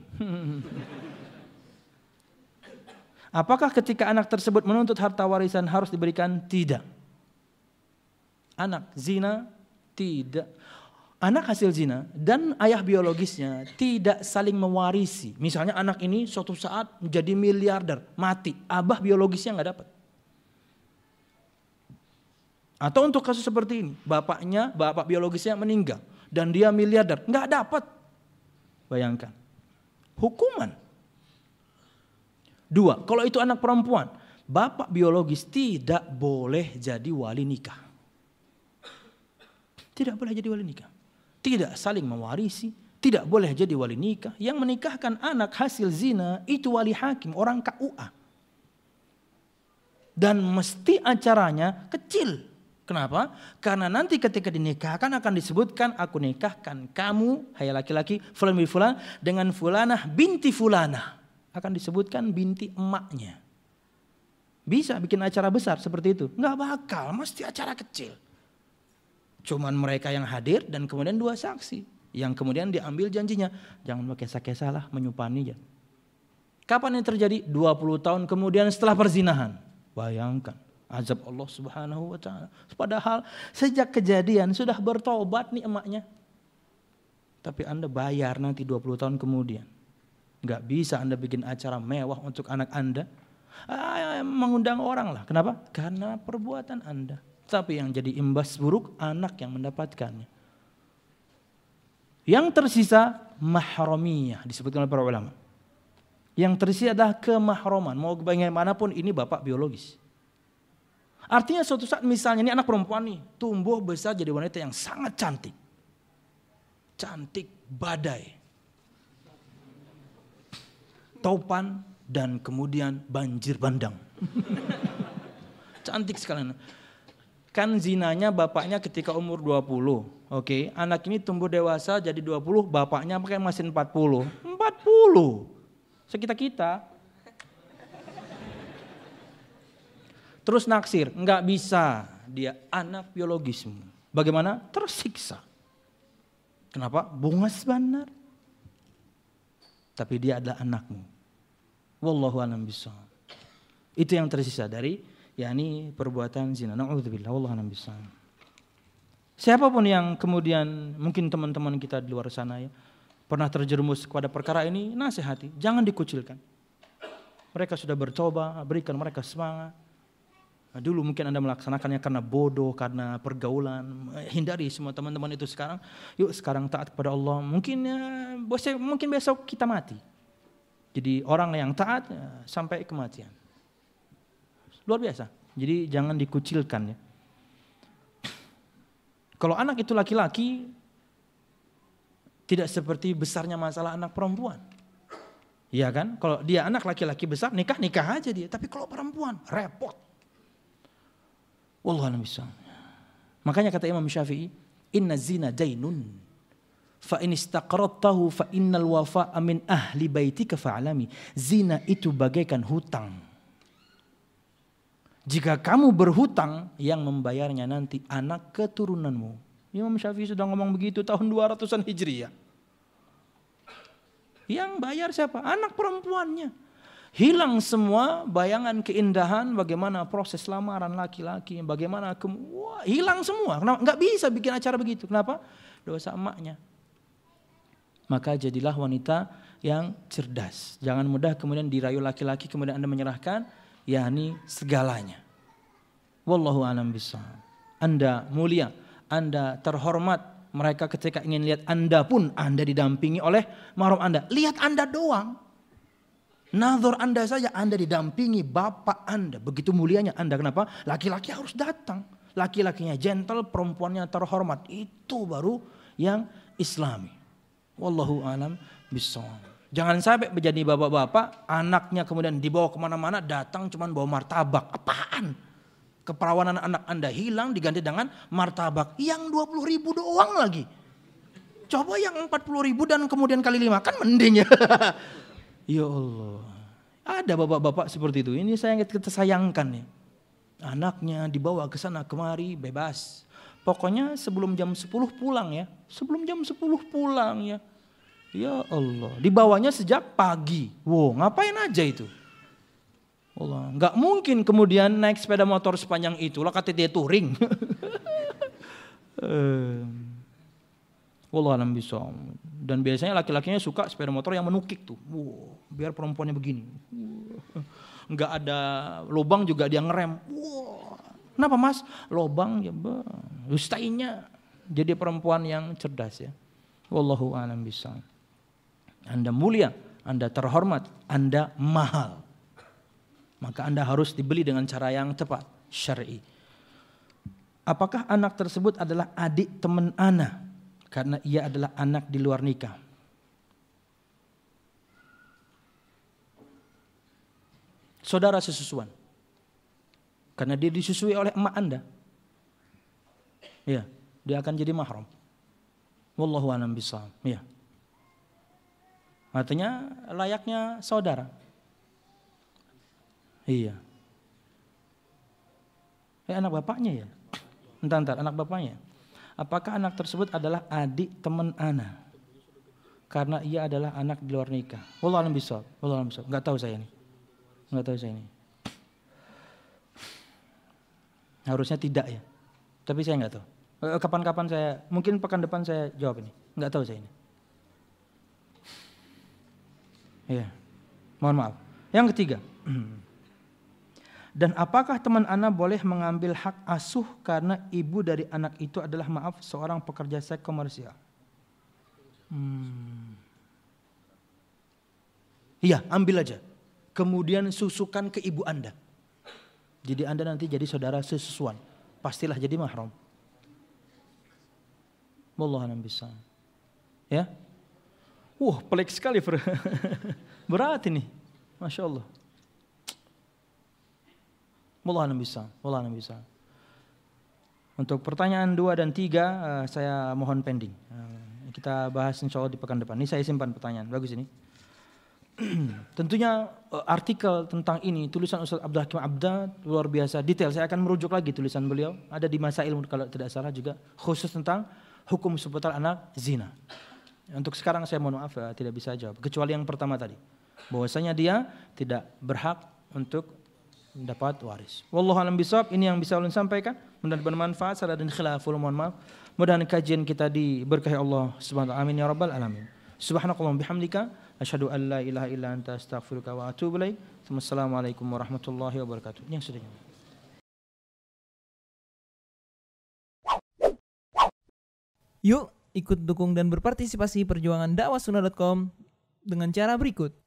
Apakah ketika anak tersebut menuntut harta warisan harus diberikan? Tidak. Anak zina tidak. Anak hasil zina dan ayah biologisnya tidak saling mewarisi. Misalnya anak ini suatu saat menjadi miliarder, mati, abah biologisnya nggak dapat. Atau untuk kasus seperti ini, bapaknya, bapak biologisnya meninggal dan dia miliarder, nggak dapat. Bayangkan, hukuman. Dua, kalau itu anak perempuan, bapak biologis tidak boleh jadi wali nikah. Tidak boleh jadi wali nikah. Tidak saling mewarisi, tidak boleh jadi wali nikah. Yang menikahkan anak hasil zina itu wali hakim, orang K U A. Dan mesti acaranya kecil. Kenapa? Karena nanti ketika dinikahkan akan disebutkan, aku nikahkan kamu, hai laki-laki, fulan bin fulan, dengan fulanah binti fulanah. Akan disebutkan binti emaknya. Bisa bikin acara besar seperti itu? Nggak bakal, mesti acara kecil. Cuman mereka yang hadir dan kemudian dua saksi. Yang kemudian diambil janjinya. Jangan berkesah-kesah lah, menyupani. Ya. Kapan ini terjadi? dua puluh tahun kemudian setelah perzinahan. Bayangkan, azab Allah Subhanahu wa taala. Padahal sejak kejadian sudah bertobat nih emaknya. Tapi Anda bayar nanti dua puluh tahun kemudian. Nggak bisa Anda bikin acara mewah untuk anak Anda. Ah, mengundang orang lah. Kenapa? Karena perbuatan Anda. Tapi yang jadi imbas buruk, anak yang mendapatkannya. Yang tersisa, mahramiyah. Disebutkan oleh para ulama. Yang tersisa adalah kemahroman. Mau bagaimanapun ini bapak biologis. Artinya suatu saat misalnya ini anak perempuan nih. Tumbuh besar jadi wanita yang sangat cantik. Cantik badai. Topan dan kemudian banjir bandang. Cantik sekali. Kan zinanya bapaknya ketika umur dua puluh. Oke, anak ini tumbuh dewasa jadi dua puluh, bapaknya pakai masih empat puluh. empat puluh. Sekitar kita. Terus naksir, enggak bisa. Dia anak biologismu. Bagaimana? Tersiksa. Kenapa? Bungas benar. Tapi dia adalah anakmu. Wallahu a'lam bishawab. Itu yang tersisa dari yakni perbuatan zina. Na'udzubillah, wallahu a'lam bishawab. Siapapun yang kemudian mungkin teman-teman kita di luar sana ya pernah terjerumus kepada perkara ini, nasihati, jangan dikucilkan. Mereka sudah bertobat, berikan mereka semangat. Nah, dulu mungkin Anda melaksanakannya karena bodoh, karena pergaulan. Hindari semua teman-teman itu sekarang. Yuk sekarang taat kepada Allah. Mungkin ya, mungkin besok kita mati. Jadi orang yang taat ya, sampai kematian. Luar biasa. Jadi jangan dikucilkan ya. Kalau anak itu laki-laki, tidak seperti besarnya masalah anak perempuan. Iya kan? Kalau dia anak laki-laki besar, nikah nikah aja dia. Tapi kalau perempuan repot. Wallahu a'lam bishawab. Makanya kata Imam Syafi'i, inna zina dainun, fa in istaqradtahu fa innal wafa'a min ahli baitika fa'alami. Zina itu bagaikan hutang. Jika kamu berhutang, yang membayarnya nanti anak keturunanmu. Imam Syafi'i sudah ngomong begitu tahun dua ratusan Hijriah. Yang bayar siapa? Anak perempuannya. Hilang semua bayangan keindahan bagaimana proses lamaran laki-laki, bagaimana ke, wah, hilang semua. Kenapa? Nggak bisa bikin acara begitu. Kenapa? Dosa emaknya. Maka jadilah wanita yang cerdas. Jangan mudah kemudian dirayu laki-laki kemudian Anda menyerahkan, yakni segalanya. Wallahu a'lam bishawab. Anda mulia, Anda terhormat. Mereka ketika ingin lihat Anda pun Anda didampingi oleh mahram Anda. Lihat Anda doang. Nazar Anda saja Anda didampingi bapak Anda. Begitu mulianya Anda. Kenapa? Laki-laki harus datang. Laki-lakinya gentle, perempuannya terhormat. Itu baru yang Islami. Wallahu a'lam bishawab. Jangan sampai menjadi bapak-bapak, anaknya kemudian dibawa kemana-mana, datang cuman bawa martabak. Apaan? Keperawanan anak Anda hilang diganti dengan martabak yang dua puluh ribu doang lagi. Coba yang empat puluh ribu dan kemudian kali lima, kan mending ya. Ya Allah. Ada bapak-bapak seperti itu. Ini saya kita sayangkan ya. Anaknya dibawa ke sana kemari bebas. Pokoknya sebelum jam sepuluh pulang ya. Sebelum jam sepuluh pulang ya. Ya Allah. Dibawanya sejak pagi. Wow, ngapain aja itu? Allah, nggak mungkin kemudian naik sepeda motor sepanjang itu lah kata dia touring. Wallahu a'lam bishawab. Dan biasanya laki-lakinya suka sepeda motor yang menukik tuh. Wow, biar perempuannya begini. Wow. Nggak ada lubang juga dia ngerem. Wow. Kenapa mas? Lubang ya bang. Ustainya jadi perempuan yang cerdas ya. Wallahu a'lam bishawab. Anda mulia, Anda terhormat, Anda mahal. Maka Anda harus dibeli dengan cara yang tepat, syar'i. Apakah anak tersebut adalah adik teman Ana karena ia adalah anak di luar nikah? Saudara sesusuan. Karena dia disusui oleh emak Anda. Ya, dia akan jadi mahram. Wallahu a'lam bishawab. Ya. Artinya layaknya saudara. Iya. Eh, anak bapaknya ya? Entar, entar, anak bapaknya. Apakah anak tersebut adalah adik teman Ana? Karena ia adalah anak di luar nikah. Wallahu a'lam bishawab. Wallahu a'lam bishawab. Enggak tahu saya ini. Enggak tahu saya ini. Harusnya tidak ya. Tapi saya enggak tahu. Kapan-kapan saya, mungkin pekan depan saya jawab ini. Enggak tahu saya ini. Iya. Mohon maaf. Yang ketiga. Dan apakah teman Ana boleh mengambil hak asuh karena ibu dari anak itu adalah maaf seorang pekerja seks komersial? Hmm. Iya, ambil aja. Kemudian susukan ke ibu Anda. Jadi Anda nanti jadi saudara sesusuan. Pastilah jadi mahram. Wallahu a'lam bishawab. Ya. Wah, pelik sekali. Berat ini. Masya Allah. Wallahu a'lam bishawab. Wallahu a'lam bishawab. Untuk pertanyaan dua dan tiga uh, saya mohon pending. Uh, kita bahas insya Allah di pekan depan. Ini saya simpan pertanyaan. Bagus ini. Tentunya uh, artikel tentang ini tulisan Ustaz Abdul Hakim Abdad luar biasa detail. Saya akan merujuk lagi tulisan beliau. Ada di Masail kalau tidak salah juga khusus tentang hukum seputar anak zina. Untuk sekarang saya mohon maaf uh, tidak bisa jawab. Kecuali yang pertama tadi. Bahwasanya dia tidak berhak untuk dapat waris. Wallahu a'lam bishawab. Ini yang bisa ulun sampaikan. Mudah-mudahan bermanfaat. Salah dan khilaful, mohon maaf. Mudah-mudahan kajian kita diberkahi Allah Subhanahu wa ta'ala. Amin ya rabbal alamin. Subhanakallahumma bihamdika asyhadu an la ilaha illa anta astaghfiruka wa atubu ilaik. Wassalamualaikum warahmatullahi wabarakatuh. Ini yang sudah. Yuk ikut dukung dan berpartisipasi perjuangan dakwah sunnah dot com dengan cara berikut.